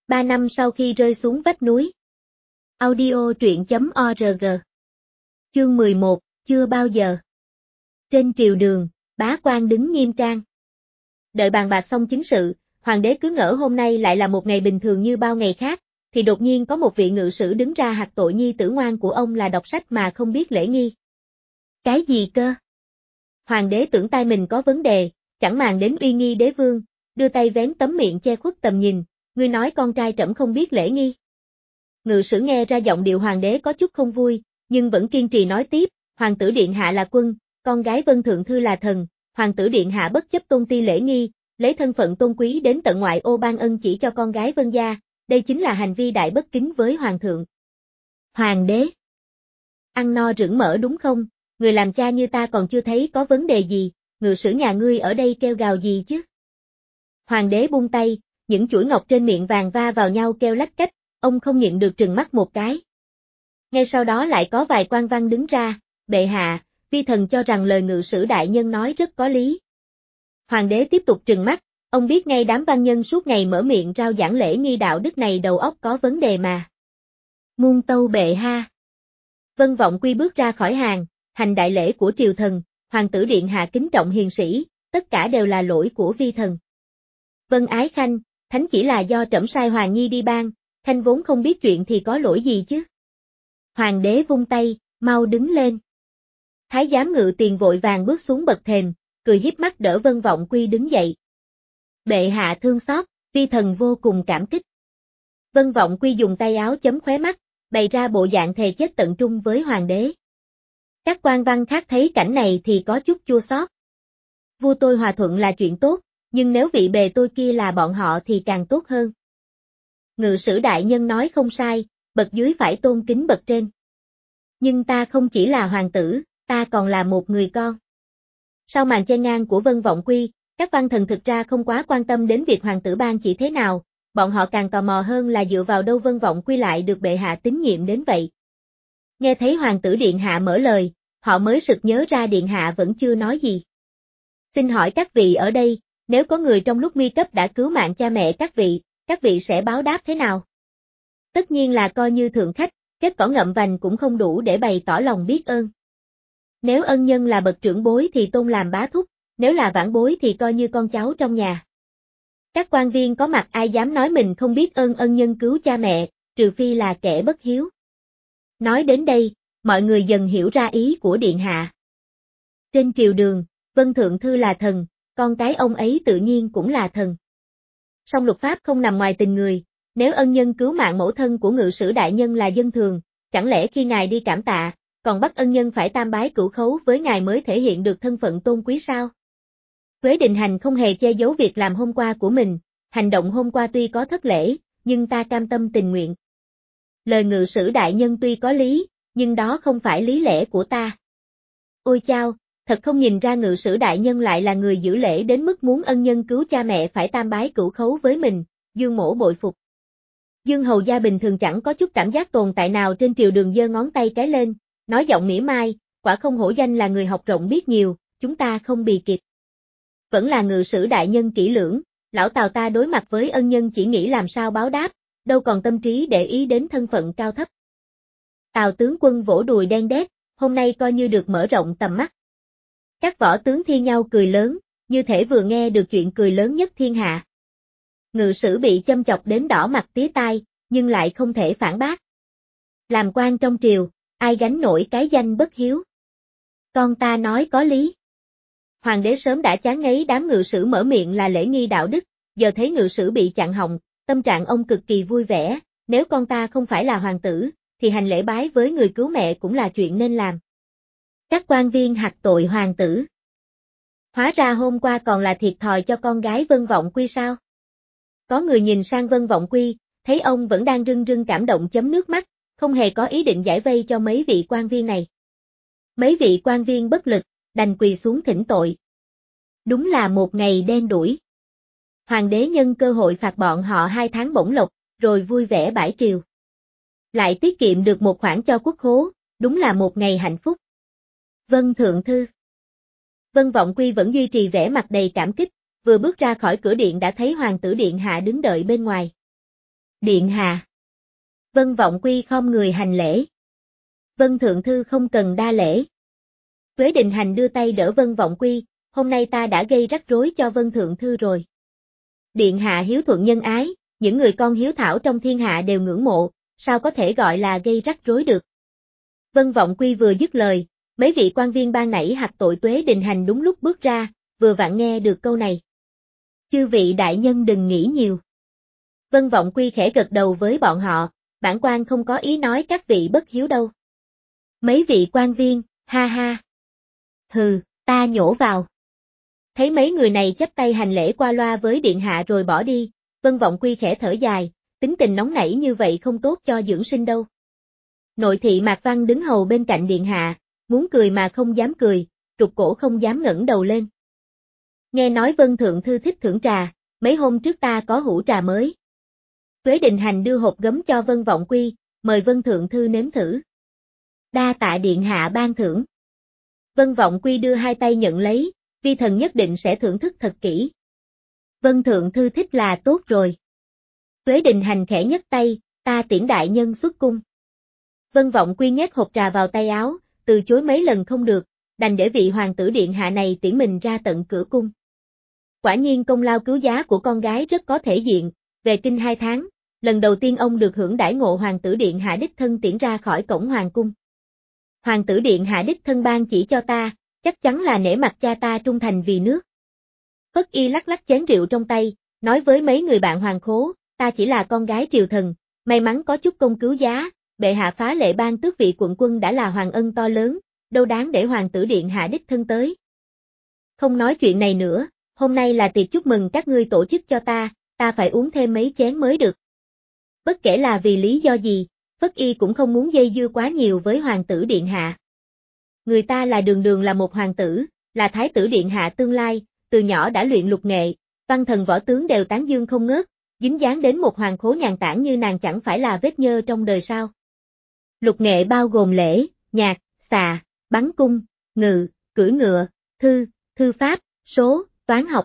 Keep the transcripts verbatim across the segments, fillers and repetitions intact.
Ba năm sau khi rơi xuống vách núi. Audio truyện chấm org. Chương mười một, chưa bao giờ. Trên triều đường, bá quan đứng nghiêm trang. Đợi bàn bạc xong chính sự, hoàng đế cứ ngỡ hôm nay lại là một ngày bình thường như bao ngày khác, thì đột nhiên có một vị ngự sử đứng ra hạch tội nhi tử ngoan của ông là đọc sách mà không biết lễ nghi. Cái gì cơ? Hoàng đế tưởng tai mình có vấn đề, chẳng màng đến uy nghi đế vương, đưa tay vén tấm miệng che khuất tầm nhìn, ngươi nói con trai trẫm không biết lễ nghi. Ngự sử nghe ra giọng điệu hoàng đế có chút không vui, nhưng vẫn kiên trì nói tiếp, hoàng tử điện hạ là quân, con gái vân thượng thư là thần, hoàng tử điện hạ bất chấp tôn ti lễ nghi, lấy thân phận tôn quý đến tận ngoại ô ban ân chỉ cho con gái vân gia, đây chính là hành vi đại bất kính với hoàng thượng. Hoàng đế, ăn no rửng mỡ đúng không, người làm cha như ta còn chưa thấy có vấn đề gì, ngự sử nhà ngươi ở đây kêu gào gì chứ? Hoàng đế buông tay, những chuỗi ngọc trên miệng vàng va vào nhau kêu lách cách, ông không nhịn được trừng mắt một cái. Ngay sau đó lại có vài quan văn đứng ra, bệ hạ, vi thần cho rằng lời ngự sử đại nhân nói rất có lý. Hoàng đế tiếp tục trừng mắt, ông biết ngay đám văn nhân suốt ngày mở miệng rao giảng lễ nghi đạo đức này đầu óc có vấn đề mà. Muôn tâu bệ ha. Vân Vọng Quy bước ra khỏi hàng, hành đại lễ của triều thần, hoàng tử điện hạ kính trọng hiền sĩ, tất cả đều là lỗi của vi thần. Vân Ái Khanh, thánh chỉ là do trẫm sai Hoàng Nhi đi ban, Khanh vốn không biết chuyện thì có lỗi gì chứ. Hoàng đế vung tay, mau đứng lên. Thái giám ngự tiền vội vàng bước xuống bậc thềm, cười hiếp mắt đỡ Vân Vọng Quy đứng dậy. Bệ hạ thương xót, vi thần vô cùng cảm kích. Vân Vọng Quy dùng tay áo chấm khóe mắt, bày ra bộ dạng thề chết tận trung với hoàng đế. Các quan văn khác thấy cảnh này thì có chút chua xót. Vua tôi hòa thuận là chuyện tốt, nhưng nếu vị bề tôi kia là bọn họ thì càng tốt hơn. Ngự sử đại nhân nói không sai, bậc dưới phải tôn kính bậc trên. Nhưng ta không chỉ là hoàng tử, ta còn là một người con. Sau màn chen ngang của Vân Vọng Quy, các văn thần thực ra không quá quan tâm đến việc hoàng tử ban chỉ thế nào, bọn họ càng tò mò hơn là dựa vào đâu Vân Vọng Quy lại được bệ hạ tín nhiệm đến vậy. Nghe thấy hoàng tử điện hạ mở lời, họ mới sực nhớ ra điện hạ vẫn chưa nói gì. Xin hỏi các vị ở đây, nếu có người trong lúc nguy cấp đã cứu mạng cha mẹ các vị, các vị sẽ báo đáp thế nào? Tất nhiên là coi như thượng khách, kết cỏ ngậm vành cũng không đủ để bày tỏ lòng biết ơn. Nếu ân nhân là bậc trưởng bối thì tôn làm bá thúc, nếu là vãn bối thì coi như con cháu trong nhà. Các quan viên có mặt ai dám nói mình không biết ơn ân nhân cứu cha mẹ, trừ phi là kẻ bất hiếu. Nói đến đây, mọi người dần hiểu ra ý của điện hạ. Trên triều đường, Vân Thượng Thư là thần, con cái ông ấy tự nhiên cũng là thần. Song luật pháp không nằm ngoài tình người, nếu ân nhân cứu mạng mẫu thân của ngự sử đại nhân là dân thường, chẳng lẽ khi ngài đi cảm tạ, còn bắt ân nhân phải tam bái cửu khấu với ngài mới thể hiện được thân phận tôn quý sao? Quế Định Hành không hề che giấu việc làm hôm qua của mình, hành động hôm qua tuy có thất lễ, nhưng ta cam tâm tình nguyện. Lời ngự sử đại nhân tuy có lý, nhưng đó không phải lý lẽ của ta. Ôi chao, thật không nhìn ra ngự sử đại nhân lại là người giữ lễ đến mức muốn ân nhân cứu cha mẹ phải tam bái cửu khấu với mình, Dương Mỗ bội phục. Dương hầu gia bình thường chẳng có chút cảm giác tồn tại nào trên triều đường giơ ngón tay cái lên, nói giọng mỉa mai, quả không hổ danh là người học rộng biết nhiều, chúng ta không bì kịp. Vẫn là ngự sử đại nhân kỹ lưỡng, lão Tào ta đối mặt với ân nhân chỉ nghĩ làm sao báo đáp, đâu còn tâm trí để ý đến thân phận cao thấp. Tào tướng quân vỗ đùi đen đét, hôm nay coi như được mở rộng tầm mắt. Các võ tướng thi nhau cười lớn, như thể vừa nghe được chuyện cười lớn nhất thiên hạ. Ngự sử bị châm chọc đến đỏ mặt tía tai, nhưng lại không thể phản bác. Làm quan trong triều, ai gánh nổi cái danh bất hiếu? Con ta nói có lý. Hoàng đế sớm đã chán ngấy đám ngự sử mở miệng là lễ nghi đạo đức, giờ thấy ngự sử bị chặn họng, tâm trạng ông cực kỳ vui vẻ, nếu con ta không phải là hoàng tử, thì hành lễ bái với người cứu mẹ cũng là chuyện nên làm. Các quan viên hạch tội hoàng tử. Hóa ra hôm qua còn là thiệt thòi cho con gái Vân Vọng Quy sao? Có người nhìn sang Vân Vọng Quy, thấy ông vẫn đang rưng rưng cảm động chấm nước mắt, không hề có ý định giải vây cho mấy vị quan viên này. Mấy vị quan viên bất lực, đành quỳ xuống thỉnh tội. Đúng là một ngày đen đủi. Hoàng đế nhân cơ hội phạt bọn họ hai tháng bổng lộc, rồi vui vẻ bãi triều. Lại tiết kiệm được một khoản cho quốc khố, đúng là một ngày hạnh phúc. Vân Thượng Thư. Vân Vọng Quy vẫn duy trì vẻ mặt đầy cảm kích, vừa bước ra khỏi cửa điện đã thấy hoàng tử điện hạ đứng đợi bên ngoài. Điện hạ. Vân Vọng Quy khom người hành lễ. Vân Thượng Thư không cần đa lễ. Tuế Định Hành đưa tay đỡ Vân Vọng Quy, hôm nay ta đã gây rắc rối cho Vân Thượng Thư rồi. Điện hạ hiếu thuận nhân ái, những người con hiếu thảo trong thiên hạ đều ngưỡng mộ, sao có thể gọi là gây rắc rối được. Vân Vọng Quy vừa dứt lời, mấy vị quan viên ban nãy hạch tội Tuế Định Hành đúng lúc bước ra, vừa vặn nghe được câu này. Chư vị đại nhân đừng nghĩ nhiều. Vân Vọng Quy khẽ gật đầu với bọn họ, bản quan không có ý nói các vị bất hiếu đâu. Mấy vị quan viên, ha ha. Hừ, ta nhổ vào. Thấy mấy người này chắp tay hành lễ qua loa với điện hạ rồi bỏ đi, Vân Vọng Quy khẽ thở dài, tính tình nóng nảy như vậy không tốt cho dưỡng sinh đâu. Nội thị Mạc Văn đứng hầu bên cạnh điện hạ, muốn cười mà không dám cười, trục cổ không dám ngẩng đầu lên. Nghe nói Vân Thượng Thư thích thưởng trà, mấy hôm trước ta có hũ trà mới. Tuế Định Hành đưa hộp gấm cho Vân Vọng Quy, mời Vân Thượng Thư nếm thử. Đa tạ điện hạ ban thưởng. Vân Vọng Quy đưa hai tay nhận lấy, vi thần nhất định sẽ thưởng thức thật kỹ. Vân Thượng Thư thích là tốt rồi. Tuế Định Hành khẽ nhấc tay, ta tiễn đại nhân xuất cung. Vân Vọng Quy nhét hộp trà vào tay áo, từ chối mấy lần không được, đành để vị hoàng tử điện hạ này tiễn mình ra tận cửa cung. Quả nhiên công lao cứu giá của con gái rất có thể diện, về kinh hai tháng, lần đầu tiên ông được hưởng đãi ngộ hoàng tử điện hạ đích thân tiễn ra khỏi cổng hoàng cung. Hoàng tử điện hạ đích thân ban chỉ cho ta, chắc chắn là nể mặt cha ta trung thành vì nước. Phất Y lắc lắc chén rượu trong tay, nói với mấy người bạn hoàng khố, ta chỉ là con gái triều thần, may mắn có chút công cứu giá, bệ hạ phá lệ ban tước vị quận quân đã là hoàng ân to lớn, đâu đáng để hoàng tử điện hạ đích thân tới. Không nói chuyện này nữa, hôm nay là tiệc chúc mừng các ngươi tổ chức cho ta, ta phải uống thêm mấy chén mới được. Bất kể là vì lý do gì, Phất Y cũng không muốn dây dưa quá nhiều với hoàng tử điện hạ. Người ta là đường đường là một hoàng tử, là thái tử điện hạ tương lai, từ nhỏ đã luyện lục nghệ, văn thần võ tướng đều tán dương không ngớt, dính dáng đến một hoàng khố nhàn tản như nàng chẳng phải là vết nhơ trong đời sao. Lục nghệ bao gồm lễ, nhạc, xà, bắn cung, ngự, cưỡi ngựa, thư, thư pháp, số, toán học.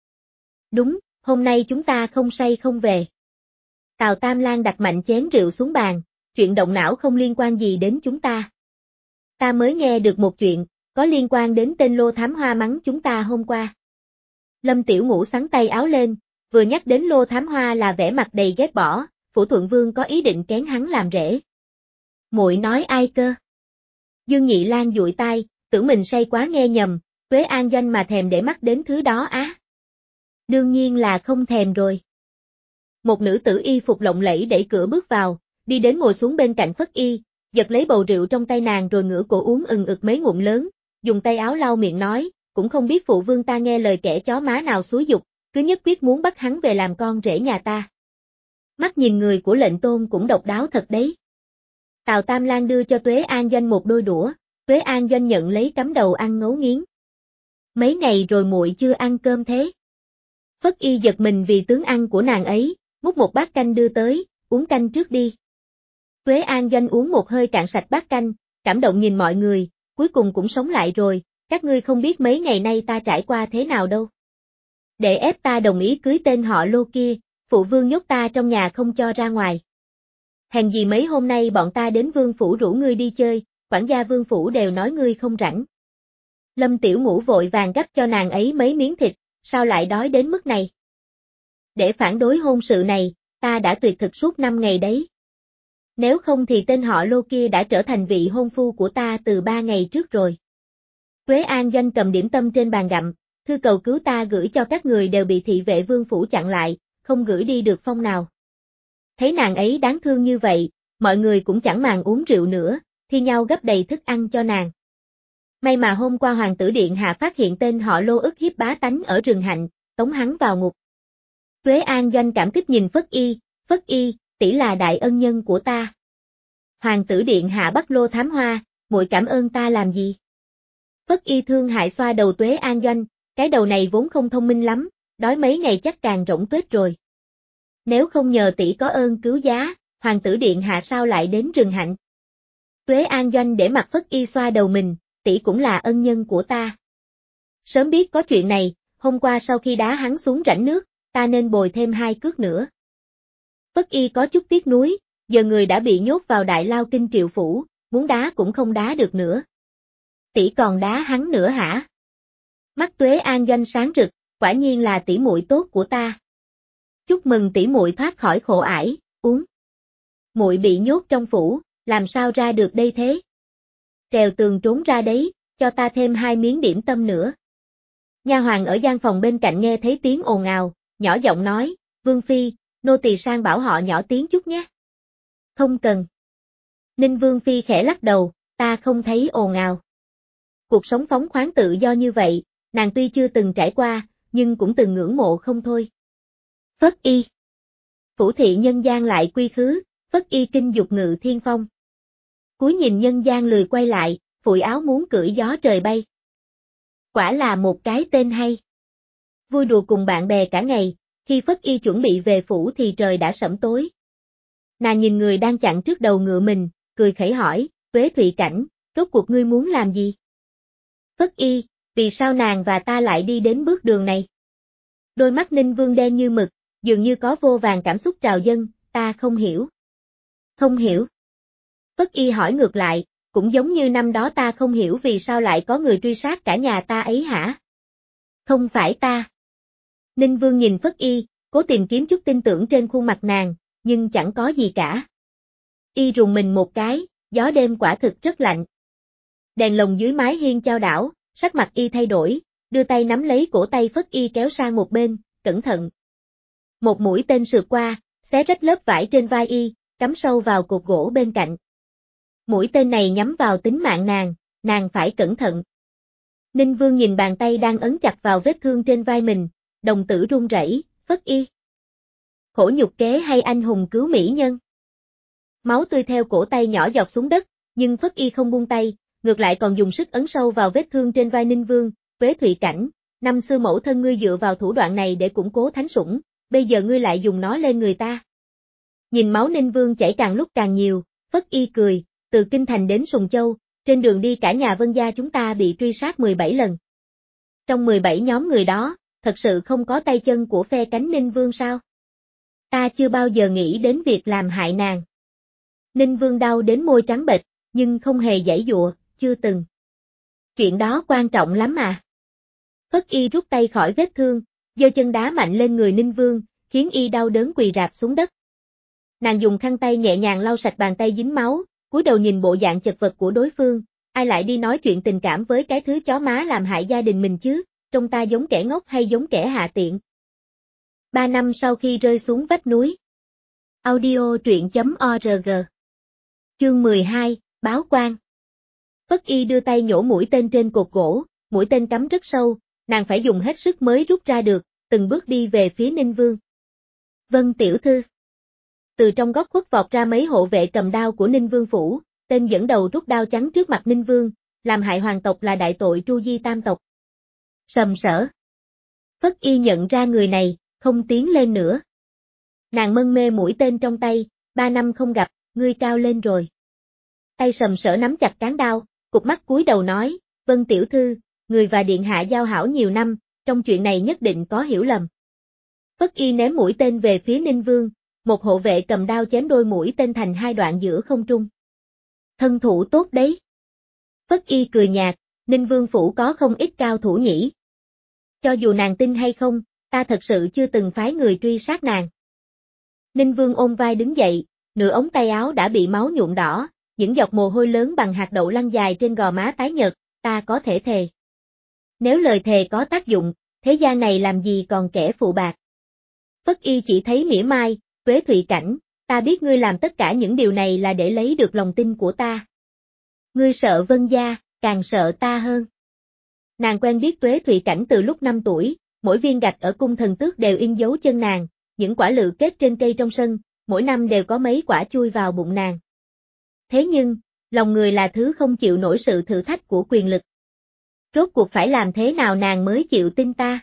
Đúng, hôm nay chúng ta không say không về. Tào Tam Lang đặt mạnh chén rượu xuống bàn, chuyện động não không liên quan gì đến chúng ta. Ta mới nghe được một chuyện, có liên quan đến tên Lô Thám Hoa mắng chúng ta hôm qua. Lâm Tiểu Ngũ xắn tay áo lên, vừa nhắc đến Lô Thám Hoa là vẻ mặt đầy ghét bỏ, Phủ Thuận Vương có ý định kén hắn làm rể. Muội nói ai cơ? Dương Nhị Lang dụi tai, tưởng mình say quá nghe nhầm, Tuế An Doanh mà thèm để mắt đến thứ đó á. Đương nhiên là không thèm rồi. Một nữ tử y phục lộng lẫy đẩy cửa bước vào, đi đến ngồi xuống bên cạnh Phất Y, giật lấy bầu rượu trong tay nàng rồi ngửa cổ uống ừng ực mấy ngụm lớn, dùng tay áo lau miệng nói, cũng không biết phụ vương ta nghe lời kẻ chó má nào xúi giục, cứ nhất quyết muốn bắt hắn về làm con rể nhà ta. Mắt nhìn người của lệnh tôn cũng độc đáo thật đấy. Tào Tam Lang đưa cho Tuế An Doanh một đôi đũa, Tuế An Doanh nhận lấy cắm đầu ăn ngấu nghiến. Mấy ngày rồi muội chưa ăn cơm thế. Phất Y giật mình vì tướng ăn của nàng ấy, múc một bát canh đưa tới, uống canh trước đi. Tuế An Doanh uống một hơi cạn sạch bát canh, cảm động nhìn mọi người, cuối cùng cũng sống lại rồi, các ngươi không biết mấy ngày nay ta trải qua thế nào đâu. Để ép ta đồng ý cưới tên họ Lô kia, phụ vương nhốt ta trong nhà không cho ra ngoài. Hèn gì mấy hôm nay bọn ta đến vương phủ rủ ngươi đi chơi, quản gia vương phủ đều nói ngươi không rảnh. Lâm Tiểu Ngũ vội vàng gắp cho nàng ấy mấy miếng thịt, sao lại đói đến mức này? Để phản đối hôn sự này, ta đã tuyệt thực suốt năm ngày đấy. Nếu không thì tên họ Lô kia đã trở thành vị hôn phu của ta từ ba ngày trước rồi. Tuế An Doanh cầm điểm tâm trên bàn gặm, thư cầu cứu ta gửi cho các người đều bị thị vệ vương phủ chặn lại, không gửi đi được phong nào. Thấy nàng ấy đáng thương như vậy, mọi người cũng chẳng màng uống rượu nữa, thi nhau gấp đầy thức ăn cho nàng. May mà hôm qua hoàng tử điện hạ phát hiện tên họ Lô ức hiếp bá tánh ở rừng hạnh, tống hắn vào ngục. Tuế An Doanh cảm kích nhìn Phất Y, Phất Y, tỷ là đại ân nhân của ta. Hoàng tử điện hạ bắt Lô Thám Hoa, muội cảm ơn ta làm gì? Phất Y thương hại xoa đầu Tuế An Doanh, cái đầu này vốn không thông minh lắm, đói mấy ngày chắc càng rỗng tuếch rồi. Nếu không nhờ tỷ có ơn cứu giá, hoàng tử điện hạ sao lại đến rừng hạnh? Tuế An Doanh để mặt Phất Y xoa đầu mình, tỷ cũng là ân nhân của ta. Sớm biết có chuyện này, hôm qua sau khi đá hắn xuống rãnh nước, ta nên bồi thêm hai cước nữa. Phất Y có chút tiếc nuối, giờ người đã bị nhốt vào đại lao kinh triệu phủ, muốn đá cũng không đá được nữa. Tỷ còn đá hắn nữa hả? Mắt Tuế An Doanh sáng rực, quả nhiên là tỷ muội tốt của ta. Chúc mừng tỷ muội thoát khỏi khổ ải, uống. Muội bị nhốt trong phủ, làm sao ra được đây thế? Trèo tường trốn ra đấy, cho ta thêm hai miếng điểm tâm nữa. Nha hoàn ở gian phòng bên cạnh nghe thấy tiếng ồn ào, nhỏ giọng nói, Vương Phi, nô tỳ sang bảo họ nhỏ tiếng chút nhé. Không cần. Ninh Vương Phi khẽ lắc đầu, ta không thấy ồn ào. Cuộc sống phóng khoáng tự do như vậy, nàng tuy chưa từng trải qua, nhưng cũng từng ngưỡng mộ không thôi. Phất Y. Phủ thị nhân gian lại quy khứ, Phất Y kinh dục ngự thiên phong. Cúi nhìn nhân gian lười quay lại, phủi áo muốn cưỡi gió trời bay. Quả là một cái tên hay. Vui đùa cùng bạn bè cả ngày, khi Phất Y chuẩn bị về phủ thì trời đã sẫm tối. Nàng nhìn người đang chặn trước đầu ngựa mình, cười khẩy hỏi, Tuế Thụy Cảnh, rốt cuộc ngươi muốn làm gì? Phất Y, vì sao nàng và ta lại đi đến bước đường này? Đôi mắt Ninh Vương đen như mực, dường như có vô vàn cảm xúc trào dâng, ta không hiểu. Không hiểu. Phất Y hỏi ngược lại, cũng giống như năm đó ta không hiểu vì sao lại có người truy sát cả nhà ta ấy hả? Không phải ta. Ninh Vương nhìn Phất Y, cố tìm kiếm chút tin tưởng trên khuôn mặt nàng, nhưng chẳng có gì cả. Y rùng mình một cái, gió đêm quả thực rất lạnh. Đèn lồng dưới mái hiên chao đảo, sắc mặt Y thay đổi, đưa tay nắm lấy cổ tay Phất Y kéo sang một bên, cẩn thận. Một mũi tên sượt qua, xé rách lớp vải trên vai Y, cắm sâu vào cột gỗ bên cạnh. Mũi tên này nhắm vào tính mạng nàng, nàng phải cẩn thận. Ninh Vương nhìn bàn tay đang ấn chặt vào vết thương trên vai mình, đồng tử run rẩy, Phất Y. Khổ nhục kế hay anh hùng cứu mỹ nhân? Máu tươi theo cổ tay nhỏ giọt xuống đất, nhưng Phất Y không buông tay, ngược lại còn dùng sức ấn sâu vào vết thương trên vai Ninh Vương, Tuế Thụy Cảnh, năm xưa mẫu thân ngươi dựa vào thủ đoạn này để củng cố thánh sủng, bây giờ ngươi lại dùng nó lên người ta. Nhìn máu Ninh Vương chảy càng lúc càng nhiều, Phất Y cười, từ Kinh Thành đến Sùng Châu, trên đường đi cả nhà Vân gia chúng ta bị truy sát mười bảy lần. Trong mười bảy nhóm người đó, thật sự không có tay chân của phe cánh Ninh Vương sao? Ta chưa bao giờ nghĩ đến việc làm hại nàng. Ninh Vương đau đến môi trắng bệch, nhưng không hề giãy giụa, chưa từng. Chuyện đó quan trọng lắm à. Phất Y rút tay khỏi vết thương, giơ chân đá mạnh lên người Ninh Vương, khiến Y đau đớn quỳ rạp xuống đất. Nàng dùng khăn tay nhẹ nhàng lau sạch bàn tay dính máu, cúi đầu nhìn bộ dạng chật vật của đối phương, ai lại đi nói chuyện tình cảm với cái thứ chó má làm hại gia đình mình chứ, trông ta giống kẻ ngốc hay giống kẻ hạ tiện. Ba năm sau khi rơi xuống vách núi. Audio truyện chấm org. Chương mười hai, Báo Quan. Phất Y đưa tay nhổ mũi tên trên cột gỗ, mũi tên cắm rất sâu, nàng phải dùng hết sức mới rút ra được, từng bước đi về phía Ninh Vương. Vân tiểu thư. Từ trong góc khuất vọt ra mấy hộ vệ cầm đao của Ninh Vương phủ, tên dẫn đầu rút đao chắn trước mặt Ninh Vương, làm hại hoàng tộc là đại tội tru di tam tộc. Sầm sỡ. Phất Y nhận ra người này, không tiến lên nữa. Nàng mân mê mũi tên trong tay, ba năm không gặp, ngươi cao lên rồi. Tay sầm sỡ nắm chặt cán đao, cụp mắt cúi đầu nói, Vân tiểu thư, người và điện hạ giao hảo nhiều năm, trong chuyện này nhất định có hiểu lầm. Phất Y ném mũi tên về phía Ninh Vương, một hộ vệ cầm đao chém đôi mũi tên thành hai đoạn giữa không trung. Thân thủ tốt đấy. Phất Y cười nhạt, Ninh Vương phủ có không ít cao thủ nhỉ. Cho dù nàng tin hay không, ta thật sự chưa từng phái người truy sát nàng. Ninh Vương ôm vai đứng dậy, nửa ống tay áo đã bị máu nhuộm đỏ, những giọt mồ hôi lớn bằng hạt đậu lăn dài trên gò má tái nhợt, ta có thể thề. Nếu lời thề có tác dụng, thế gian này làm gì còn kẻ phụ bạc. Phất Y chỉ thấy mỉa mai, Tuế Thụy Cảnh, ta biết ngươi làm tất cả những điều này là để lấy được lòng tin của ta. Ngươi sợ Vân gia, càng sợ ta hơn. Nàng quen biết Tuế Thụy Cảnh từ lúc năm tuổi, mỗi viên gạch ở cung thần tước đều in dấu chân nàng, những quả lựu kết trên cây trong sân, mỗi năm đều có mấy quả chui vào bụng nàng. Thế nhưng, lòng người là thứ không chịu nổi sự thử thách của quyền lực. Rốt cuộc phải làm thế nào nàng mới chịu tin ta?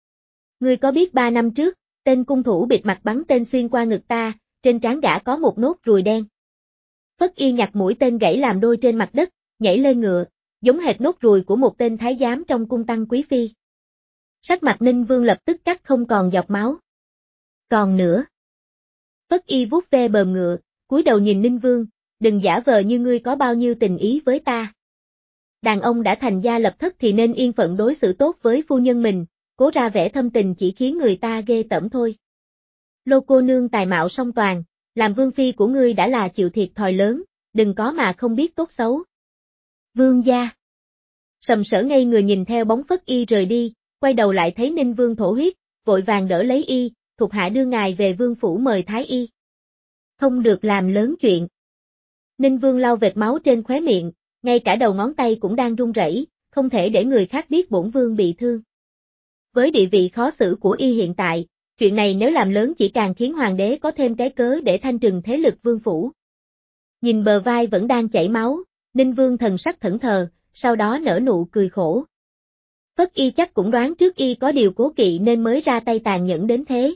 Ngươi có biết ba năm trước, tên cung thủ bịt mặt bắn tên xuyên qua ngực ta, trên trán gã có một nốt ruồi đen. Phất Y nhặt mũi tên gãy làm đôi trên mặt đất, nhảy lên ngựa, giống hệt nốt ruồi của một tên thái giám trong cung tăng quý phi. Sắc mặt Ninh Vương lập tức cắt không còn giọt máu. Còn nữa. Phất Y vuốt ve bờm ngựa, cúi đầu nhìn Ninh Vương, đừng giả vờ như ngươi có bao nhiêu tình ý với ta. Đàn ông đã thành gia lập thất thì nên yên phận đối xử tốt với phu nhân mình, cố ra vẻ thâm tình chỉ khiến người ta ghê tởm thôi. Lô cô nương tài mạo song toàn, làm vương phi của ngươi đã là chịu thiệt thòi lớn, đừng có mà không biết tốt xấu. Vương gia. Sầm Sở ngây người nhìn theo bóng Phất Y rời đi, quay đầu lại thấy Ninh Vương thổ huyết, vội vàng đỡ lấy y, thuộc hạ đưa ngài về vương phủ mời thái y. Không được làm lớn chuyện. Ninh Vương lau vệt máu trên khóe miệng, ngay cả đầu ngón tay cũng đang run rẩy, không thể để người khác biết bổn vương bị thương. Với địa vị khó xử của y hiện tại, chuyện này nếu làm lớn chỉ càng khiến hoàng đế có thêm cái cớ để thanh trừng thế lực vương phủ. Nhìn bờ vai vẫn đang chảy máu, Ninh Vương thần sắc thẫn thờ, sau đó nở nụ cười khổ. Phất Y chắc cũng đoán trước y có điều cố kỵ nên mới ra tay tàn nhẫn đến thế.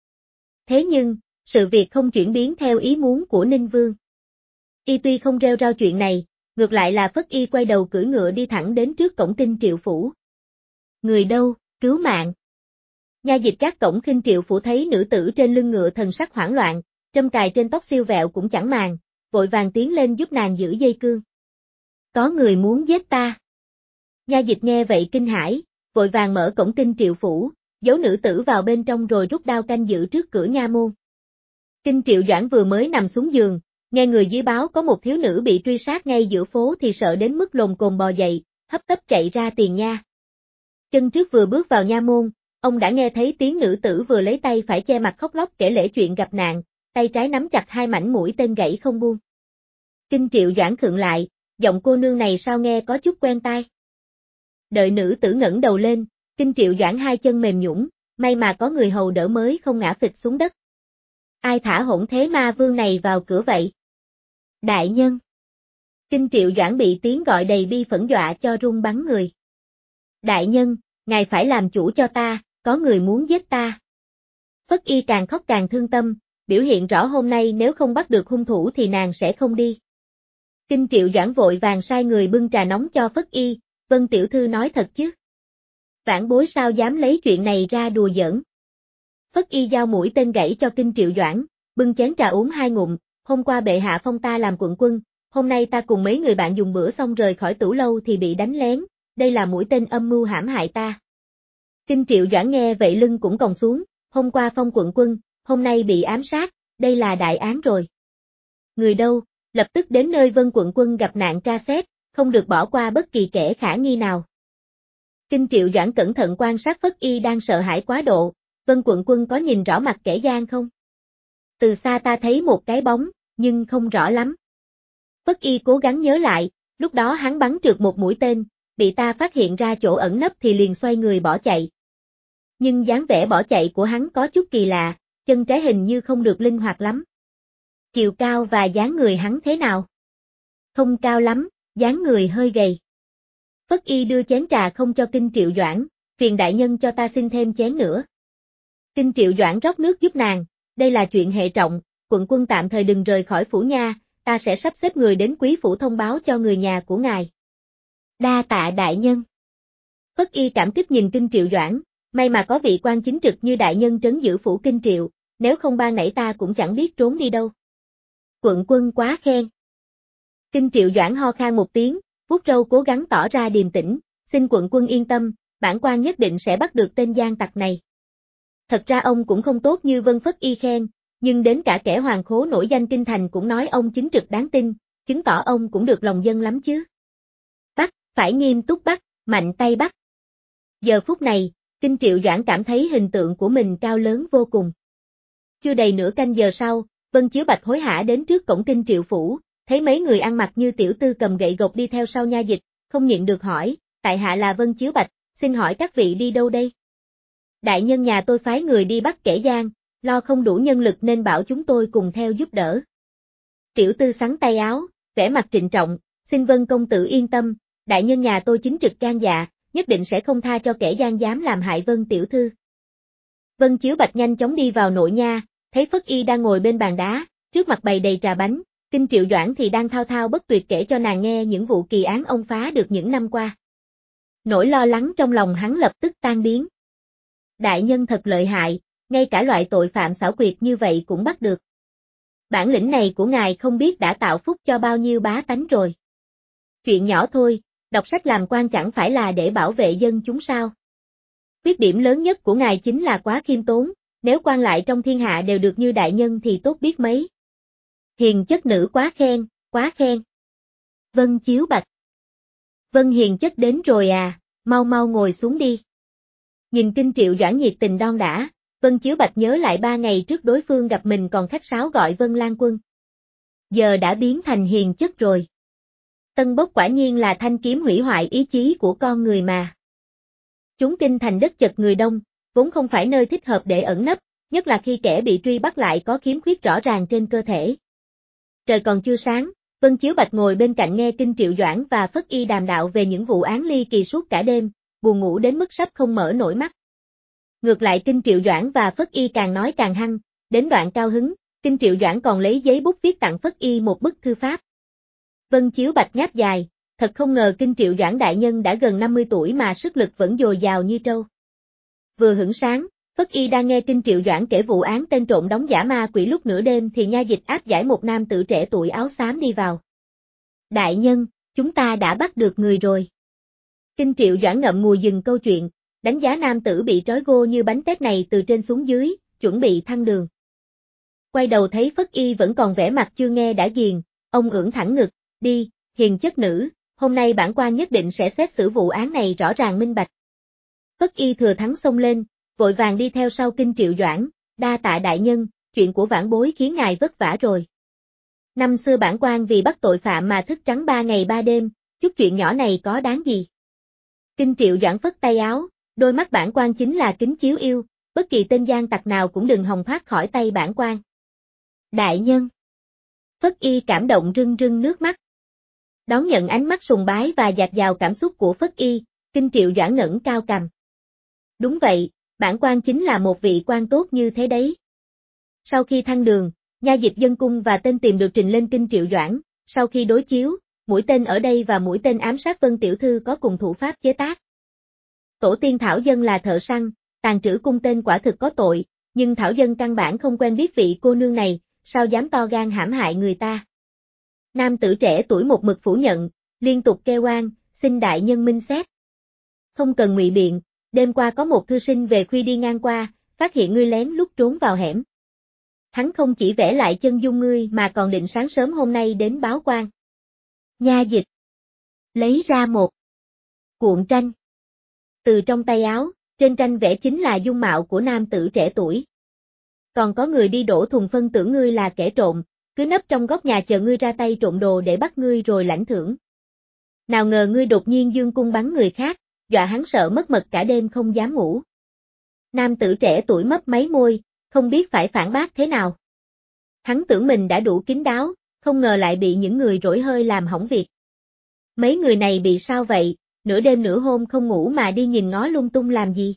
Thế nhưng, sự việc không chuyển biến theo ý muốn của Ninh Vương. Y tuy không rêu rao chuyện này, ngược lại là Phất Y quay đầu cưỡi ngựa đi thẳng đến trước cổng Kinh Triệu phủ. Người đâu, cứu mạng. Nha dịch các cổng Kinh Triệu phủ thấy nữ tử trên lưng ngựa thần sắc hoảng loạn, trâm cài trên tóc siêu vẹo cũng chẳng màng, vội vàng tiến lên giúp nàng giữ dây cương. Có người muốn giết ta. Nha dịch nghe vậy kinh hãi, vội vàng mở cổng Kinh Triệu phủ, giấu nữ tử vào bên trong rồi rút đao canh giữ trước cửa nha môn. Kinh Triệu Doãn vừa mới nằm xuống giường, nghe người dưới báo có một thiếu nữ bị truy sát ngay giữa phố thì sợ đến mức lồm cồm bò dậy, hấp tấp chạy ra tiền nha. Chân trước vừa bước vào nha môn, ông đã nghe thấy tiếng nữ tử vừa lấy tay phải che mặt khóc lóc kể lể chuyện gặp nạn, tay trái nắm chặt hai mảnh mũi tên gãy không buông. Kinh Triệu Doãn khựng lại, giọng cô nương này sao nghe có chút quen tai. Đợi nữ tử ngẩng đầu lên, Kinh Triệu Doãn hai chân mềm nhũn, may mà có người hầu đỡ mới không ngã phịch xuống đất. Ai thả hỗn thế ma vương này vào cửa vậy? Đại nhân. Kinh Triệu Doãn bị tiếng gọi đầy bi phẫn dọa cho run bắn người. Đại nhân, ngài phải làm chủ cho ta, có người muốn giết ta. Phất Y càng khóc càng thương tâm, biểu hiện rõ hôm nay nếu không bắt được hung thủ thì nàng sẽ không đi. Kinh Triệu Doãn vội vàng sai người bưng trà nóng cho Phất Y, Vân tiểu thư nói thật chứ. Vãn bối sao dám lấy chuyện này ra đùa giỡn. Phất Y giao mũi tên gãy cho Kinh Triệu Doãn, bưng chén trà uống hai ngụm, hôm qua bệ hạ phong ta làm quận quân, hôm nay ta cùng mấy người bạn dùng bữa xong rời khỏi tửu lâu thì bị đánh lén, đây là mũi tên âm mưu hãm hại ta. Kinh Triệu Doãn nghe vậy lưng cũng còng xuống, hôm qua phong quận quân, hôm nay bị ám sát, đây là đại án rồi. Người đâu, lập tức đến nơi Vân quận quân gặp nạn tra xét, không được bỏ qua bất kỳ kẻ khả nghi nào. Kinh Triệu Doãn cẩn thận quan sát Phất Y đang sợ hãi quá độ, Vân quận quân có nhìn rõ mặt kẻ gian không? Từ xa ta thấy một cái bóng, nhưng không rõ lắm. Phất Y cố gắng nhớ lại, lúc đó hắn bắn trượt một mũi tên, bị ta phát hiện ra chỗ ẩn nấp thì liền xoay người bỏ chạy. Nhưng dáng vẻ bỏ chạy của hắn có chút kỳ lạ, chân trái hình như không được linh hoạt lắm. Chiều cao và dáng người hắn thế nào? Không cao lắm, dáng người hơi gầy. Phất Y đưa chén trà không cho Kinh Triệu Doãn, phiền đại nhân cho ta xin thêm chén nữa. Kinh Triệu Doãn rót nước giúp nàng, đây là chuyện hệ trọng, quận quân tạm thời đừng rời khỏi phủ nha, ta sẽ sắp xếp người đến quý phủ thông báo cho người nhà của ngài. Đa tạ đại nhân. Phất Y cảm kích nhìn Kinh Triệu Doãn, may mà có vị quan chính trực như đại nhân trấn giữ phủ Kinh Triệu, nếu không ban nãy ta cũng chẳng biết trốn đi đâu. Quận quân quá khen. Kinh Triệu Doãn ho khan một tiếng, vuốt râu cố gắng tỏ ra điềm tĩnh, xin quận quân yên tâm, bản quan nhất định sẽ bắt được tên gian tặc này. Thật ra ông cũng không tốt như Vân Phất Y khen, nhưng đến cả kẻ hoàng khố nổi danh kinh thành cũng nói ông chính trực đáng tin, chứng tỏ ông cũng được lòng dân lắm chứ. Bắt, phải nghiêm túc bắt, mạnh tay bắt. Giờ phút này, Kinh Triệu Doãn cảm thấy hình tượng của mình cao lớn vô cùng. Chưa đầy nửa canh giờ sau, Vân Chiếu Bạch hối hả đến trước cổng Kinh Triệu phủ, thấy mấy người ăn mặc như tiểu tư cầm gậy gộc đi theo sau nha dịch, không nhịn được hỏi, tại hạ là Vân Chiếu Bạch, xin hỏi các vị đi đâu đây? Đại nhân nhà tôi phái người đi bắt kẻ gian, lo không đủ nhân lực nên bảo chúng tôi cùng theo giúp đỡ. Tiểu tư xắn tay áo, vẻ mặt trịnh trọng, xin Vân công tử yên tâm, đại nhân nhà tôi chính trực gan dạ, nhất định sẽ không tha cho kẻ gian dám làm hại Vân tiểu thư. Vân Chiếu Bạch nhanh chóng đi vào nội nha, thấy Phất Y đang ngồi bên bàn đá, trước mặt bày đầy trà bánh, Kinh Triệu Doãn thì đang thao thao bất tuyệt kể cho nàng nghe những vụ kỳ án ông phá được những năm qua. Nỗi lo lắng trong lòng hắn lập tức tan biến. Đại nhân thật lợi hại, ngay cả loại tội phạm xảo quyệt như vậy cũng bắt được. Bản lĩnh này của ngài không biết đã tạo phúc cho bao nhiêu bá tánh rồi. Chuyện nhỏ thôi, đọc sách làm quan chẳng phải là để bảo vệ dân chúng sao. Khuyết điểm lớn nhất của ngài chính là quá khiêm tốn, nếu quan lại trong thiên hạ đều được như đại nhân thì tốt biết mấy. Hiền chất nữ quá khen, quá khen. Vân Chiếu Bạch. Vân hiền chất đến rồi à, mau mau ngồi xuống đi. Nhìn Kinh Triệu Doãn nhiệt tình đon đả, Vân Chiếu Bạch nhớ lại ba ngày trước đối phương gặp mình còn khách sáo gọi Vân Lan Quân. Giờ đã biến thành hiền chất rồi. Tân Bốc quả nhiên là thanh kiếm hủy hoại ý chí của con người mà. Chúng kinh thành đất chật người đông, vốn không phải nơi thích hợp để ẩn nấp, nhất là khi kẻ bị truy bắt lại có khiếm khuyết rõ ràng trên cơ thể. Trời còn chưa sáng, Vân Chiếu Bạch ngồi bên cạnh nghe Kinh Triệu Doãn và Phất Y đàm đạo về những vụ án ly kỳ suốt cả đêm, buồn ngủ đến mức sắp không mở nổi mắt. Ngược lại Kinh Triệu Doãn và Phất Y càng nói càng hăng, đến đoạn cao hứng, Kinh Triệu Doãn còn lấy giấy bút viết tặng Phất Y một bức thư pháp. Vân Chiếu Bạch ngáp dài, thật không ngờ Kinh Triệu Doãn đại nhân đã gần năm mươi tuổi mà sức lực vẫn dồi dào như trâu. Vừa hửng sáng, Phất Y đang nghe Kinh Triệu Doãn kể vụ án tên trộm đóng giả ma quỷ lúc nửa đêm thì nha dịch áp giải một nam tử trẻ tuổi áo xám đi vào. Đại nhân, chúng ta đã bắt được người rồi. Kinh Triệu Doãn ngậm ngùi dừng câu chuyện, đánh giá nam tử bị trói gô như bánh tét này từ trên xuống dưới, chuẩn bị thăng đường. Quay đầu thấy Phất Y vẫn còn vẻ mặt chưa nghe đã ghiền, ông ưỡn thẳng ngực, đi, hiền chất nữ, hôm nay bản quan nhất định sẽ xét xử vụ án này rõ ràng minh bạch. Phất Y thừa thắng xông lên, vội vàng đi theo sau Kinh Triệu Doãn, đa tạ đại nhân, chuyện của vãn bối khiến ngài vất vả rồi. Năm xưa bản quan vì bắt tội phạm mà thức trắng ba ngày ba đêm, chút chuyện nhỏ này có đáng gì. Kinh Triệu Doãn phất tay áo, đôi mắt bản quan chính là kính chiếu yêu, bất kỳ tên gian tặc nào cũng đừng hòng thoát khỏi tay bản quan. Đại nhân. Phất Y cảm động rưng rưng nước mắt. Đón nhận ánh mắt sùng bái và dạt dào cảm xúc của Phất Y, Kinh Triệu Doãn ngẩng cao cằm. Đúng vậy, bản quan chính là một vị quan tốt như thế đấy. Sau khi thăng đường, nha dịch dân cung và tên tìm được trình lên Kinh Triệu Doãn, sau khi đối chiếu, mũi tên ở đây và mũi tên ám sát Vân tiểu thư có cùng thủ pháp chế tác. Tổ tiên Thảo Dân là thợ săn, tàn trữ cung tên quả thực có tội, nhưng Thảo Dân căn bản không quen biết vị cô nương này, sao dám to gan hãm hại người ta. Nam tử trẻ tuổi một mực phủ nhận, liên tục kêu oan, xin đại nhân minh xét. Không cần ngụy biện, đêm qua có một thư sinh về khuya đi ngang qua, phát hiện ngươi lén lút trốn vào hẻm. Hắn không chỉ vẽ lại chân dung ngươi mà còn định sáng sớm hôm nay đến báo quan. Nha dịch lấy ra một cuộn tranh. Từ trong tay áo, trên tranh vẽ chính là dung mạo của nam tử trẻ tuổi. Còn có người đi đổ thùng phân tưởng ngươi là kẻ trộm, cứ nấp trong góc nhà chờ ngươi ra tay trộm đồ để bắt ngươi rồi lãnh thưởng. Nào ngờ ngươi đột nhiên dương cung bắn người khác, dọa hắn sợ mất mật cả đêm không dám ngủ. Nam tử trẻ tuổi mấp máy môi, không biết phải phản bác thế nào. Hắn tưởng mình đã đủ kín đáo, không ngờ lại bị những người rỗi hơi làm hỏng việc. Mấy người này bị sao vậy, nửa đêm nửa hôm không ngủ mà đi nhìn ngó lung tung làm gì?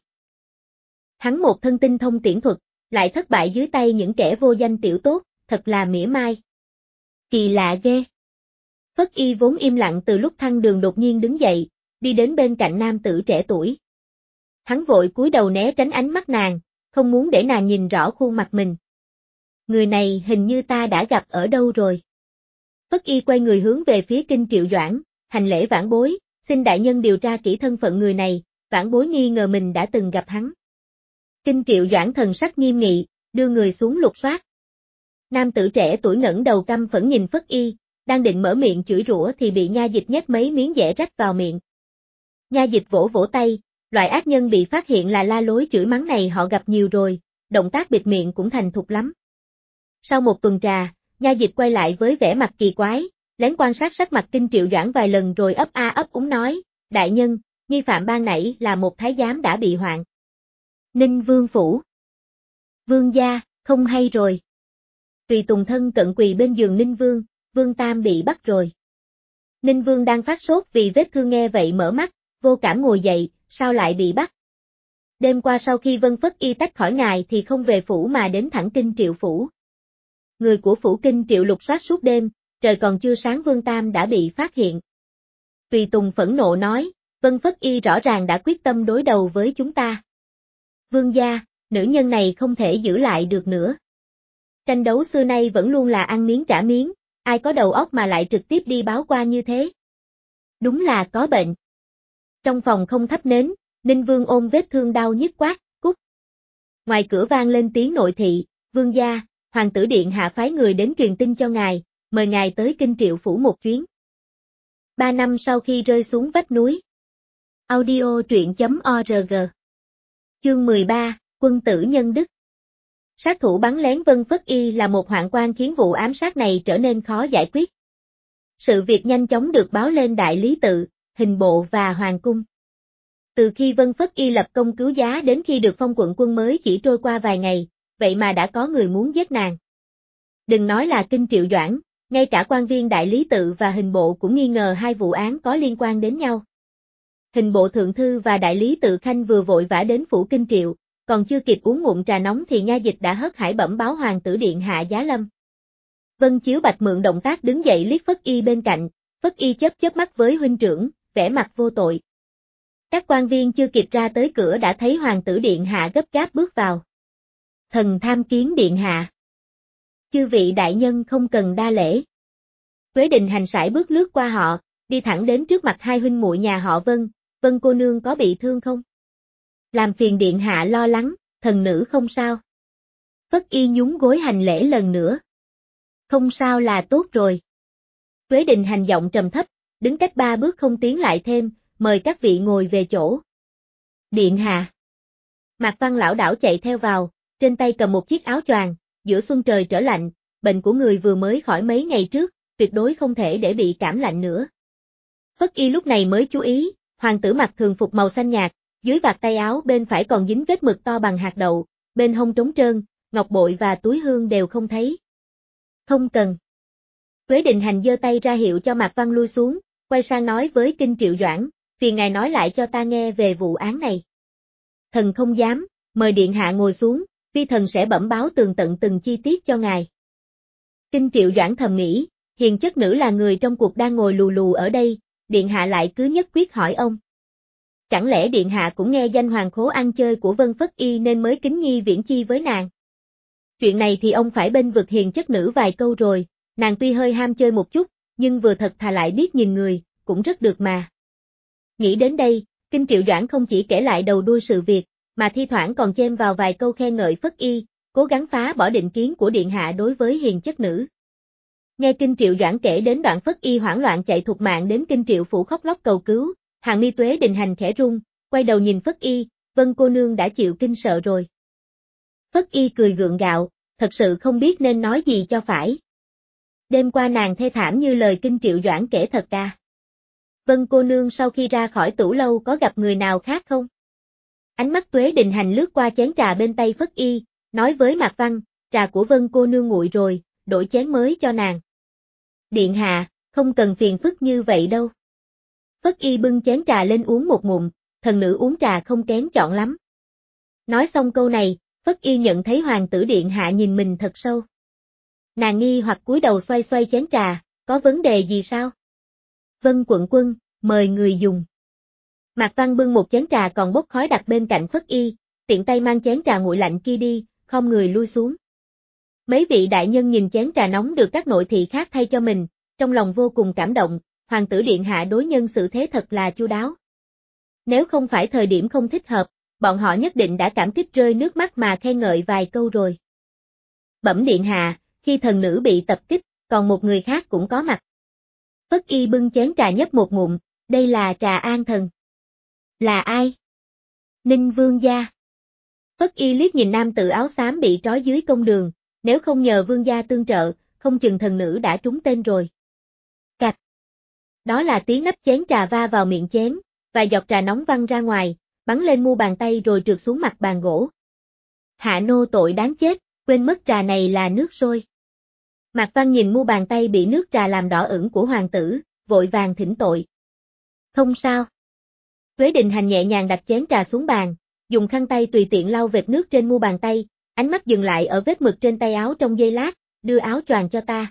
Hắn một thân tinh thông tiễn thuật, lại thất bại dưới tay những kẻ vô danh tiểu tốt, thật là mỉa mai. Kỳ lạ ghê. Phất Y vốn im lặng từ lúc thăng đường đột nhiên đứng dậy, đi đến bên cạnh nam tử trẻ tuổi. Hắn vội cúi đầu né tránh ánh mắt nàng, không muốn để nàng nhìn rõ khuôn mặt mình. Người này hình như ta đã gặp ở đâu rồi. Phất Y quay người hướng về phía Kinh Triệu Doãn, hành lễ vãn bối, xin đại nhân điều tra kỹ thân phận người này, vãn bối nghi ngờ mình đã từng gặp hắn. Kinh Triệu Doãn thần sắc nghiêm nghị, đưa người xuống lục soát. Nam tử trẻ tuổi ngẩng đầu căm phẫn nhìn Phất Y, đang định mở miệng chửi rủa thì bị nha dịch nhét mấy miếng dẻ rách vào miệng. Nha dịch vỗ vỗ tay, loại ác nhân bị phát hiện là la lối chửi mắng này họ gặp nhiều rồi, động tác bịt miệng cũng thành thục lắm. Sau một tuần trà, nha dịch quay lại với vẻ mặt kỳ quái, lén quan sát sắc mặt Kinh Triệu Doãn vài lần rồi ấp a ấp úng nói, đại nhân, nghi phạm ban nãy là một thái giám đã bị hoạn. Ninh Vương phủ. Vương gia, không hay rồi. Tùy tùng thân cận quỳ bên giường Ninh Vương, Vương Tam bị bắt rồi. Ninh Vương đang phát sốt vì vết thương nghe vậy mở mắt, vô cảm ngồi dậy, sao lại bị bắt? Đêm qua sau khi Vân Phất Y tách khỏi ngài thì không về phủ mà đến thẳng Kinh Triệu phủ. Người của phủ Kinh Triệu lục soát suốt đêm, trời còn chưa sáng Vương Tam đã bị phát hiện. Tùy tùng phẫn nộ nói, Vân Phất Y rõ ràng đã quyết tâm đối đầu với chúng ta. Vương gia, nữ nhân này không thể giữ lại được nữa. Tranh đấu xưa nay vẫn luôn là ăn miếng trả miếng, ai có đầu óc mà lại trực tiếp đi báo qua như thế. Đúng là có bệnh. Trong phòng không thắp nến, Ninh Vương ôm vết thương đau nhức quát, cút. Ngoài cửa vang lên tiếng nội thị, vương gia, hoàng tử điện hạ phái người đến truyền tin cho ngài, mời ngài tới Kinh Triệu phủ một chuyến. Ba năm sau khi rơi xuống vách núi. Audio truyện chấm org. Chương mười ba, Quân tử nhân đức. Sát thủ bắn lén Vân Phất Y là một hoạn quan khiến vụ ám sát này trở nên khó giải quyết. Sự việc nhanh chóng được báo lên đại lý tự, hình bộ và hoàng cung. Từ khi Vân Phất Y lập công cứu giá đến khi được phong quận quân mới chỉ trôi qua vài ngày, vậy mà đã có người muốn giết nàng. Đừng nói là Kinh Triệu Doãn, ngay cả quan viên đại lý tự và hình bộ cũng nghi ngờ hai vụ án có liên quan đến nhau. Hình bộ thượng thư và đại lý tự Khanh vừa vội vã đến phủ Kinh Triệu, còn chưa kịp uống ngụm trà nóng thì nha dịch đã hớt hải bẩm báo hoàng tử điện hạ giá lâm. Vân Chiếu Bạch mượn động tác đứng dậy liếc Phất Y bên cạnh, Phất Y chớp chớp mắt với huynh trưởng, vẻ mặt vô tội. Các quan viên chưa kịp ra tới cửa đã thấy hoàng tử điện hạ gấp gáp bước vào. Thần tham kiến điện hạ. Chư vị đại nhân không cần đa lễ. Tuế Đình hành sải bước lướt qua họ, đi thẳng đến trước mặt hai huynh muội nhà họ Vân, Vân cô nương có bị thương không? Làm phiền điện hạ lo lắng, thần nữ không sao. Phất Y nhún gối hành lễ lần nữa. Không sao là tốt rồi. Tuế Đình hành giọng trầm thấp, đứng cách ba bước không tiến lại thêm, mời các vị ngồi về chỗ. Điện hạ. Mạc Văn lão đảo chạy theo vào, trên tay cầm một chiếc áo choàng, giữa xuân trời trở lạnh, bệnh của người vừa mới khỏi mấy ngày trước, tuyệt đối không thể để bị cảm lạnh nữa. Phất Y lúc này mới chú ý, hoàng tử mặc thường phục màu xanh nhạt, dưới vạt tay áo bên phải còn dính vết mực to bằng hạt đậu, bên hông trống trơn, ngọc bội và túi hương đều không thấy. Không cần. Tuế Đình hành giơ tay ra hiệu cho Mạc Văn lui xuống, quay sang nói với Kinh Triệu Doãn, phiền ngài nói lại cho ta nghe về vụ án này. Thần không dám, mời điện hạ ngồi xuống, vi thần sẽ bẩm báo tường tận từng chi tiết cho ngài. Kinh Triệu Doãn thầm nghĩ, hiền chất nữ là người trong cuộc đang ngồi lù lù ở đây, điện hạ lại cứ nhất quyết hỏi ông. Chẳng lẽ điện hạ cũng nghe danh hoàng khố ăn chơi của Vân Phất Y nên mới kính nhi viễn chi với nàng? Chuyện này thì ông phải bênh vực hiền chất nữ vài câu rồi, nàng tuy hơi ham chơi một chút, nhưng vừa thật thà lại biết nhìn người, cũng rất được mà. Nghĩ đến đây, Kinh Triệu Doãn không chỉ kể lại đầu đuôi sự việc, mà thi thoảng còn chêm vào vài câu khen ngợi Phất Y, cố gắng phá bỏ định kiến của điện hạ đối với hiền chất nữ. Nghe Kinh Triệu Doãn kể đến đoạn Phất Y hoảng loạn chạy thục mạng đến Kinh Triệu phủ khóc lóc cầu cứu, hàng mi Tuế Đình hành khẽ run, quay đầu nhìn Phất Y, Vân cô nương đã chịu kinh sợ rồi. Phất Y cười gượng gạo, thật sự không biết nên nói gì cho phải. Đêm qua nàng thê thảm như lời Kinh Triệu Doãn kể thật à. Vân cô nương sau khi ra khỏi tửu lâu có gặp người nào khác không? Ánh mắt Tuế Đình hành lướt qua chén trà bên tay Phất Y, nói với Mạc Văn, trà của Vân cô nương nguội rồi, đổi chén mới cho nàng. Điện hạ, không cần phiền phức như vậy đâu. Phất Y bưng chén trà lên uống một ngụm, thần nữ uống trà không kén chọn lắm. Nói xong câu này, Phất Y nhận thấy hoàng tử điện hạ nhìn mình thật sâu. Nàng nghi hoặc cúi đầu xoay xoay chén trà, có vấn đề gì sao? Vân quận quân, mời người dùng. Mạc Văn bưng một chén trà còn bốc khói đặt bên cạnh Phất Y, tiện tay mang chén trà nguội lạnh kia đi, không người lui xuống. Mấy vị đại nhân nhìn chén trà nóng được các nội thị khác thay cho mình, trong lòng vô cùng cảm động, hoàng tử điện hạ đối nhân xử thế thật là chu đáo. Nếu không phải thời điểm không thích hợp, bọn họ nhất định đã cảm kích rơi nước mắt mà khen ngợi vài câu rồi. Bẩm điện hạ, khi thần nữ bị tập kích, còn một người khác cũng có mặt. Phất Y bưng chén trà nhấp một ngụm, đây là trà an thần. Là ai? Ninh vương gia. Phất Y liếc nhìn nam tử áo xám bị trói dưới công đường, nếu không nhờ vương gia tương trợ, không chừng thần nữ đã trúng tên rồi. Cạch. Đó là tiếng nắp chén trà va vào miệng chén, vài giọt trà nóng văng ra ngoài, bắn lên mu bàn tay rồi trượt xuống mặt bàn gỗ. Hạ nô tội đáng chết, quên mất trà này là nước sôi. Mạc Văn nhìn mu bàn tay bị nước trà làm đỏ ửng của hoàng tử, vội vàng thỉnh tội. Không sao. Tuế Đình hành nhẹ nhàng đặt chén trà xuống bàn, dùng khăn tay tùy tiện lau vệt nước trên mu bàn tay, ánh mắt dừng lại ở vết mực trên tay áo trong giây lát, đưa áo choàng cho ta.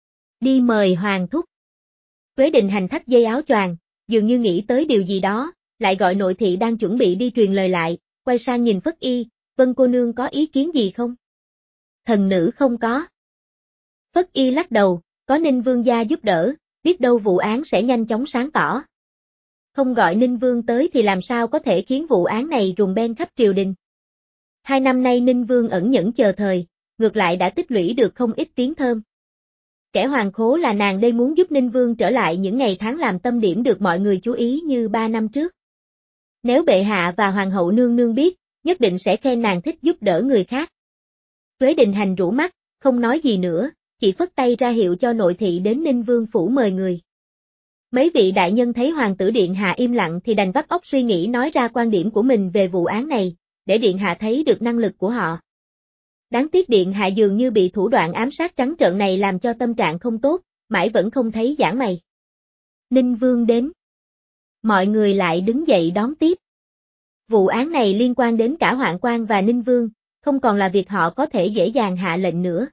Đi mời hoàng thúc. Tuế Đình hành thắt dây áo choàng, dường như nghĩ tới điều gì đó, lại gọi nội thị đang chuẩn bị đi truyền lời lại, quay sang nhìn Phất Y, Vân cô nương có ý kiến gì không? Thần nữ không có. Phất Y lắc đầu, có Ninh Vương gia giúp đỡ, biết đâu vụ án sẽ nhanh chóng sáng tỏ. Không gọi Ninh Vương tới thì làm sao có thể khiến vụ án này rùng beng khắp triều đình. Hai năm nay Ninh Vương ẩn nhẫn chờ thời, ngược lại đã tích lũy được không ít tiếng thơm. Kẻ hoàng khố là nàng đây muốn giúp Ninh Vương trở lại những ngày tháng làm tâm điểm được mọi người chú ý như ba năm trước. Nếu bệ hạ và hoàng hậu nương nương biết, nhất định sẽ khen nàng thích giúp đỡ người khác. Tuế Đình Hành rũ mắt, không nói gì nữa, chỉ phất tay ra hiệu cho nội thị đến Ninh Vương phủ mời người. Mấy vị đại nhân thấy hoàng tử điện hạ im lặng thì đành vắt óc suy nghĩ nói ra quan điểm của mình về vụ án này, để điện hạ thấy được năng lực của họ. Đáng tiếc điện hạ dường như bị thủ đoạn ám sát trắng trợn này làm cho tâm trạng không tốt, mãi vẫn không thấy giãn mày. Ninh Vương đến. Mọi người lại đứng dậy đón tiếp. Vụ án này liên quan đến cả Hoạn Quan và Ninh Vương, không còn là việc họ có thể dễ dàng hạ lệnh nữa.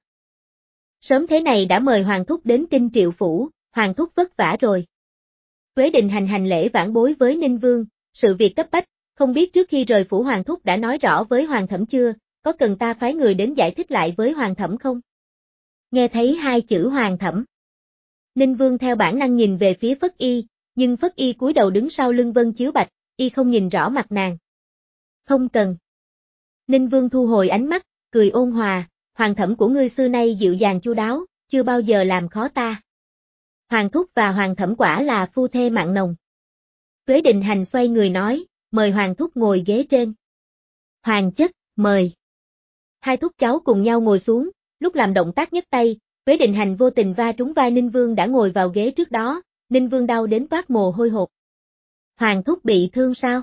Sớm thế này đã mời Hoàng Thúc đến Kinh Triệu Phủ, Hoàng Thúc vất vả rồi. Tuế Đình hành hành lễ vãn bối với Ninh Vương, sự việc cấp bách, không biết trước khi rời phủ Hoàng Thúc đã nói rõ với Hoàng Thẩm chưa, có cần ta phái người đến giải thích lại với Hoàng Thẩm không? Nghe thấy hai chữ Hoàng Thẩm. Ninh Vương theo bản năng nhìn về phía Phất Y, nhưng Phất Y cúi đầu đứng sau lưng Vân Chiếu Bạch, y không nhìn rõ mặt nàng. Không cần. Ninh Vương thu hồi ánh mắt, cười ôn hòa, Hoàng Thẩm của ngươi xưa nay dịu dàng chu đáo, chưa bao giờ làm khó ta. Hoàng Thúc và Hoàng Thẩm quả là phu thê mặn nồng. Tuế Đình hành xoay người nói, mời Hoàng Thúc ngồi ghế trên. Hoàng chất, mời. Hai thúc cháu cùng nhau ngồi xuống, lúc làm động tác nhấc tay, Tuế Đình hành vô tình va trúng vai Ninh Vương đã ngồi vào ghế trước đó, Ninh Vương đau đến toát mồ hôi hột. Hoàng Thúc bị thương sao?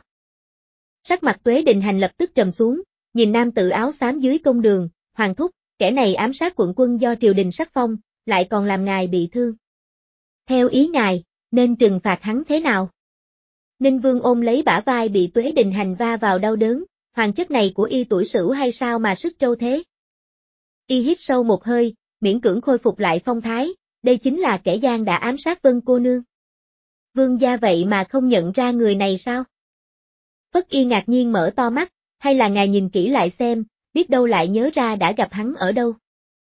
Sắc mặt Tuế Đình hành lập tức trầm xuống, nhìn nam tử áo xám dưới công đường, Hoàng Thúc, kẻ này ám sát quận quân do triều đình sắc phong, lại còn làm ngài bị thương. Theo ý ngài, nên trừng phạt hắn thế nào? Ninh Vương ôm lấy bả vai bị Tuế Đình hành va vào đau đớn, hoàng chất này của y tuổi sửu hay sao mà sức trâu thế? Y hít sâu một hơi, miễn cưỡng khôi phục lại phong thái, đây chính là kẻ gian đã ám sát Vân cô nương. Vương gia vậy mà không nhận ra người này sao? Phất Y ngạc nhiên mở to mắt, hay là ngài nhìn kỹ lại xem, biết đâu lại nhớ ra đã gặp hắn ở đâu.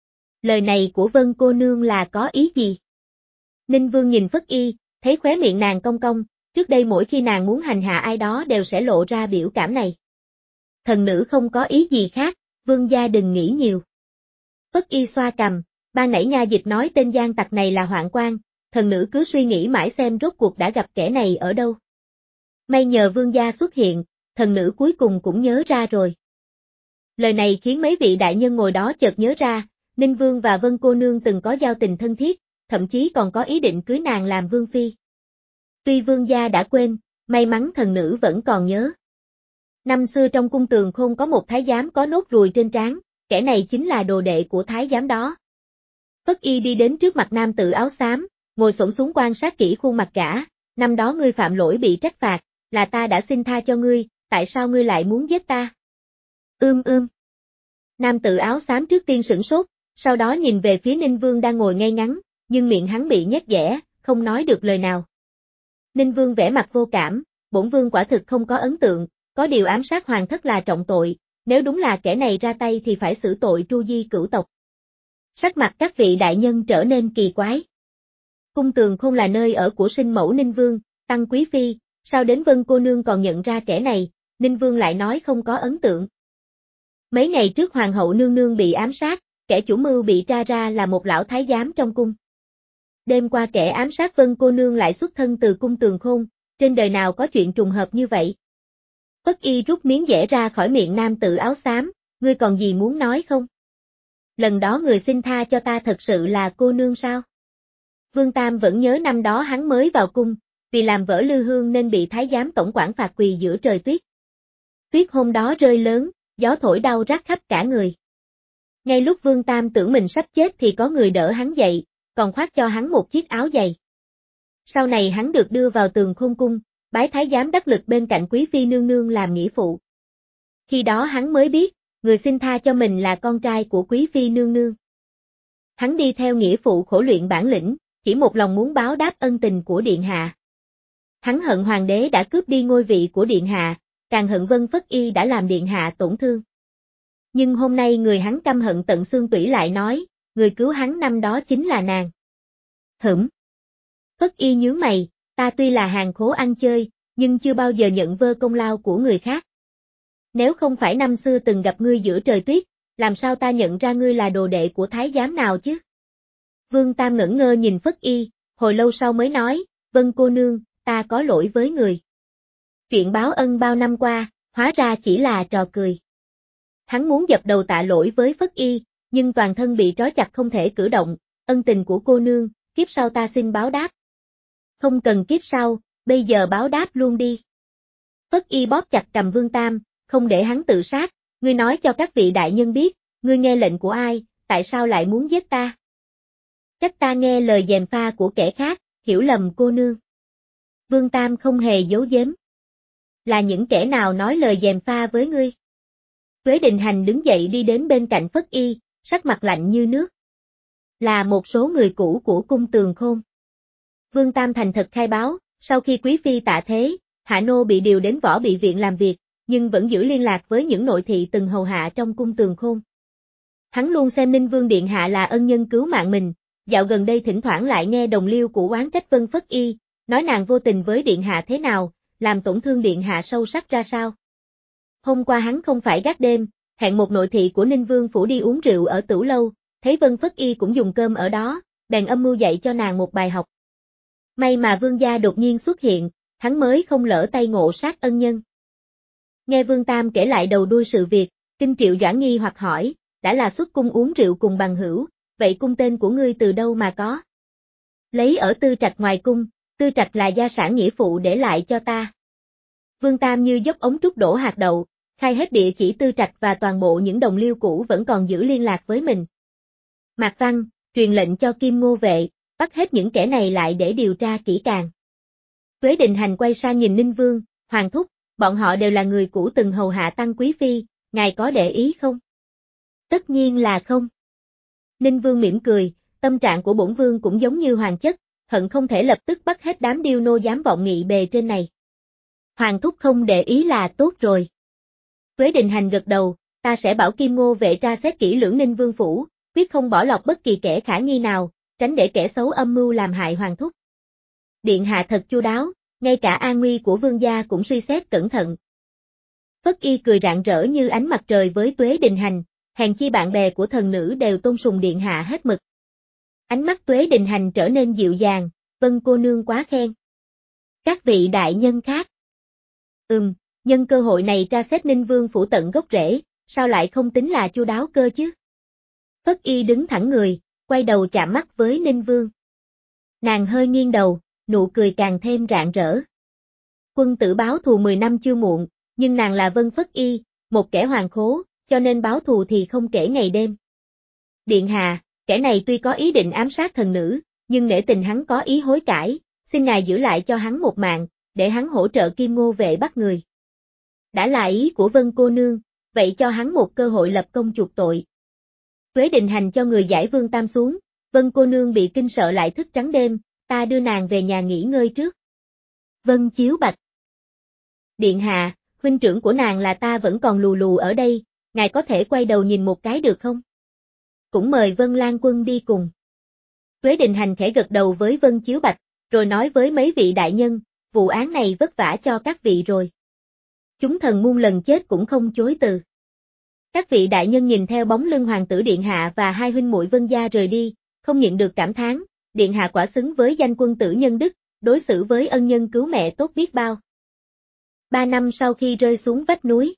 Lời này của Vân cô nương là có ý gì? Ninh Vương nhìn Phất Y, thấy khóe miệng nàng cong cong, trước đây mỗi khi nàng muốn hành hạ ai đó đều sẽ lộ ra biểu cảm này. Thần nữ không có ý gì khác, vương gia đừng nghĩ nhiều. Phất Y xoa cằm, ban nãy nha dịch nói tên gian tặc này là Hoạn Quan, thần nữ cứ suy nghĩ mãi xem rốt cuộc đã gặp kẻ này ở đâu. May nhờ vương gia xuất hiện, thần nữ cuối cùng cũng nhớ ra rồi. Lời này khiến mấy vị đại nhân ngồi đó chợt nhớ ra, Ninh Vương và Vân cô nương từng có giao tình thân thiết, thậm chí còn có ý định cưới nàng làm vương phi. Tuy vương gia đã quên, may mắn thần nữ vẫn còn nhớ. Năm xưa trong cung Tường Khôn có một thái giám có nốt ruồi trên trán, kẻ này chính là đồ đệ của thái giám đó. Phất Y đi đến trước mặt nam tử áo xám, ngồi xổm xuống quan sát kỹ khuôn mặt gã, năm đó ngươi phạm lỗi bị trách phạt, là ta đã xin tha cho ngươi, tại sao ngươi lại muốn giết ta? Ưm ưm. Nam tử áo xám trước tiên sửng sốt, sau đó nhìn về phía Ninh Vương đang ngồi ngay ngắn, nhưng miệng hắn bị nhét dẻ, không nói được lời nào. Ninh Vương vẻ mặt vô cảm, bổn vương quả thực không có ấn tượng, có điều ám sát hoàng thất là trọng tội, nếu đúng là kẻ này ra tay thì phải xử tội tru di cửu tộc. Sắc mặt các vị đại nhân trở nên kỳ quái. Cung Tường Khôn là nơi ở của sinh mẫu Ninh Vương, Tăng Quý Phi, sao đến Vân cô nương còn nhận ra kẻ này, Ninh Vương lại nói không có ấn tượng. Mấy ngày trước hoàng hậu nương nương bị ám sát, kẻ chủ mưu bị tra ra là một lão thái giám trong cung. Đêm qua kẻ ám sát Vân cô nương lại xuất thân từ cung Tường Khôn, trên đời nào có chuyện trùng hợp như vậy? Phất Y rút miếng dẻ ra khỏi miệng nam tử áo xám, ngươi còn gì muốn nói không? Lần đó người xin tha cho ta thật sự là cô nương sao? Vương Tam vẫn nhớ năm đó hắn mới vào cung, vì làm vỡ lư hương nên bị thái giám tổng quản phạt quỳ giữa trời tuyết. Tuyết hôm đó rơi lớn, gió thổi đau rát khắp cả người. Ngay lúc Vương Tam tưởng mình sắp chết thì có người đỡ hắn dậy, còn khoác cho hắn một chiếc áo dày. Sau này hắn được đưa vào Tường Khôn cung, bái thái giám đắc lực bên cạnh quý phi nương nương làm nghĩa phụ. Khi đó hắn mới biết, người xin tha cho mình là con trai của quý phi nương nương. Hắn đi theo nghĩa phụ khổ luyện bản lĩnh, chỉ một lòng muốn báo đáp ân tình của điện hạ. Hắn hận hoàng đế đã cướp đi ngôi vị của điện hạ, càng hận Vân Phất Y đã làm điện hạ tổn thương. Nhưng hôm nay người hắn căm hận tận xương tủy lại nói, người cứu hắn năm đó chính là nàng. Hửm. Phất Y nhướng mày, ta tuy là hàng khố ăn chơi, nhưng chưa bao giờ nhận vơ công lao của người khác. Nếu không phải năm xưa từng gặp ngươi giữa trời tuyết, làm sao ta nhận ra ngươi là đồ đệ của thái giám nào chứ? Vương Tam ngẩn ngơ nhìn Phất Y, hồi lâu sau mới nói, vâng cô nương, ta có lỗi với người. Chuyện báo ân bao năm qua, hóa ra chỉ là trò cười. Hắn muốn dập đầu tạ lỗi với Phất Y, nhưng toàn thân bị trói chặt không thể cử động, ân tình của cô nương, kiếp sau ta xin báo đáp. Không cần kiếp sau, bây giờ báo đáp luôn đi. Phất Y bóp chặt cầm Vương Tam, không để hắn tự sát, ngươi nói cho các vị đại nhân biết, ngươi nghe lệnh của ai, tại sao lại muốn giết ta? Chắc ta nghe lời gièm pha của kẻ khác, hiểu lầm cô nương. Vương Tam không hề giấu giếm. Là những kẻ nào nói lời gièm pha với ngươi? Tuế Định Hành đứng dậy đi đến bên cạnh Phất Y, sắc mặt lạnh như nước. Là một số người cũ của cung Tường Khôn. Vương Tam thành thật khai báo, sau khi Quý Phi tạ thế, Hạ Nô bị điều đến Võ Bị Viện làm việc, nhưng vẫn giữ liên lạc với những nội thị từng hầu hạ trong cung Tường Khôn. Hắn luôn xem Ninh Vương Điện Hạ là ân nhân cứu mạng mình, dạo gần đây thỉnh thoảng lại nghe đồng liêu của oán trách Vân Phất Y, nói nàng vô tình với Điện Hạ thế nào, làm tổn thương Điện Hạ sâu sắc ra sao. Hôm qua hắn không phải gác đêm, hẹn một nội thị của Ninh Vương phủ đi uống rượu ở Tửu Lâu, thấy Vân Phất Y cũng dùng cơm ở đó, bèn âm mưu dạy cho nàng một bài học. May mà Vương gia đột nhiên xuất hiện, hắn mới không lỡ tay ngộ sát ân nhân. Nghe Vương Tam kể lại đầu đuôi sự việc, Kinh Triệu Doãn nghi hoặc hỏi, đã là xuất cung uống rượu cùng bằng hữu, vậy cung tên của ngươi từ đâu mà có? Lấy ở Tư Trạch ngoài cung, Tư Trạch là gia sản nghĩa phụ để lại cho ta. Vương Tam như dốc ống trúc đổ hạt đậu, khai hết địa chỉ Tư Trạch và toàn bộ những đồng liêu cũ vẫn còn giữ liên lạc với mình. Mạc Văn, truyền lệnh cho Kim Ngô Vệ, bắt hết những kẻ này lại để điều tra kỹ càng. Tuế Định Hành quay sang nhìn Ninh Vương, Hoàng thúc, bọn họ đều là người cũ từng hầu hạ Tăng Quý Phi, ngài có để ý không? Tất nhiên là không. Ninh Vương mỉm cười, tâm trạng của bổn vương cũng giống như Hoàng chất, hận không thể lập tức bắt hết đám điêu nô dám vọng nghị bề trên này. Hoàng thúc không để ý là tốt rồi. Tuế Định Hành gật đầu, ta sẽ bảo Kim Ngô Vệ tra xét kỹ lưỡng Ninh Vương phủ, quyết không bỏ lọt bất kỳ kẻ khả nghi nào, tránh để kẻ xấu âm mưu làm hại Hoàng thúc. Điện hạ thật chu đáo, ngay cả an nguy của vương gia cũng suy xét cẩn thận. Phất Y cười rạng rỡ như ánh mặt trời với Tuế Định Hành, hèn chi bạn bè của thần nữ đều tôn sùng điện hạ hết mực. Ánh mắt Tuế Định Hành trở nên dịu dàng, vâng cô nương quá khen. Các vị đại nhân khác. Ừm, nhân cơ hội này tra xét Ninh Vương phủ tận gốc rễ, sao lại không tính là chu đáo cơ chứ? Phất Y đứng thẳng người, quay đầu chạm mắt với Ninh Vương. Nàng hơi nghiêng đầu, nụ cười càng thêm rạng rỡ. Quân tử báo thù mười năm chưa muộn, nhưng nàng là Vân Phất Y, một kẻ hoàng khố, cho nên báo thù thì không kể ngày đêm. Điện hạ, kẻ này tuy có ý định ám sát thần nữ, nhưng nể tình hắn có ý hối cải, xin ngài giữ lại cho hắn một mạng, để hắn hỗ trợ Kim Ngô Vệ bắt người. Đã là ý của Vân cô nương, vậy cho hắn một cơ hội lập công chuộc tội. Tuế Định Hành cho người giải Vương Tam xuống, Vân cô nương bị kinh sợ lại thức trắng đêm, ta đưa nàng về nhà nghỉ ngơi trước. Vân chiếu bạch. Điện hạ, huynh trưởng của nàng là ta vẫn còn lù lù ở đây, ngài có thể quay đầu nhìn một cái được không? Cũng mời Vân Lan Quân đi cùng. Tuế Định Hành khẽ gật đầu với Vân Chiếu Bạch, rồi nói với mấy vị đại nhân, vụ án này vất vả cho các vị rồi. Chúng thần muôn lần chết cũng không chối từ. Các vị đại nhân nhìn theo bóng lưng hoàng tử điện hạ và hai huynh muội Vân gia rời đi, không nhịn được cảm thán, điện hạ quả xứng với danh quân tử nhân đức, đối xử với ân nhân cứu mẹ tốt biết bao. Ba năm sau khi rơi xuống vách núi.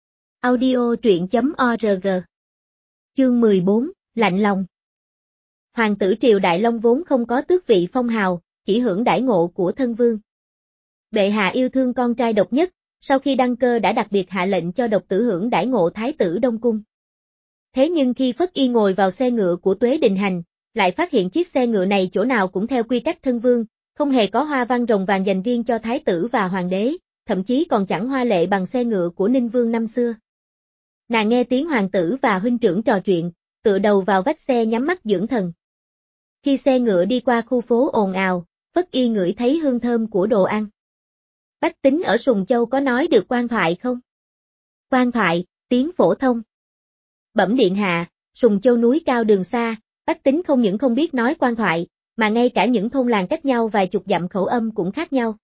Audio truyện chấm org. Chương mười bốn, lạnh lòng. Hoàng tử triều Đại Long vốn không có tước vị phong hào, chỉ hưởng đãi ngộ của thân vương. Bệ hạ yêu thương con trai độc nhất, sau khi đăng cơ đã đặc biệt hạ lệnh cho độc tử hưởng đãi ngộ thái tử Đông Cung. Thế nhưng khi Phất Y ngồi vào xe ngựa của Tuế Định Hành, lại phát hiện chiếc xe ngựa này chỗ nào cũng theo quy cách thân vương, không hề có hoa văn rồng vàng dành riêng cho thái tử và hoàng đế, thậm chí còn chẳng hoa lệ bằng xe ngựa của Ninh Vương năm xưa. Nàng nghe tiếng hoàng tử và huynh trưởng trò chuyện, tựa đầu vào vách xe nhắm mắt dưỡng thần. Khi xe ngựa đi qua khu phố ồn ào, Phất Y ngửi thấy hương thơm của đồ ăn. Bách tính ở Sùng Châu có nói được quan thoại không? Quan thoại, tiếng phổ thông. Bẩm điện hạ, Sùng Châu núi cao đường xa, bách tính không những không biết nói quan thoại, mà ngay cả những thôn làng cách nhau vài chục dặm khẩu âm cũng khác nhau.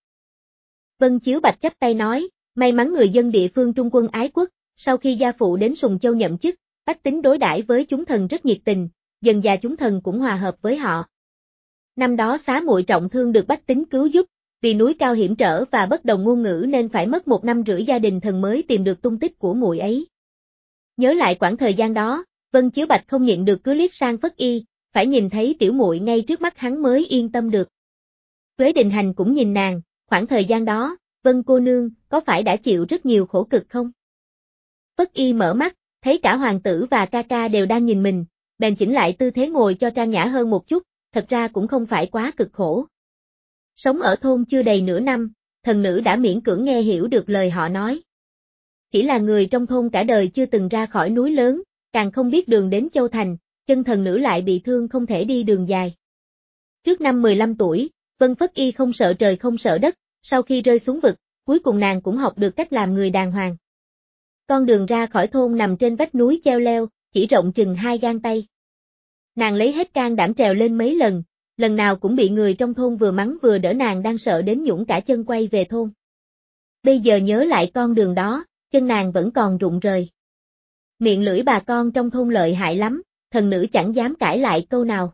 Vân Chiếu Bạch chắp tay nói, may mắn người dân địa phương trung quân ái quốc, sau khi gia phụ đến Sùng Châu nhậm chức, bách tính đối đãi với chúng thần rất nhiệt tình, dần dà chúng thần cũng hòa hợp với họ. Năm đó xá muội trọng thương được bách tính cứu giúp, vì núi cao hiểm trở và bất đồng ngôn ngữ nên phải mất một năm rưỡi gia đình thần mới tìm được tung tích của muội ấy. Nhớ lại quãng thời gian đó, Vân Chiếu Bạch không nhịn được cứ liếc sang Phất Y, phải nhìn thấy tiểu muội ngay trước mắt hắn mới yên tâm được. Tuế Đình Hành cũng nhìn nàng, khoảng thời gian đó, Vân cô nương, có phải đã chịu rất nhiều khổ cực không? Phất Y mở mắt, thấy cả hoàng tử và ca ca đều đang nhìn mình, bèn chỉnh lại tư thế ngồi cho trang nhã hơn một chút, thật ra cũng không phải quá cực khổ. Sống ở thôn chưa đầy nửa năm, thần nữ đã miễn cưỡng nghe hiểu được lời họ nói. Chỉ là người trong thôn cả đời chưa từng ra khỏi núi lớn, càng không biết đường đến Châu Thành, chân thần nữ lại bị thương không thể đi đường dài. Trước năm mười lăm tuổi, Vân Phất Y không sợ trời không sợ đất, sau khi rơi xuống vực, cuối cùng nàng cũng học được cách làm người đàng hoàng. Con đường ra khỏi thôn nằm trên vách núi treo leo, chỉ rộng chừng hai gang tay. Nàng lấy hết can đảm trèo lên mấy lần, lần nào cũng bị người trong thôn vừa mắng vừa đỡ, nàng đang sợ đến nhũn cả chân quay về thôn. Bây giờ nhớ lại con đường đó, chân nàng vẫn còn rụng rời. Miệng lưỡi bà con trong thôn lợi hại lắm, thần nữ chẳng dám cãi lại câu nào.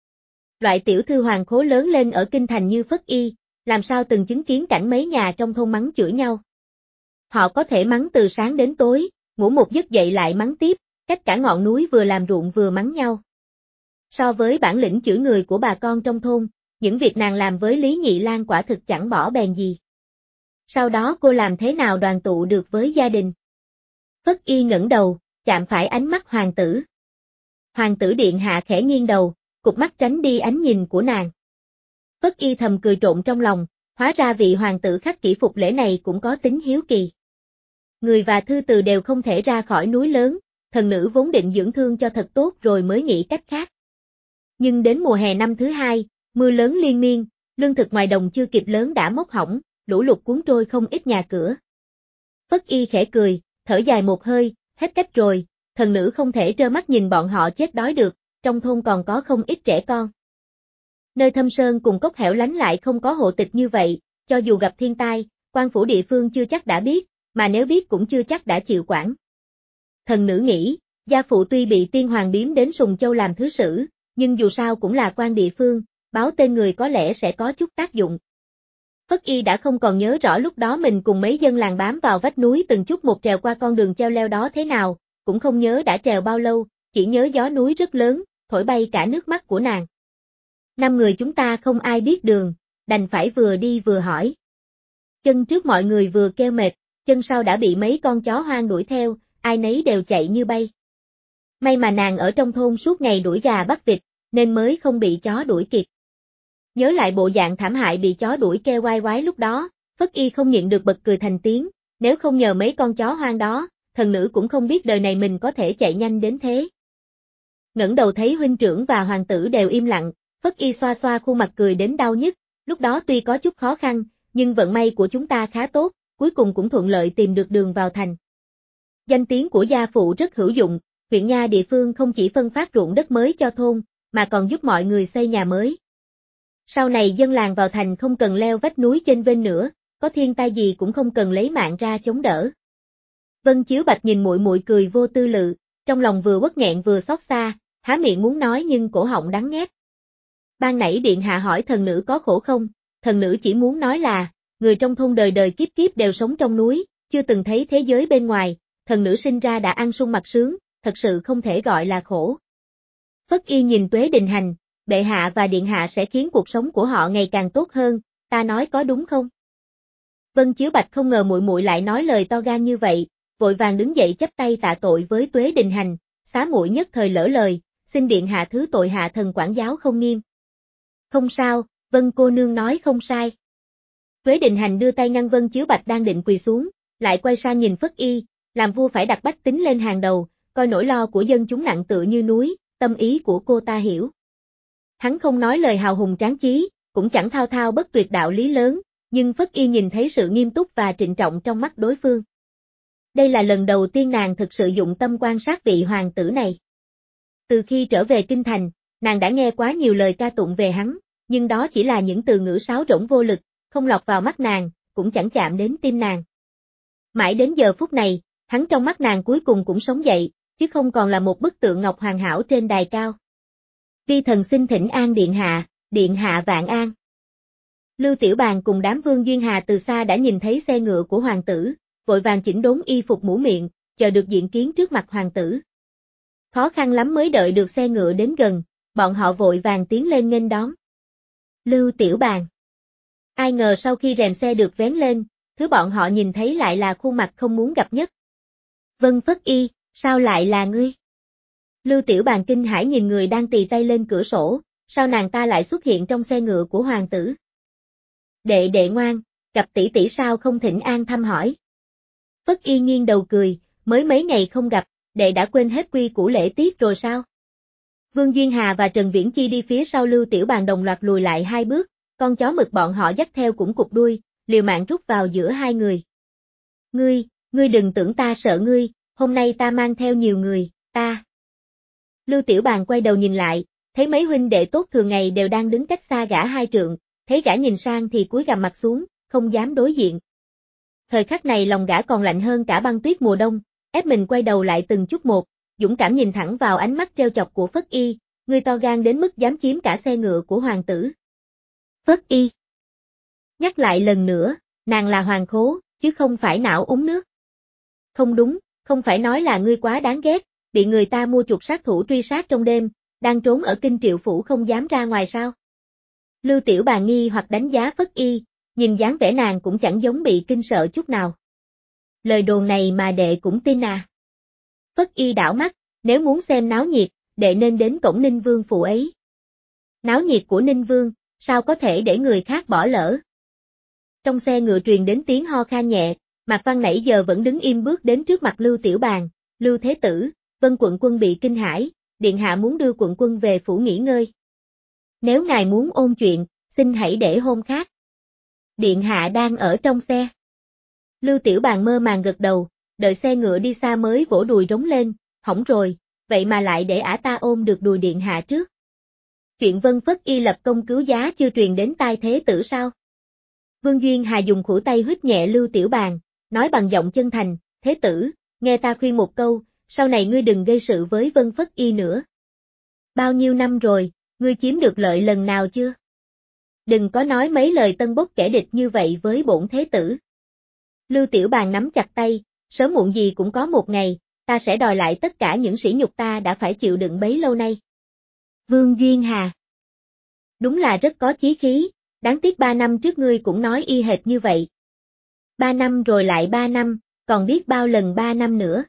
Loại tiểu thư hoàng khố lớn lên ở kinh thành như Phất Y, làm sao từng chứng kiến cảnh mấy nhà trong thôn mắng chửi nhau. Họ có thể mắng từ sáng đến tối, ngủ một giấc dậy lại mắng tiếp, cách cả ngọn núi vừa làm ruộng vừa mắng nhau. So với bản lĩnh chửi người của bà con trong thôn, những việc nàng làm với Lý Nhị Lang quả thực chẳng bỏ bèn gì. Sau đó cô làm thế nào đoàn tụ được với gia đình? Phất Y ngẩng đầu, chạm phải ánh mắt hoàng tử. Hoàng tử điện hạ khẽ nghiêng đầu, cụp mắt tránh đi ánh nhìn của nàng. Phất Y thầm cười trộn trong lòng, hóa ra vị hoàng tử khắc kỷ phục lễ này cũng có tính hiếu kỳ. Người và thư từ đều không thể ra khỏi núi lớn, thần nữ vốn định dưỡng thương cho thật tốt rồi mới nghĩ cách khác. Nhưng đến mùa hè năm thứ hai, mưa lớn liên miên, lương thực ngoài đồng chưa kịp lớn đã mốc hỏng, lũ lụt cuốn trôi không ít nhà cửa. Phất Y khẽ cười, thở dài một hơi, hết cách rồi, thần nữ không thể trơ mắt nhìn bọn họ chết đói được, trong thôn còn có không ít trẻ con. Nơi thâm sơn cùng cốc hẻo lánh lại không có hộ tịch như vậy, cho dù gặp thiên tai, quan phủ địa phương chưa chắc đã biết, mà nếu biết cũng chưa chắc đã chịu quản. Thần nữ nghĩ, gia phụ tuy bị tiên hoàng biếm đến Sùng Châu làm thứ sử, nhưng dù sao cũng là quan địa phương, báo tên người có lẽ sẽ có chút tác dụng. Phất Y đã không còn nhớ rõ lúc đó mình cùng mấy dân làng bám vào vách núi từng chút một trèo qua con đường treo leo đó thế nào, cũng không nhớ đã trèo bao lâu, chỉ nhớ gió núi rất lớn, thổi bay cả nước mắt của nàng. Năm người chúng ta không ai biết đường, đành phải vừa đi vừa hỏi. Chân trước mọi người vừa kêu mệt, chân sau đã bị mấy con chó hoang đuổi theo, ai nấy đều chạy như bay. May mà nàng ở trong thôn suốt ngày đuổi gà bắt vịt, nên mới không bị chó đuổi kịp. Nhớ lại bộ dạng thảm hại bị chó đuổi kêu oai oái lúc đó, Phất Y không nhịn được bật cười thành tiếng, nếu không nhờ mấy con chó hoang đó, thần nữ cũng không biết đời này mình có thể chạy nhanh đến thế. Ngẩng đầu thấy huynh trưởng và hoàng tử đều im lặng, Phất Y xoa xoa khuôn mặt cười đến đau nhức, lúc đó tuy có chút khó khăn, nhưng vận may của chúng ta khá tốt, cuối cùng cũng thuận lợi tìm được đường vào thành. Danh tiếng của gia phụ rất hữu dụng, huyện nha địa phương không chỉ phân phát ruộng đất mới cho thôn, mà còn giúp mọi người xây nhà mới. Sau này dân làng vào thành không cần leo vách núi chênh vênh nữa, có thiên tai gì cũng không cần lấy mạng ra chống đỡ. Vân Chiếu Bạch nhìn muội muội cười vô tư lự, trong lòng vừa uất nghẹn vừa xót xa, há miệng muốn nói nhưng cổ họng đắng nghét. Ban nãy điện hạ hỏi thần nữ có khổ không, thần nữ chỉ muốn nói là, người trong thôn đời đời kiếp kiếp đều sống trong núi, chưa từng thấy thế giới bên ngoài, thần nữ sinh ra đã ăn sung mặc sướng, thật sự không thể gọi là khổ. Phất Y nhìn Tuế Đình Hành, bệ hạ và điện hạ sẽ khiến cuộc sống của họ ngày càng tốt hơn, ta nói có đúng không? Vân Chiếu Bạch không ngờ muội muội lại nói lời to gan như vậy, vội vàng đứng dậy chắp tay tạ tội với Tuế Đình Hành, xá muội nhất thời lỡ lời, xin điện hạ thứ tội hạ thần quản giáo không nghiêm. Không sao, Vân cô nương nói không sai. Tuế Đình Hành đưa tay ngăn Vân Chiếu Bạch đang định quỳ xuống, lại quay sang nhìn Phất Y, làm vua phải đặt bách tính lên hàng đầu, coi nỗi lo của dân chúng nặng tựa như núi, tâm ý của cô ta hiểu. Hắn không nói lời hào hùng tráng chí, cũng chẳng thao thao bất tuyệt đạo lý lớn, nhưng Phất Y nhìn thấy sự nghiêm túc và trịnh trọng trong mắt đối phương. Đây là lần đầu tiên nàng thực sự dụng tâm quan sát vị hoàng tử này. Từ khi trở về kinh thành, nàng đã nghe quá nhiều lời ca tụng về hắn, nhưng đó chỉ là những từ ngữ sáo rỗng vô lực, không lọt vào mắt nàng, cũng chẳng chạm đến tim nàng. Mãi đến giờ phút này, hắn trong mắt nàng cuối cùng cũng sống dậy, chứ không còn là một bức tượng ngọc hoàn hảo trên đài cao. Vi thần xin thỉnh an điện hạ, điện hạ vạn an. Lưu Tiểu Bàn cùng đám Vương Duyên Hà từ xa đã nhìn thấy xe ngựa của hoàng tử, vội vàng chỉnh đốn y phục mũ miệng, chờ được diện kiến trước mặt hoàng tử. Khó khăn lắm mới đợi được xe ngựa đến gần, bọn họ vội vàng tiến lên nghênh đón. Lưu Tiểu Bàn. Ai ngờ sau khi rèm xe được vén lên, thứ bọn họ nhìn thấy lại là khuôn mặt không muốn gặp nhất. Vân Phất Y, sao lại là ngươi? Lưu Tiểu Bàn kinh hãi nhìn người đang tì tay lên cửa sổ, sao nàng ta lại xuất hiện trong xe ngựa của hoàng tử? Đệ đệ ngoan, gặp tỷ tỷ sao không thỉnh an thăm hỏi? Phất Y nghiêng đầu cười, mới mấy ngày không gặp, đệ đã quên hết quy củ lễ tiết rồi sao? Vương Duyên Hà và Trần Viễn Chi đi phía sau Lưu Tiểu Bàn đồng loạt lùi lại hai bước, con chó mực bọn họ dắt theo cũng cụp đuôi, liều mạng rút vào giữa hai người. Ngươi, ngươi đừng tưởng ta sợ ngươi, hôm nay ta mang theo nhiều người, ta. Lưu Tiểu Bàn quay đầu nhìn lại, thấy mấy huynh đệ tốt thường ngày đều đang đứng cách xa gã hai trượng, thấy gã nhìn sang thì cúi gằm mặt xuống, không dám đối diện. Thời khắc này lòng gã còn lạnh hơn cả băng tuyết mùa đông, ép mình quay đầu lại từng chút một, dũng cảm nhìn thẳng vào ánh mắt trêu chọc của Phất Y, người to gan đến mức dám chiếm cả xe ngựa của hoàng tử. Phất Y. Nhắc lại lần nữa, nàng là hoàng khố, chứ không phải não uống nước. Không đúng, không phải nói là ngươi quá đáng ghét, bị người ta mua chuộc sát thủ truy sát trong đêm, đang trốn ở kinh triệu phủ không dám ra ngoài sao? Lưu Tiểu Bàn nghi hoặc đánh giá Phất Y, nhìn dáng vẻ nàng cũng chẳng giống bị kinh sợ chút nào. Lời đồn này mà đệ cũng tin à? Phất Y đảo mắt, nếu muốn xem náo nhiệt, đệ nên đến cổng Ninh Vương phủ ấy. Náo nhiệt của Ninh Vương, sao có thể để người khác bỏ lỡ? Trong xe ngựa truyền đến tiếng ho khan nhẹ, Mạc Văn nãy giờ vẫn đứng im bước đến trước mặt Lưu Tiểu Bàn, Lưu Thế Tử, Vân quận quân bị kinh hãi, điện hạ muốn đưa quận quân về phủ nghỉ ngơi. Nếu ngài muốn ôn chuyện, xin hãy để hôm khác. Điện hạ đang ở trong xe. Lưu Tiểu Bàn mơ màng gật đầu, đợi xe ngựa đi xa mới vỗ đùi rống lên, hỏng rồi, vậy mà lại để ả ta ôm được đùi điện hạ trước. Chuyện Vân Phất Y lập công cứu giá chưa truyền đến tai Thế Tử sao? Vương Duyên Hà dùng khuỷu tay huýt nhẹ Lưu Tiểu Bàn, nói bằng giọng chân thành, Thế Tử, nghe ta khuyên một câu, sau này ngươi đừng gây sự với Vân Phất Y nữa. Bao nhiêu năm rồi, ngươi chiếm được lợi lần nào chưa? Đừng có nói mấy lời tân bốc kẻ địch như vậy với bổn Thế Tử. Lưu Tiểu Bàn nắm chặt tay, sớm muộn gì cũng có một ngày, ta sẽ đòi lại tất cả những sỉ nhục ta đã phải chịu đựng bấy lâu nay. Vương Duyên Hà. Đúng là rất có chí khí, đáng tiếc ba năm trước ngươi cũng nói y hệt như vậy. Ba năm rồi lại ba năm, còn biết bao lần ba năm nữa.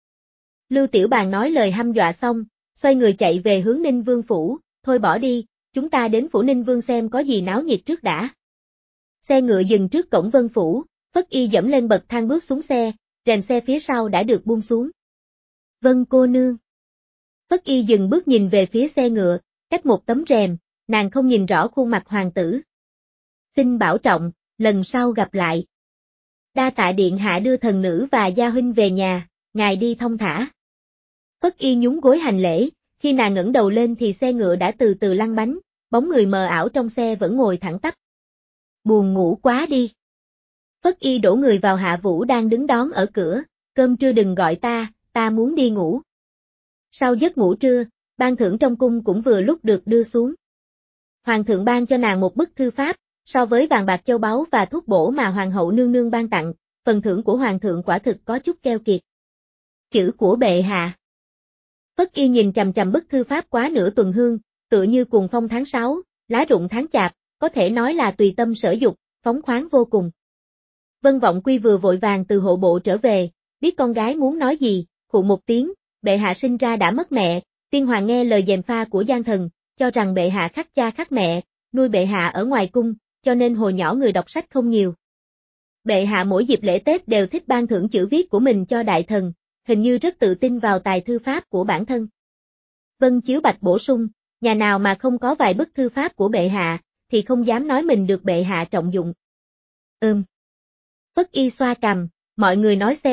Lưu Tiểu Bàn nói lời hăm dọa xong, xoay người chạy về hướng Ninh Vương phủ, thôi bỏ đi, chúng ta đến phủ Ninh Vương xem có gì náo nhiệt trước đã. Xe ngựa dừng trước cổng Vân phủ, Phất Y dẫm lên bậc thang bước xuống xe, rèm xe phía sau đã được buông xuống. Vân cô nương. Phất Y dừng bước nhìn về phía xe ngựa, cách một tấm rèm, nàng không nhìn rõ khuôn mặt hoàng tử. Xin bảo trọng, lần sau gặp lại. Đa tạ điện hạ đưa thần nữ và gia huynh về nhà, ngài đi thông thả. Phất Y nhún gối hành lễ, khi nàng ngẩng đầu lên thì xe ngựa đã từ từ lăn bánh, bóng người mờ ảo trong xe vẫn ngồi thẳng tắp. Buồn ngủ quá đi. Phất Y đổ người vào Hạ Vũ đang đứng đón ở cửa, cơm trưa đừng gọi ta, ta muốn đi ngủ. Sau giấc ngủ trưa, ban thưởng trong cung cũng vừa lúc được đưa xuống. Hoàng thượng ban cho nàng một bức thư pháp, so với vàng bạc châu báu và thuốc bổ mà hoàng hậu nương nương ban tặng, phần thưởng của hoàng thượng quả thực có chút keo kiệt. Chữ của bệ hạ. Phất Y nhìn chằm chằm bức thư pháp quá nửa tuần hương, tựa như cuồng phong tháng sáu, lá rụng tháng chạp, có thể nói là tùy tâm sở dục, phóng khoáng vô cùng. Vân Vọng Quy vừa vội vàng từ hộ bộ trở về, biết con gái muốn nói gì, khụ một tiếng, bệ hạ sinh ra đã mất mẹ, tiên hoàng nghe lời gièm pha của gian thần, cho rằng bệ hạ khắc cha khắc mẹ, nuôi bệ hạ ở ngoài cung, cho nên hồi nhỏ người đọc sách không nhiều. Bệ hạ mỗi dịp lễ Tết đều thích ban thưởng chữ viết của mình cho đại thần, hình như rất tự tin vào tài thư pháp của bản thân. Vân Chiếu Bạch bổ sung, nhà nào mà không có vài bức thư pháp của bệ hạ, thì không dám nói mình được bệ hạ trọng dụng. Ừm. Phất Y xoa cằm, mọi người nói xem,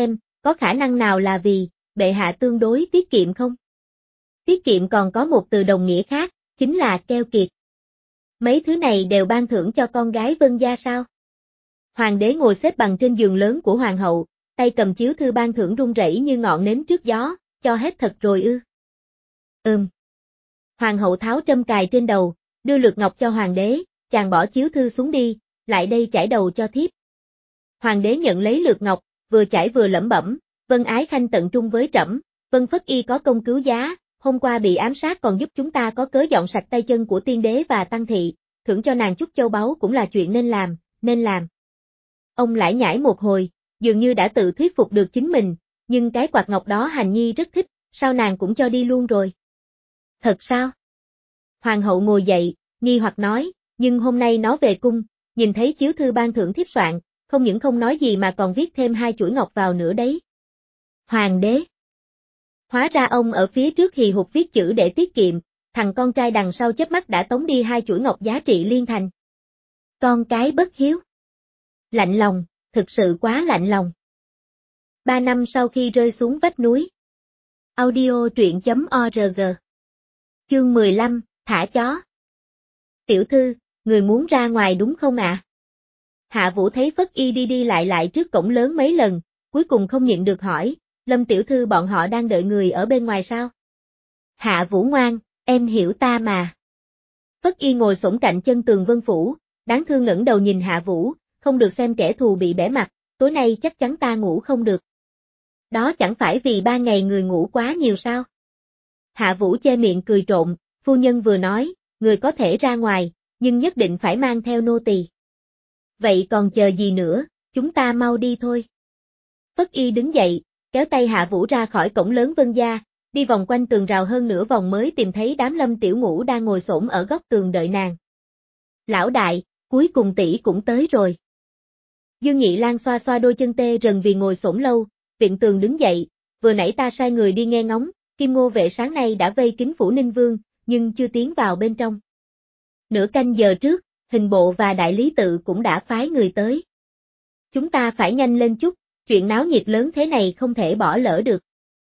có khả năng nào là vì, bệ hạ tương đối tiết kiệm không? Tiết kiệm còn có một từ đồng nghĩa khác, chính là keo kiệt. Mấy thứ này đều ban thưởng cho con gái Vân gia sao? Hoàng đế ngồi xếp bằng trên giường lớn của hoàng hậu, tay cầm chiếu thư ban thưởng run rẩy như ngọn nến trước gió, cho hết thật rồi ư? Ừm. Hoàng hậu tháo trâm cài trên đầu, đưa lược ngọc cho hoàng đế, chàng bỏ chiếu thư xuống đi, lại đây chải đầu cho thiếp. Hoàng đế nhận lấy lược ngọc, vừa chải vừa lẩm bẩm, Vân ái khanh tận trung với trẫm, Vân Phất Y có công cứu giá, hôm qua bị ám sát còn giúp chúng ta có cớ dọn sạch tay chân của tiên đế và tăng thị, thưởng cho nàng chút châu báu cũng là chuyện nên làm, nên làm. Ông lải nhải một hồi, dường như đã tự thuyết phục được chính mình, nhưng cái quạt ngọc đó Hành Nhi rất thích, sao nàng cũng cho đi luôn rồi? Thật sao? Hoàng hậu ngồi dậy, nghi hoặc nói, nhưng hôm nay nó về cung, nhìn thấy chiếu thư ban thưởng thiếp soạn, không những không nói gì mà còn viết thêm hai chuỗi ngọc vào nữa đấy. Hoàng đế. Hóa ra ông ở phía trước hì hục viết chữ để tiết kiệm, thằng con trai đằng sau chớp mắt đã tống đi hai chuỗi ngọc giá trị liên thành. Con cái bất hiếu. Lạnh lòng, thực sự quá lạnh lòng. Ba năm sau khi rơi xuống vách núi. Audio truyện chấm org. Chương mười lăm, thả chó. Tiểu thư, người muốn ra ngoài đúng không ạ? À? Hạ Vũ thấy Phất Y đi đi lại lại trước cổng lớn mấy lần, cuối cùng không nhịn được hỏi, Lâm tiểu thư bọn họ đang đợi người ở bên ngoài sao? Hạ Vũ ngoan, em hiểu ta mà. Phất Y ngồi xổm cạnh chân tường Vân Phủ, đáng thương ngẩng đầu nhìn Hạ Vũ, không được xem kẻ thù bị bẻ mặt, tối nay chắc chắn ta ngủ không được. Đó chẳng phải vì ba ngày người ngủ quá nhiều sao? Hạ Vũ che miệng cười trộn, phu nhân vừa nói, người có thể ra ngoài, nhưng nhất định phải mang theo nô tỳ. Vậy còn chờ gì nữa, chúng ta mau đi thôi. Phất Y đứng dậy, kéo tay Hạ Vũ ra khỏi cổng lớn Vân gia, đi vòng quanh tường rào hơn nửa vòng mới tìm thấy đám Lâm Tiểu Ngũ đang ngồi xổm ở góc tường đợi nàng. Lão đại, cuối cùng tỷ cũng tới rồi. Dương Nhị Lang xoa xoa đôi chân tê rần vì ngồi xổm lâu, viện tường đứng dậy, vừa nãy ta sai người đi nghe ngóng, Kim Ngô vệ sáng nay đã vây kín phủ Ninh Vương, nhưng chưa tiến vào bên trong. Nửa canh giờ trước, hình bộ và đại lý tự cũng đã phái người tới. Chúng ta phải nhanh lên chút, chuyện náo nhiệt lớn thế này không thể bỏ lỡ được.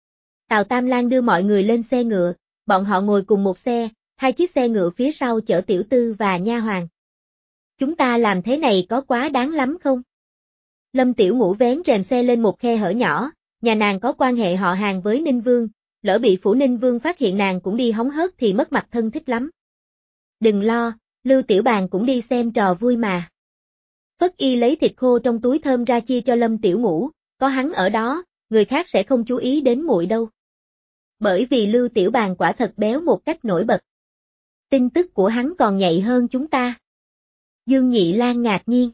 Tào Tam Lang đưa mọi người lên xe ngựa, bọn họ ngồi cùng một xe, hai chiếc xe ngựa phía sau chở tiểu tư và nha hoàn. Chúng ta làm thế này có quá đáng lắm không? Lâm Tiểu Ngũ vén rèm xe lên một khe hở nhỏ, nhà nàng có quan hệ họ hàng với Ninh Vương, lỡ bị phủ Ninh Vương phát hiện nàng cũng đi hóng hớt thì mất mặt thân thích lắm. Đừng lo, Lưu Tiểu Bàn cũng đi xem trò vui mà. Phất Y lấy thịt khô trong túi thơm ra chia cho Lâm Tiểu Ngũ, có hắn ở đó, người khác sẽ không chú ý đến muội đâu. Bởi vì Lưu Tiểu Bàn quả thật béo một cách nổi bật. Tin tức của hắn còn nhạy hơn chúng ta. Dương Nhị Lang ngạc nhiên.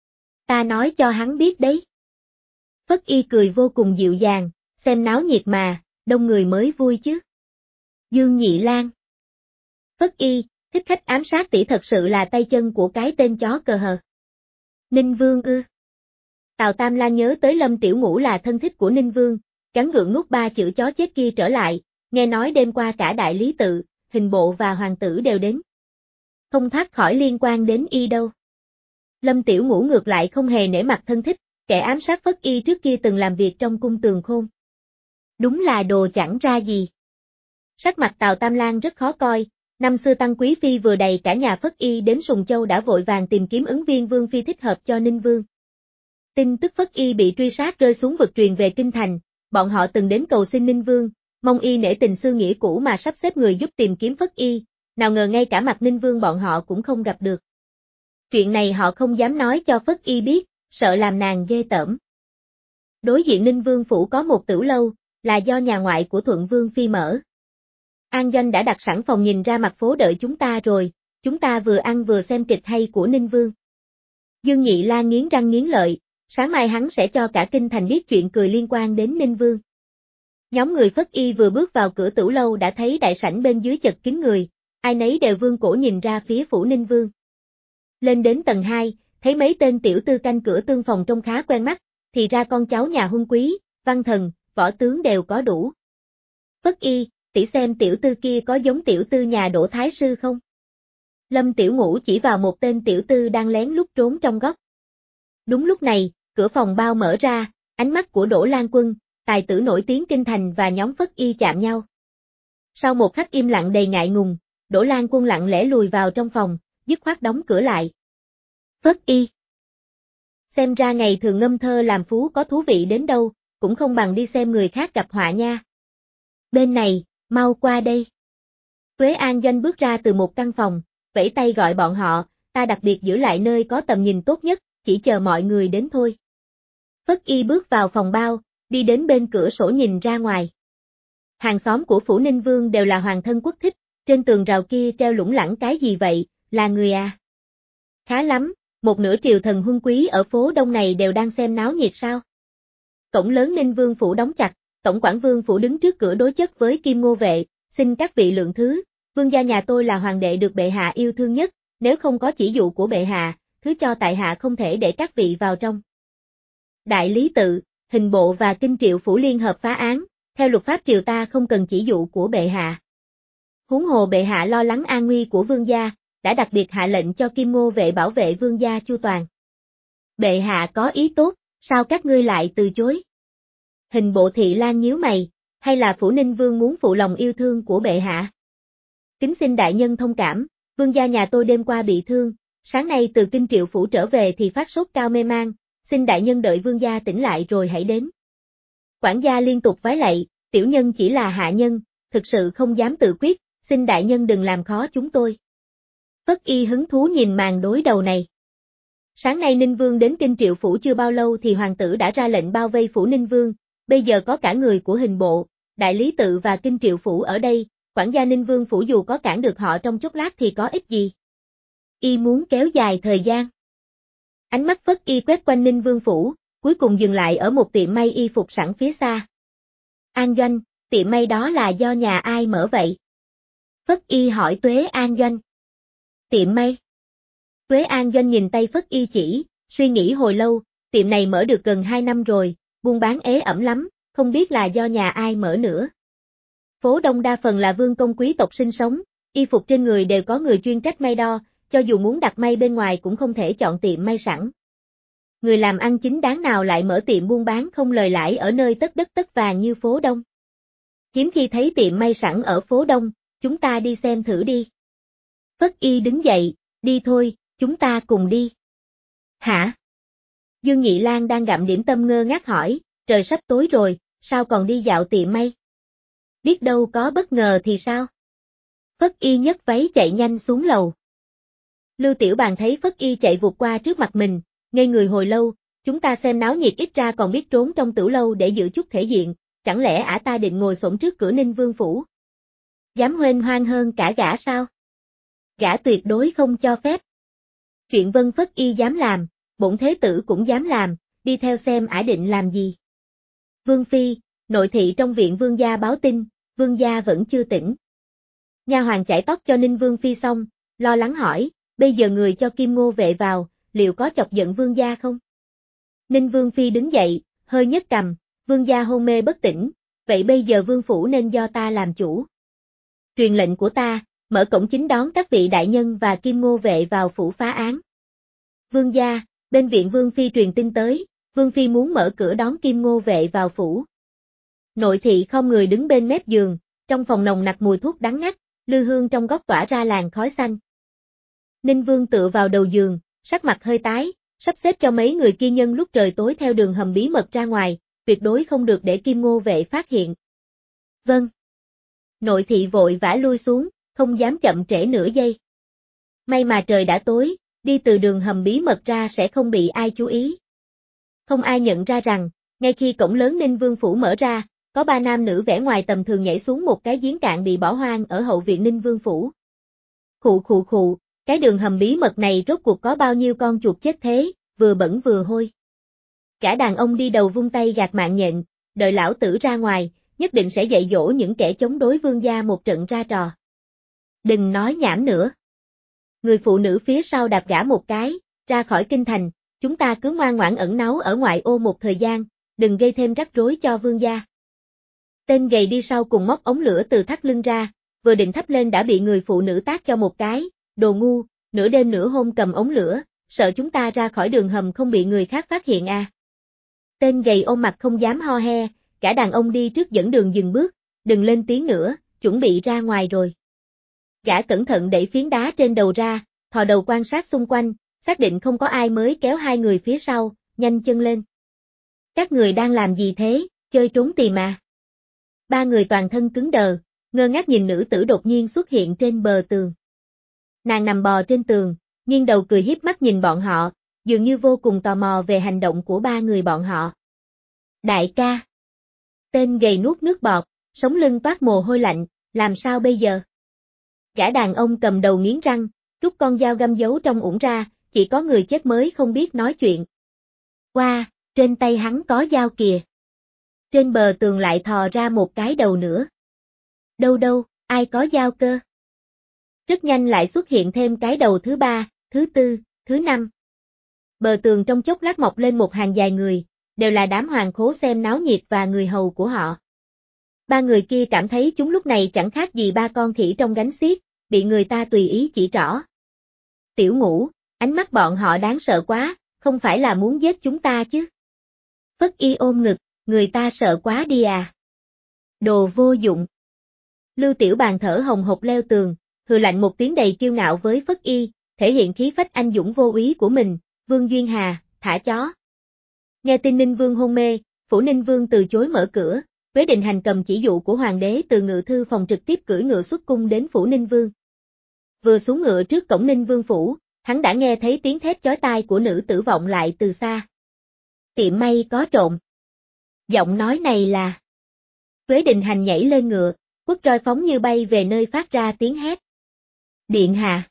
Ta nói cho hắn biết đấy. Phất Y cười vô cùng dịu dàng, xem náo nhiệt mà, đông người mới vui chứ. Dương Nhị Lang. Phất Y, thích khách ám sát tỷ thật sự là tay chân của cái tên chó cờ hờ. Ninh Vương ư. Tào Tam Lang nhớ tới Lâm Tiểu Ngũ là thân thích của Ninh Vương, cắn gượng nuốt ba chữ chó chết kia trở lại, nghe nói đêm qua cả đại lý tự, hình bộ và hoàng tử đều đến. Không thoát khỏi liên quan đến y đâu. Lâm Tiểu Ngũ ngược lại không hề nể mặt thân thích, kẻ ám sát Phất Y trước kia từng làm việc trong cung Tường Khôn. Đúng là đồ chẳng ra gì. Sắc mặt Tào Tam Lang rất khó coi, năm xưa Tăng Quý Phi vừa đầy cả nhà Phất Y đến Sùng Châu đã vội vàng tìm kiếm ứng viên Vương Phi thích hợp cho Ninh Vương. Tin tức Phất Y bị truy sát rơi xuống vực truyền về Kinh Thành, bọn họ từng đến cầu xin Ninh Vương, mong y nể tình xưa nghĩa cũ mà sắp xếp người giúp tìm kiếm Phất Y, nào ngờ ngay cả mặt Ninh Vương bọn họ cũng không gặp được. Chuyện này họ không dám nói cho Phất Y biết, sợ làm nàng ghê tởm. Đối diện Ninh Vương phủ có một tửu lâu, là do nhà ngoại của Thuận Vương Phi mở. An Doanh đã đặt sẵn phòng nhìn ra mặt phố đợi chúng ta rồi, chúng ta vừa ăn vừa xem kịch hay của Ninh Vương. Dương Nhị Lang nghiến răng nghiến lợi, sáng mai hắn sẽ cho cả kinh thành biết chuyện cười liên quan đến Ninh Vương. Nhóm người Phất Y vừa bước vào cửa tửu lâu đã thấy đại sảnh bên dưới chật kín người, ai nấy đều vươn cổ nhìn ra phía phủ Ninh Vương. Lên đến tầng hai, thấy mấy tên tiểu tư canh cửa tương phòng trông khá quen mắt, thì ra con cháu nhà huân quý, văn thần, võ tướng đều có đủ. Phất Y, tỷ xem tiểu tư kia có giống tiểu tư nhà Đỗ Thái Sư không? Lâm Tiểu Ngũ chỉ vào một tên tiểu tư đang lén lút trốn trong góc. Đúng lúc này, cửa phòng bao mở ra, ánh mắt của Đỗ Lan Quân, tài tử nổi tiếng kinh thành và nhóm Phất Y chạm nhau. Sau một khắc im lặng đầy ngại ngùng, Đỗ Lan Quân lặng lẽ lùi vào trong phòng, dứt khoát đóng cửa lại. Phất Y. Xem ra ngày thường ngâm thơ làm phú có thú vị đến đâu, cũng không bằng đi xem người khác gặp họa nha. Bên này, mau qua đây. Tuế An Doanh bước ra từ một căn phòng, vẫy tay gọi bọn họ, ta đặc biệt giữ lại nơi có tầm nhìn tốt nhất, chỉ chờ mọi người đến thôi. Phất Y bước vào phòng bao, đi đến bên cửa sổ nhìn ra ngoài. Hàng xóm của Phủ Ninh Vương đều là hoàng thân quốc thích, trên tường rào kia treo lủng lẳng cái gì vậy, là người à? Khá lắm, một nửa triều thần huân quý ở phố Đông này đều đang xem náo nhiệt sao? Cổng lớn Ninh Vương Phủ đóng chặt, Tổng quản Vương Phủ đứng trước cửa đối chất với Kim Ngô Vệ, xin các vị lượng thứ, vương gia nhà tôi là hoàng đệ được bệ hạ yêu thương nhất, nếu không có chỉ dụ của bệ hạ, thứ cho tại hạ không thể để các vị vào trong. Đại lý tự, hình bộ và kinh triệu phủ liên hợp phá án, theo luật pháp triều ta không cần chỉ dụ của bệ hạ. Huống hồ bệ hạ lo lắng an nguy của vương gia, đã đặc biệt hạ lệnh cho Kim Ngô Vệ bảo vệ vương gia chu toàn. Bệ hạ có ý tốt, sao các ngươi lại từ chối? Hình bộ thị lang nhíu mày, hay là Phủ Ninh Vương muốn phụ lòng yêu thương của bệ hạ? Kính xin đại nhân thông cảm, vương gia nhà tôi đêm qua bị thương, sáng nay từ kinh triệu phủ trở về thì phát sốt cao mê man, xin đại nhân đợi vương gia tỉnh lại rồi hãy đến. Quản gia liên tục vái lạy, tiểu nhân chỉ là hạ nhân, thực sự không dám tự quyết, xin đại nhân đừng làm khó chúng tôi. Phất Y hứng thú nhìn màn đối đầu này. Sáng nay Ninh Vương đến kinh triệu phủ chưa bao lâu thì hoàng tử đã ra lệnh bao vây Phủ Ninh Vương, bây giờ có cả người của hình bộ, đại lý tự và kinh triệu phủ ở đây, quản gia Ninh Vương phủ dù có cản được họ trong chốc lát thì có ích gì. Y muốn kéo dài thời gian. Ánh mắt Phất Y quét quanh Ninh Vương phủ, cuối cùng dừng lại ở một tiệm may y phục sẵn phía xa. An Doanh, tiệm may đó là do nhà ai mở vậy? Phất Y hỏi Tuế An Doanh. Tiệm may. Tuế An Doanh nhìn tay Phất Y chỉ, suy nghĩ hồi lâu, tiệm này mở được gần hai năm rồi, buôn bán ế ẩm lắm, không biết là do nhà ai mở nữa. Phố Đông đa phần là vương công quý tộc sinh sống, y phục trên người đều có người chuyên trách may đo, cho dù muốn đặt may bên ngoài cũng không thể chọn tiệm may sẵn. Người làm ăn chính đáng nào lại mở tiệm buôn bán không lời lãi ở nơi tất đất tất vàng như phố Đông. Hiếm khi thấy tiệm may sẵn ở phố Đông, chúng ta đi xem thử đi. Phất Y đứng dậy, đi thôi, chúng ta cùng đi. Hả? Dương Nhị Lang đang gặm điểm tâm ngơ ngác hỏi, trời sắp tối rồi, sao còn đi dạo tiệm may? Biết đâu có bất ngờ thì sao? Phất Y nhấc váy chạy nhanh xuống lầu. Lưu Tiểu Bàn thấy Phất Y chạy vụt qua trước mặt mình, ngây người hồi lâu, chúng ta xem náo nhiệt ít ra còn biết trốn trong tửu lâu để giữ chút thể diện, chẳng lẽ ả ta định ngồi xổm trước cửa Ninh Vương phủ? Dám huênh hoang hơn cả gã sao? Gã tuyệt đối không cho phép. Chuyện Vân Phất Y dám làm, bổn thế tử cũng dám làm, đi theo xem ả định làm gì. Vương Phi, nội thị trong viện vương gia báo tin, vương gia vẫn chưa tỉnh. Nha hoàn chải tóc cho Ninh Vương Phi xong, lo lắng hỏi, bây giờ người cho Kim Ngô Vệ vào, liệu có chọc giận vương gia không? Ninh Vương Phi đứng dậy, hơi nhấc cằm, vương gia hôn mê bất tỉnh, vậy bây giờ vương phủ nên do ta làm chủ. Truyền lệnh của ta, mở cổng chính đón các vị đại nhân và Kim Ngô Vệ vào phủ phá án. Vương gia, bên viện Vương Phi truyền tin tới, Vương Phi muốn mở cửa đón Kim Ngô Vệ vào phủ. Nội thị không người đứng bên mép giường, trong phòng nồng nặc mùi thuốc đắng ngắt, lư hương trong góc tỏa ra làn khói xanh. Ninh Vương tựa vào đầu giường, sắc mặt hơi tái, sắp xếp cho mấy người kia nhân lúc trời tối theo đường hầm bí mật ra ngoài, tuyệt đối không được để Kim Ngô Vệ phát hiện. Vâng. Nội thị vội vã lui xuống, không dám chậm trễ nửa giây. May mà trời đã tối, đi từ đường hầm bí mật ra sẽ không bị ai chú ý. Không ai nhận ra rằng, ngay khi cổng lớn Ninh Vương phủ mở ra, có ba nam nữ vẻ ngoài tầm thường nhảy xuống một cái giếng cạn bị bỏ hoang ở hậu viện Ninh Vương phủ. Khụ khụ khụ, cái đường hầm bí mật này rốt cuộc có bao nhiêu con chuột chết thế, vừa bẩn vừa hôi. Cả đàn ông đi đầu vung tay gạt mạng nhện, đợi lão tử ra ngoài, nhất định sẽ dạy dỗ những kẻ chống đối vương gia một trận ra trò. Đừng nói nhảm nữa. Người phụ nữ phía sau đạp gã một cái, ra khỏi kinh thành, chúng ta cứ ngoan ngoãn ẩn náu ở ngoại ô một thời gian, đừng gây thêm rắc rối cho vương gia. Tên gầy đi sau cùng móc ống lửa từ thắt lưng ra, vừa định thắp lên đã bị người phụ nữ tát cho một cái, đồ ngu, nửa đêm nửa hôm cầm ống lửa, sợ chúng ta ra khỏi đường hầm không bị người khác phát hiện à. Tên gầy ôm mặt không dám ho he, Gã đàn ông đi trước dẫn đường dừng bước, đừng lên tiếng nữa, chuẩn bị ra ngoài rồi. Gã cẩn thận đẩy phiến đá trên đầu ra, thò đầu quan sát xung quanh, xác định không có ai mới kéo hai người phía sau, nhanh chân lên. Các người đang làm gì thế, chơi trốn tìm à? Ba người toàn thân cứng đờ, ngơ ngác nhìn nữ tử đột nhiên xuất hiện trên bờ tường. Nàng nằm bò trên tường, nghiêng đầu cười hiếp mắt nhìn bọn họ, dường như vô cùng tò mò về hành động của ba người bọn họ. Đại ca. Tên gầy nuốt nước bọt, sống lưng toát mồ hôi lạnh, làm sao bây giờ? Gã đàn ông cầm đầu nghiến răng, rút con dao găm giấu trong ủng ra, chỉ có người chết mới không biết nói chuyện. Qua, trên tay hắn có dao kìa. Trên bờ tường lại thò ra một cái đầu nữa. Đâu đâu, ai có dao cơ? Rất nhanh lại xuất hiện thêm cái đầu thứ ba, thứ tư, thứ năm. Bờ tường trong chốc lát mọc lên một hàng dài người, đều là đám hoàng khố xem náo nhiệt và người hầu của họ. Ba người kia cảm thấy chúng lúc này chẳng khác gì ba con khỉ trong gánh xiếc, bị người ta tùy ý chỉ trỏ. Tiểu Ngũ, ánh mắt bọn họ đáng sợ quá, không phải là muốn giết chúng ta chứ? Phất Y ôm ngực, người ta sợ quá đi à. Đồ vô dụng. Lưu Tiểu Bàn thở hồng hộc leo tường, hừ lạnh một tiếng đầy kiêu ngạo với Phất Y, thể hiện khí phách anh dũng vô úy của mình. Vương Duyên Hà, thả chó. Nghe tin Ninh Vương hôn mê, Phủ Ninh Vương từ chối mở cửa, Quế Định Hành cầm chỉ dụ của hoàng đế từ ngự thư phòng trực tiếp cưỡi ngựa xuất cung đến Phủ Ninh Vương. Vừa xuống ngựa trước cổng Ninh Vương phủ, hắn đã nghe thấy tiếng thét chói tai của nữ tử vọng lại từ xa. Tiệm may có trộm. Giọng nói này là... Quế Định Hành nhảy lên ngựa, quất roi phóng như bay về nơi phát ra tiếng hét. Điện hạ.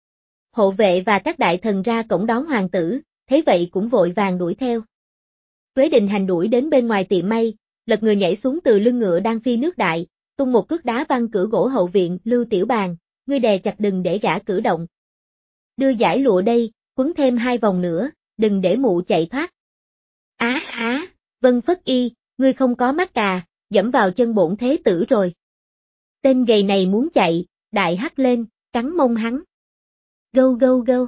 Hộ vệ và các đại thần ra cổng đón hoàng tử, thế vậy cũng vội vàng đuổi theo. Quế Định Hành đuổi đến bên ngoài tiệm may, lật người nhảy xuống từ lưng ngựa đang phi nước đại, tung một cước đá văng cửa gỗ hậu viện. Lưu Tiểu Bàn, ngươi đè chặt đừng để gã cử động. Đưa giải lụa đây, quấn thêm hai vòng nữa, đừng để mụ chạy thoát. Á á, Vân Phất Y, ngươi không có mắt à, dẫm vào chân bổn thế tử rồi. Tên gầy này muốn chạy, đại hắt lên, cắn mông hắn. Gâu gâu gâu.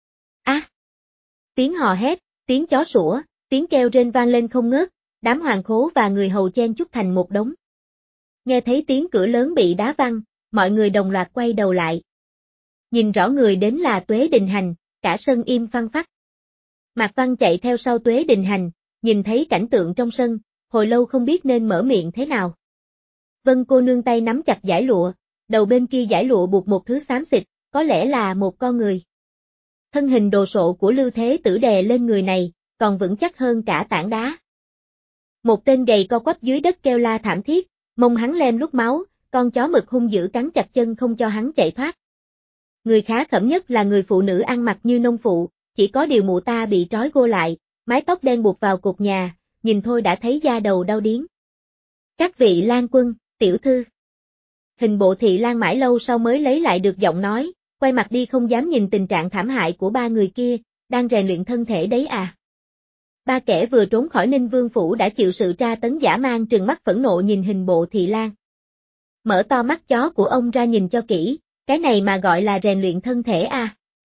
Á. Tiếng hò hét, tiếng chó sủa, tiếng kêu rên vang lên không ngớt, đám hoàng khố và người hầu chen chúc thành một đống. Nghe thấy tiếng cửa lớn bị đá văng, mọi người đồng loạt quay đầu lại. Nhìn rõ người đến là Tuế Định Hành, cả sân im phăng phắc. Mạc Văn chạy theo sau Tuế Định Hành, nhìn thấy cảnh tượng trong sân, hồi lâu không biết nên mở miệng thế nào. Vân cô nương tay nắm chặt dải lụa, đầu bên kia dải lụa buộc một thứ xám xịt, có lẽ là một con người. Thân hình đồ sộ của Lưu Thế Tử đè lên người này, còn vững chắc hơn cả tảng đá. Một tên gầy co quắp dưới đất kêu la thảm thiết, mông hắn lem lút máu, con chó mực hung dữ cắn chặt chân không cho hắn chạy thoát. Người khá khẩm nhất là người phụ nữ ăn mặc như nông phụ, chỉ có điều mụ ta bị trói gô lại, mái tóc đen buộc vào cột nhà, nhìn thôi đã thấy da đầu đau điếng. Các vị lang quân, tiểu thư. Hình bộ thị lang mãi lâu sau mới lấy lại được giọng nói, quay mặt đi không dám nhìn tình trạng thảm hại của ba người kia, đang rèn luyện thân thể đấy à. Ba kẻ vừa trốn khỏi Ninh Vương phủ đã chịu sự tra tấn dã man trừng mắt phẫn nộ nhìn hình bộ thị lang. Mở to mắt chó của ông ra nhìn cho kỹ, cái này mà gọi là rèn luyện thân thể à.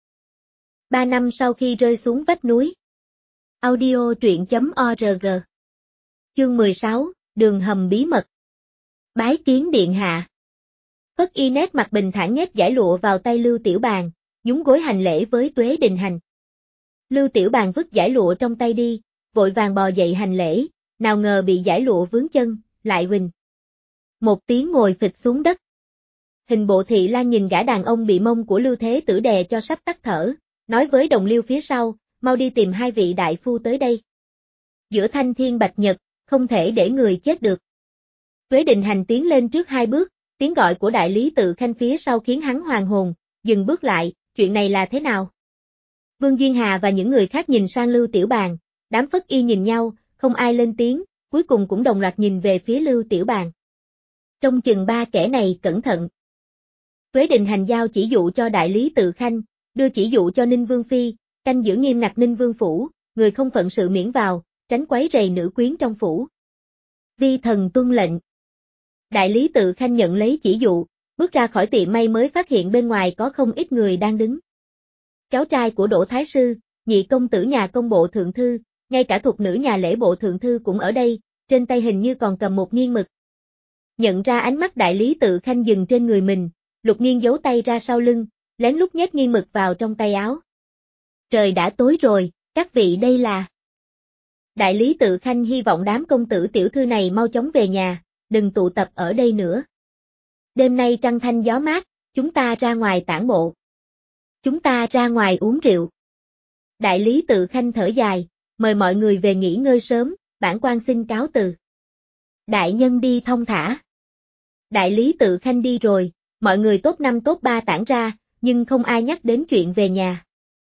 Ba năm sau khi rơi xuống vách núi. Audio truyện chấm org. Chương mười sáu, đường hầm bí mật. Bái kiến điện hạ. Phất Y nét mặt bình thản nhét giải lụa vào tay Lưu Tiểu Bàn, nhún gối hành lễ với Tuế Định Hành. Lưu Tiểu Bàn vứt giải lụa trong tay đi, vội vàng bò dậy hành lễ, nào ngờ bị giải lụa vướng chân, lại huỳnh. Một tiếng ngồi phịch xuống đất. Hình bộ thị lang nhìn gã đàn ông bị mông của Lưu Thế Tử đè cho sắp tắt thở, nói với đồng liêu phía sau, mau đi tìm hai vị đại phu tới đây. Giữa thanh thiên bạch nhật, không thể để người chết được. Tuế Định Hành tiến lên trước hai bước, tiếng gọi của đại lý Tự Khanh phía sau khiến hắn hoàn hồn, dừng bước lại, chuyện này là thế nào? Vương Duyên Hà và những người khác nhìn sang Lưu Tiểu Bàn, đám Phất Y nhìn nhau, không ai lên tiếng, cuối cùng cũng đồng loạt nhìn về phía Lưu Tiểu Bàn. Trong chừng ba kẻ này cẩn thận. Tuế Định Hành giao chỉ dụ cho đại lý Tự Khanh, đưa chỉ dụ cho Ninh Vương Phi, canh giữ nghiêm ngặt Ninh Vương phủ, người không phận sự miễn vào, tránh quấy rầy nữ quyến trong phủ. Vi thần tuân lệnh. Đại lý Tự Khanh nhận lấy chỉ dụ, bước ra khỏi tiệm may mới phát hiện bên ngoài có không ít người đang đứng. Cháu trai của Đỗ Thái Sư, nhị công tử nhà công bộ thượng thư, ngay cả thuộc nữ nhà lễ bộ thượng thư cũng ở đây, trên tay hình như còn cầm một nghiêng mực. Nhận ra ánh mắt đại lý tự khanh dừng trên người mình, Lục Nghiên giấu tay ra sau lưng, lén lút nhét nghiêng mực vào trong tay áo. Trời đã tối rồi, các vị đây là... Đại lý tự khanh hy vọng đám công tử tiểu thư này mau chóng về nhà, đừng tụ tập ở đây nữa. Đêm nay trăng thanh gió mát, chúng ta ra ngoài tản bộ. Chúng ta ra ngoài uống rượu. Đại lý tự khanh thở dài, mời mọi người về nghỉ ngơi sớm, bản quan xin cáo từ. Đại nhân đi thong thả. Đại lý tự khanh đi rồi, mọi người top năm top ba tản ra, nhưng không ai nhắc đến chuyện về nhà.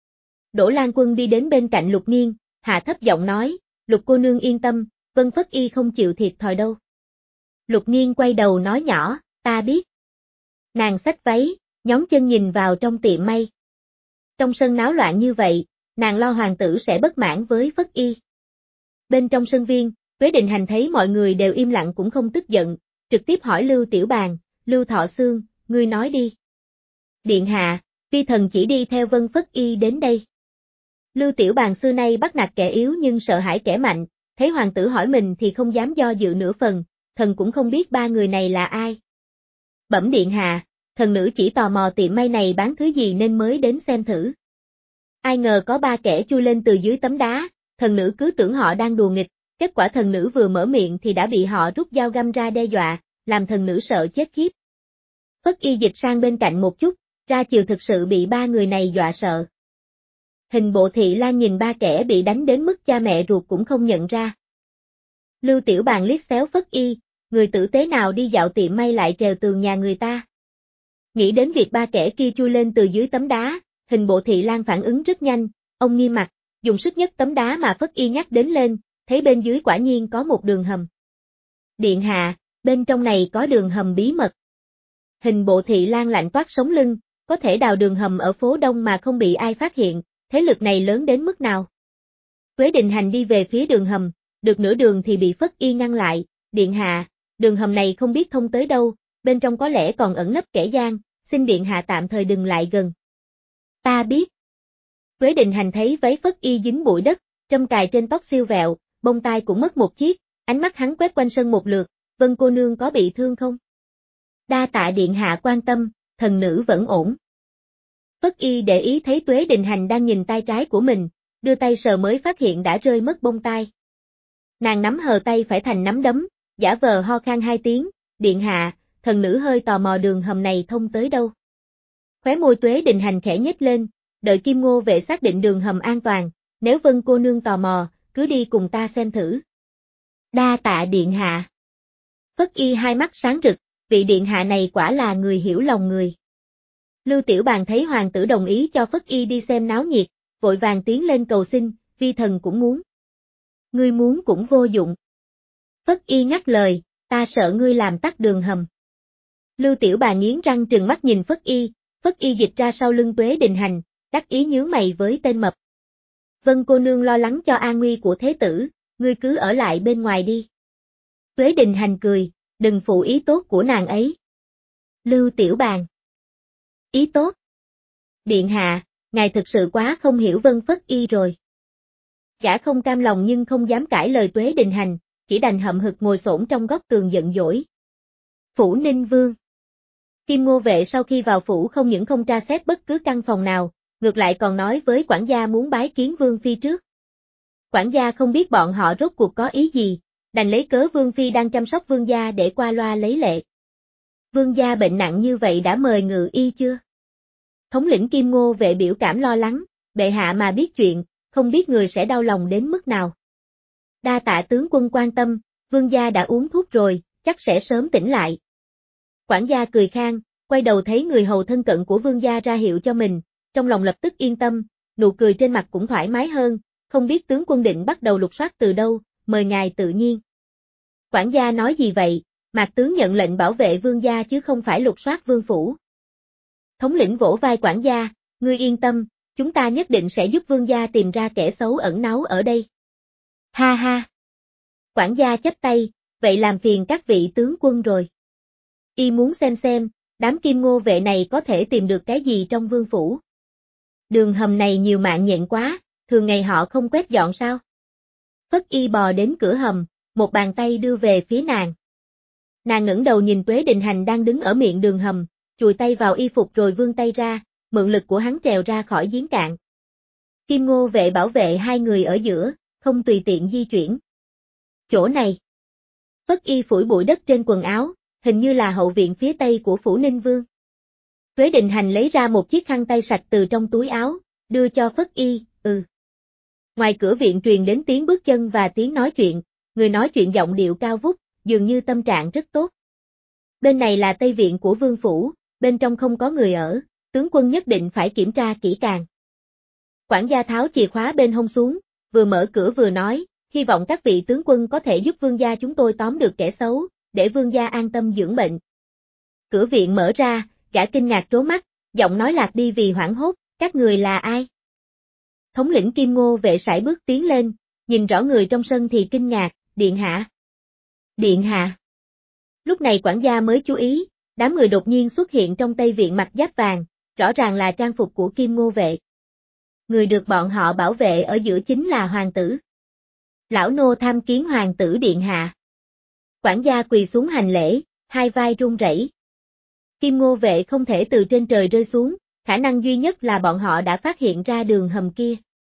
Đỗ Lan Quân đi đến bên cạnh Lục Nghiên, hạ thấp giọng nói, Lục cô nương yên tâm, Vân Phất Y không chịu thiệt thòi đâu. Lục Nghiên quay đầu nói nhỏ, ta biết. Nàng xách váy, nhón chân nhìn vào trong tiệm may. Trong sân náo loạn như vậy, nàng lo hoàng tử sẽ bất mãn với Phất Y. Bên trong sân viên, Tuế Định Hành thấy mọi người đều im lặng cũng không tức giận, trực tiếp hỏi Lưu Tiểu Bàn, Lưu Thọ Xương, ngươi nói đi. Điện hạ, vi thần chỉ đi theo Vân Phất Y đến đây. Lưu Tiểu Bàn xưa nay bắt nạt kẻ yếu nhưng sợ hãi kẻ mạnh, thấy hoàng tử hỏi mình thì không dám do dự nửa phần, thần cũng không biết ba người này là ai. Bẩm điện hạ, thần nữ chỉ tò mò tiệm may này bán thứ gì nên mới đến xem thử. Ai ngờ có ba kẻ chui lên từ dưới tấm đá, thần nữ cứ tưởng họ đang đùa nghịch, kết quả thần nữ vừa mở miệng thì đã bị họ rút dao găm ra đe dọa, làm thần nữ sợ chết khiếp. Phất Y dịch sang bên cạnh một chút, ra chiều thực sự bị ba người này dọa sợ. Hình Bộ Thị Lan nhìn ba kẻ bị đánh đến mức cha mẹ ruột cũng không nhận ra. Lưu Tiểu Bàn liếc xéo Phất Y, người tử tế nào đi dạo tiệm may lại trèo tường nhà người ta. Nghĩ đến việc ba kẻ kia chui lên từ dưới tấm đá, Hình Bộ Thị Lan phản ứng rất nhanh, ông nghiêm mặt, dùng sức nhấc tấm đá mà Phất Y nhắc đến lên, thấy bên dưới quả nhiên có một đường hầm. Điện hạ, bên trong này có đường hầm bí mật. Hình Bộ Thị Lan lạnh toát sống lưng, có thể đào đường hầm ở phố Đông mà không bị ai phát hiện, thế lực này lớn đến mức nào. Tuế Định Hành đi về phía đường hầm, được nửa đường thì bị Phất Y ngăn lại, điện hạ, đường hầm này không biết thông tới đâu, bên trong có lẽ còn ẩn nấp kẻ gian, xin điện hạ tạm thời đừng lại gần. Ta biết. Tuế Định Hành thấy váy Phất Y dính bụi đất, trâm cài trên tóc siêu vẹo, bông tai cũng mất một chiếc, ánh mắt hắn quét quanh sân một lượt, Vân cô nương có bị thương không? Đa tạ điện hạ quan tâm, thần nữ vẫn ổn. Phất Y để ý thấy Tuế Định Hành đang nhìn tay trái của mình, đưa tay sờ mới phát hiện đã rơi mất bông tai. Nàng nắm hờ tay phải thành nắm đấm, giả vờ ho khan hai tiếng, điện hạ, thần nữ hơi tò mò đường hầm này thông tới đâu. Khóe môi Tuế Định Hành khẽ nhếch lên, đợi Kim Ngô Vệ xác định đường hầm an toàn, nếu Vân cô nương tò mò, cứ đi cùng ta xem thử. Đa tạ điện hạ. Phất Y hai mắt sáng rực, vị điện hạ này quả là người hiểu lòng người. Lưu Tiểu Bàn thấy hoàng tử đồng ý cho Phất Y đi xem náo nhiệt, vội vàng tiến lên cầu xin, vi thần cũng muốn. Ngươi muốn cũng vô dụng. Phất Y ngắt lời, ta sợ ngươi làm tắc đường hầm. Lưu Tiểu Bàn nghiến răng trừng mắt nhìn Phất Y, Phất Y dịch ra sau lưng Tuế Định Hành, đắc ý nhướng mày với tên mập. Vân cô nương lo lắng cho an nguy của thế tử, ngươi cứ ở lại bên ngoài đi. Tuế Định Hành cười, đừng phụ ý tốt của nàng ấy. Lưu Tiểu Bàn. Ý tốt. Điện hạ, ngài thực sự quá không hiểu Vân Phất Y rồi. Gã không cam lòng nhưng không dám cãi lời Tuế Định Hành, chỉ đành hậm hực ngồi xổm trong góc tường giận dỗi. Phủ Ninh Vương. Kim Ngô Vệ sau khi vào phủ không những không tra xét bất cứ căn phòng nào, ngược lại còn nói với quản gia muốn bái kiến Vương Phi trước. Quản gia không biết bọn họ rốt cuộc có ý gì, đành lấy cớ Vương Phi đang chăm sóc Vương gia để qua loa lấy lệ. Vương gia bệnh nặng như vậy đã mời ngự y chưa? Thống lĩnh Kim Ngô Vệ biểu cảm lo lắng, bệ hạ mà biết chuyện, không biết người sẽ đau lòng đến mức nào. Đa tạ tướng quân quan tâm, Vương gia đã uống thuốc rồi, chắc sẽ sớm tỉnh lại. Quản gia cười khan, quay đầu thấy người hầu thân cận của Vương gia ra hiệu cho mình, trong lòng lập tức yên tâm, nụ cười trên mặt cũng thoải mái hơn, không biết tướng quân định bắt đầu lục soát từ đâu, mời ngài tự nhiên. Quản gia nói gì vậy, Mạc tướng nhận lệnh bảo vệ Vương gia chứ không phải lục soát Vương phủ. Thống lĩnh vỗ vai quản gia, ngươi yên tâm, chúng ta nhất định sẽ giúp Vương gia tìm ra kẻ xấu ẩn náu ở đây. Ha ha. Quản gia chắp tay, vậy làm phiền các vị tướng quân rồi. Y muốn xem xem, đám Kim Ngô Vệ này có thể tìm được cái gì trong vương phủ. Đường hầm này nhiều mạng nhện quá, thường ngày họ không quét dọn sao? Phất Y bò đến cửa hầm, một bàn tay đưa về phía nàng. Nàng ngẩng đầu nhìn Tuế Định Hành đang đứng ở miệng đường hầm, chùi tay vào y phục rồi vươn tay ra, mượn lực của hắn trèo ra khỏi giếng cạn. Kim Ngô Vệ bảo vệ hai người ở giữa, không tùy tiện di chuyển. Chỗ này. Phất Y phủi bụi đất trên quần áo, hình như là hậu viện phía tây của phủ Ninh Vương. Tuế Định Hành lấy ra một chiếc khăn tay sạch từ trong túi áo, đưa cho Phất Y, ừ. Ngoài cửa viện truyền đến tiếng bước chân và tiếng nói chuyện, người nói chuyện giọng điệu cao vút, dường như tâm trạng rất tốt. Bên này là Tây Viện của Vương Phủ, bên trong không có người ở, tướng quân nhất định phải kiểm tra kỹ càng. Quản gia tháo chìa khóa bên hông xuống, vừa mở cửa vừa nói, hy vọng các vị tướng quân có thể giúp vương gia chúng tôi tóm được kẻ xấu, để vương gia an tâm dưỡng bệnh. Cửa viện mở ra, gã kinh ngạc trố mắt, giọng nói lạc đi vì hoảng hốt, các người là ai? Thống lĩnh Kim Ngô Vệ sải bước tiến lên, nhìn rõ người trong sân thì kinh ngạc, điện hạ. Điện hạ. Lúc này quản gia mới chú ý, đám người đột nhiên xuất hiện trong Tây Viện mặc giáp vàng, rõ ràng là trang phục của Kim Ngô Vệ. Người được bọn họ bảo vệ ở giữa chính là hoàng tử. Lão nô tham kiến hoàng tử điện hạ. Quản gia quỳ xuống hành lễ, hai vai run rẩy. Kim Ngô Vệ không thể từ trên trời rơi xuống, khả năng duy nhất là bọn họ đã phát hiện ra đường hầm kia.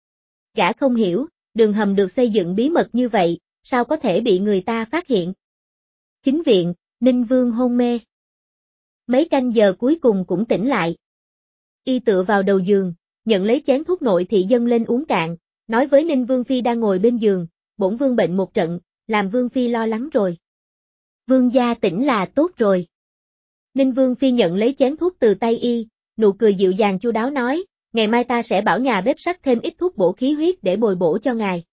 Gã không hiểu, đường hầm được xây dựng bí mật như vậy, sao có thể bị người ta phát hiện? Chính viện, Ninh Vương hôn mê. Mấy canh giờ cuối cùng cũng tỉnh lại. Y tựa vào đầu giường, nhận lấy chén thuốc nội thị dâng lên uống cạn, nói với Ninh Vương Phi đang ngồi bên giường, bổn vương bệnh một trận, làm Vương Phi lo lắng rồi. Vương gia tỉnh là tốt rồi. Ninh Vương Phi nhận lấy chén thuốc từ tay y, nụ cười dịu dàng chu đáo nói, ngày mai ta sẽ bảo nhà bếp sắc thêm ít thuốc bổ khí huyết để bồi bổ cho ngài.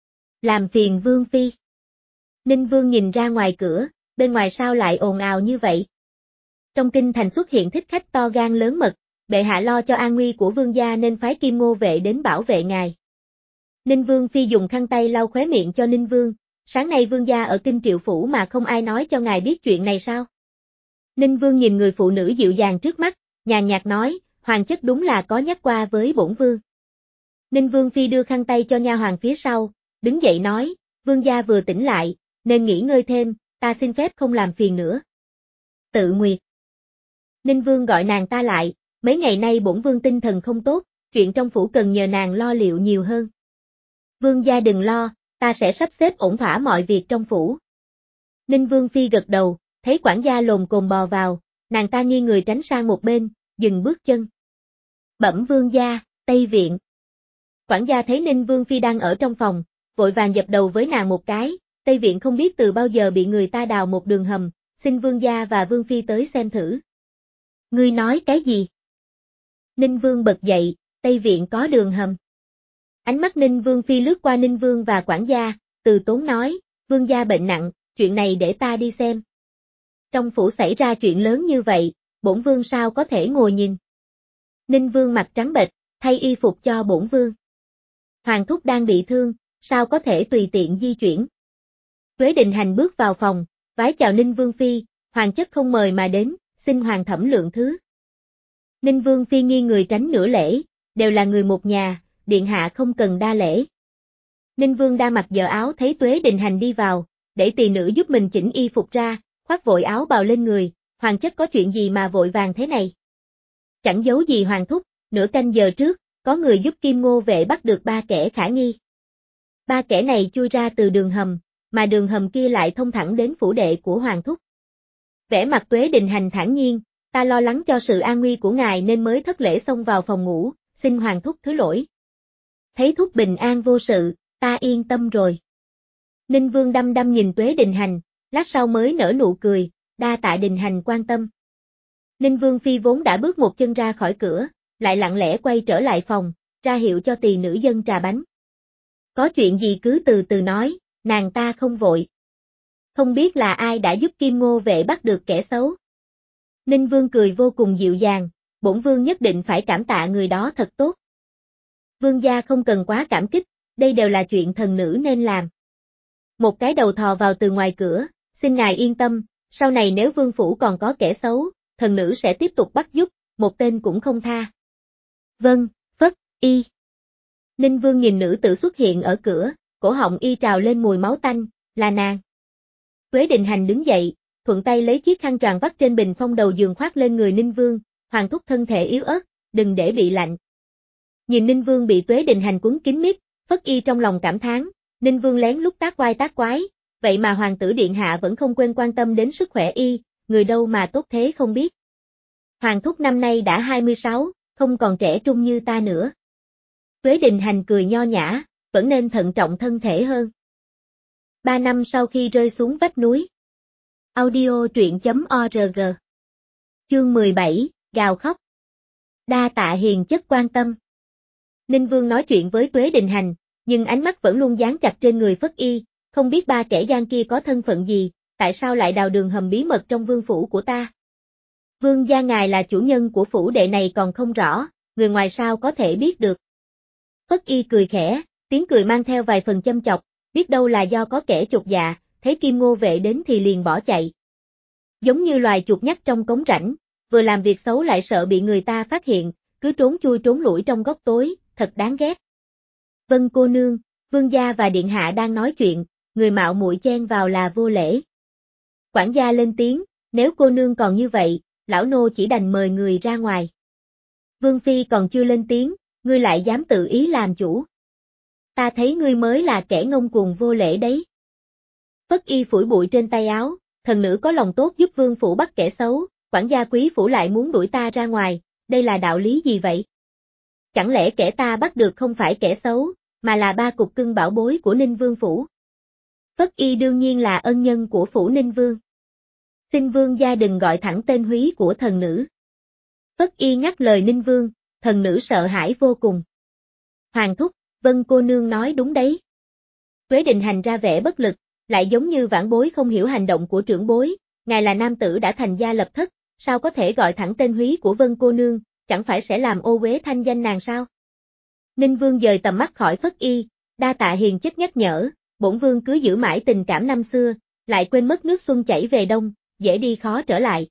Làm phiền Vương Phi. Ninh Vương nhìn ra ngoài cửa, bên ngoài sao lại ồn ào như vậy? Trong kinh thành xuất hiện thích khách to gan lớn mật, bệ hạ lo cho an nguy của vương gia nên phái Kim Ngô Vệ đến bảo vệ ngài. Ninh Vương Phi dùng khăn tay lau khóe miệng cho Ninh Vương, sáng nay vương gia ở Kinh Triệu Phủ mà không ai nói cho ngài biết chuyện này sao? Ninh Vương nhìn người phụ nữ dịu dàng trước mắt, nhàn nhạt nói, hoàng chất đúng là có nhắc qua với bổn vương. Ninh Vương Phi đưa khăn tay cho nha hoàn phía sau, đứng dậy nói, vương gia vừa tỉnh lại, nên nghỉ ngơi thêm, ta xin phép không làm phiền nữa. Tự Nguyệt. Ninh Vương gọi nàng ta lại, mấy ngày nay bổn vương tinh thần không tốt, chuyện trong phủ cần nhờ nàng lo liệu nhiều hơn. Vương gia đừng lo, ta sẽ sắp xếp ổn thỏa mọi việc trong phủ. Ninh Vương Phi gật đầu, thấy quản gia lồm cồm bò vào, nàng ta nghiêng người tránh sang một bên, dừng bước chân. Bẩm vương gia, Tây Viện. Quản gia thấy Ninh Vương Phi đang ở trong phòng, vội vàng dập đầu với nàng một cái, Tây Viện không biết từ bao giờ bị người ta đào một đường hầm, xin vương gia và vương phi tới xem thử. Ngươi nói cái gì? Ninh Vương bật dậy, Tây Viện có đường hầm. Ánh mắt Ninh Vương Phi lướt qua Ninh Vương và quản gia, từ tốn nói, vương gia bệnh nặng, chuyện này để ta đi xem. Trong phủ xảy ra chuyện lớn như vậy, bổn vương sao có thể ngồi nhìn. Ninh Vương mặt trắng bệch, thay y phục cho bổn vương. Hoàng thúc đang bị thương, sao có thể tùy tiện di chuyển. Tuế Định Hành bước vào phòng, vái chào Ninh Vương Phi, hoàng chất không mời mà đến, xin hoàng thẩm lượng thứ. Ninh Vương Phi nghiêng người tránh nửa lễ, đều là người một nhà, điện hạ không cần đa lễ. Ninh Vương đa mặc giờ áo thấy Tuế Định Hành đi vào, để tỳ nữ giúp mình chỉnh y phục ra, khoác vội áo bào lên người, hoàng chất có chuyện gì mà vội vàng thế này? Chẳng giấu gì hoàng thúc, nửa canh giờ trước, có người giúp Kim Ngô Vệ bắt được ba kẻ khả nghi. Ba kẻ này chui ra từ đường hầm, mà đường hầm kia lại thông thẳng đến phủ đệ của hoàng thúc. Vẻ mặt Tuế Định Hành thản nhiên, ta lo lắng cho sự an nguy của ngài nên mới thất lễ xông vào phòng ngủ, xin hoàng thúc thứ lỗi. Thấy thúc bình an vô sự, ta yên tâm rồi. Ninh Vương đăm đăm nhìn Tuế Định Hành, lát sau mới nở nụ cười, đa tạ Định Hành quan tâm. Ninh Vương Phi vốn đã bước một chân ra khỏi cửa, lại lặng lẽ quay trở lại phòng, ra hiệu cho tỳ nữ dâng trà bánh. Có chuyện gì cứ từ từ nói, nàng ta không vội. Không biết là ai đã giúp Kim Ngô Vệ bắt được kẻ xấu. Ninh Vương cười vô cùng dịu dàng, bổn vương nhất định phải cảm tạ người đó thật tốt. Vương gia không cần quá cảm kích, đây đều là chuyện thần nữ nên làm. Một cái đầu thò vào từ ngoài cửa, xin ngài yên tâm, sau này nếu vương phủ còn có kẻ xấu, thần nữ sẽ tiếp tục bắt giúp, một tên cũng không tha. Vâng, Phất, Y. Ninh Vương nhìn nữ tử xuất hiện ở cửa, cổ họng y trào lên mùi máu tanh, là nàng. Tuế Định Hành đứng dậy, thuận tay lấy chiếc khăn choàng vắt trên bình phong đầu giường khoác lên người Ninh Vương, Hoàng thúc thân thể yếu ớt, đừng để bị lạnh. Nhìn Ninh Vương bị Tuế Định Hành quấn kín mít, Phất Y trong lòng cảm thán, Ninh Vương lén lút tác oai tác quái, vậy mà hoàng tử điện hạ vẫn không quên quan tâm đến sức khỏe y, người đâu mà tốt thế không biết. Hoàng thúc năm nay đã hai mươi sáu, không còn trẻ trung như ta nữa. Tuế Định Hành cười nho nhã, vẫn nên thận trọng thân thể hơn. Ba năm sau khi rơi xuống vách núi. Audio truyện chấm org. Chương mười bảy, gào khóc. Đa tạ hiền chất quan tâm. Ninh Vương nói chuyện với Tuế Định Hành, nhưng ánh mắt vẫn luôn dán chặt trên người Phất Y, không biết ba kẻ gian kia có thân phận gì, tại sao lại đào đường hầm bí mật trong vương phủ của ta. Vương gia ngài là chủ nhân của phủ đệ này còn không rõ, người ngoài sao có thể biết được. Phất Y cười khẽ, tiếng cười mang theo vài phần châm chọc, biết đâu là do có kẻ chột dạ, thấy Kim Ngô vệ đến thì liền bỏ chạy. Giống như loài chuột nhắt trong cống rãnh, vừa làm việc xấu lại sợ bị người ta phát hiện, cứ trốn chui trốn lủi trong góc tối, thật đáng ghét. Vân cô nương, vương gia và điện hạ đang nói chuyện, người mạo muội chen vào là vô lễ. Quản gia lên tiếng, nếu cô nương còn như vậy, lão nô chỉ đành mời người ra ngoài. Vương phi còn chưa lên tiếng, ngươi lại dám tự ý làm chủ. Ta thấy ngươi mới là kẻ ngông cuồng vô lễ đấy. Phất Y phủi bụi trên tay áo, thần nữ có lòng tốt giúp vương phủ bắt kẻ xấu, quản gia quý phủ lại muốn đuổi ta ra ngoài, đây là đạo lý gì vậy? Chẳng lẽ kẻ ta bắt được không phải kẻ xấu, mà là ba cục cưng bảo bối của Ninh Vương phủ? Phất Y đương nhiên là ân nhân của phủ Ninh Vương. Xin vương gia đừng gọi thẳng tên húy của thần nữ. Phất Y ngắt lời Ninh Vương, thần nữ sợ hãi vô cùng. Hoàng thúc, Vân cô nương nói đúng đấy. Tuế Định Hành ra vẻ bất lực, lại giống như vãn bối không hiểu hành động của trưởng bối, ngài là nam tử đã thành gia lập thất, sao có thể gọi thẳng tên húy của Vân cô nương, chẳng phải sẽ làm ô uế thanh danh nàng sao? Ninh Vương dời tầm mắt khỏi Phất Y, đa tạ hiền chất nhắc nhở, bổn vương cứ giữ mãi tình cảm năm xưa, lại quên mất nước xuân chảy về đông, dễ đi khó trở lại.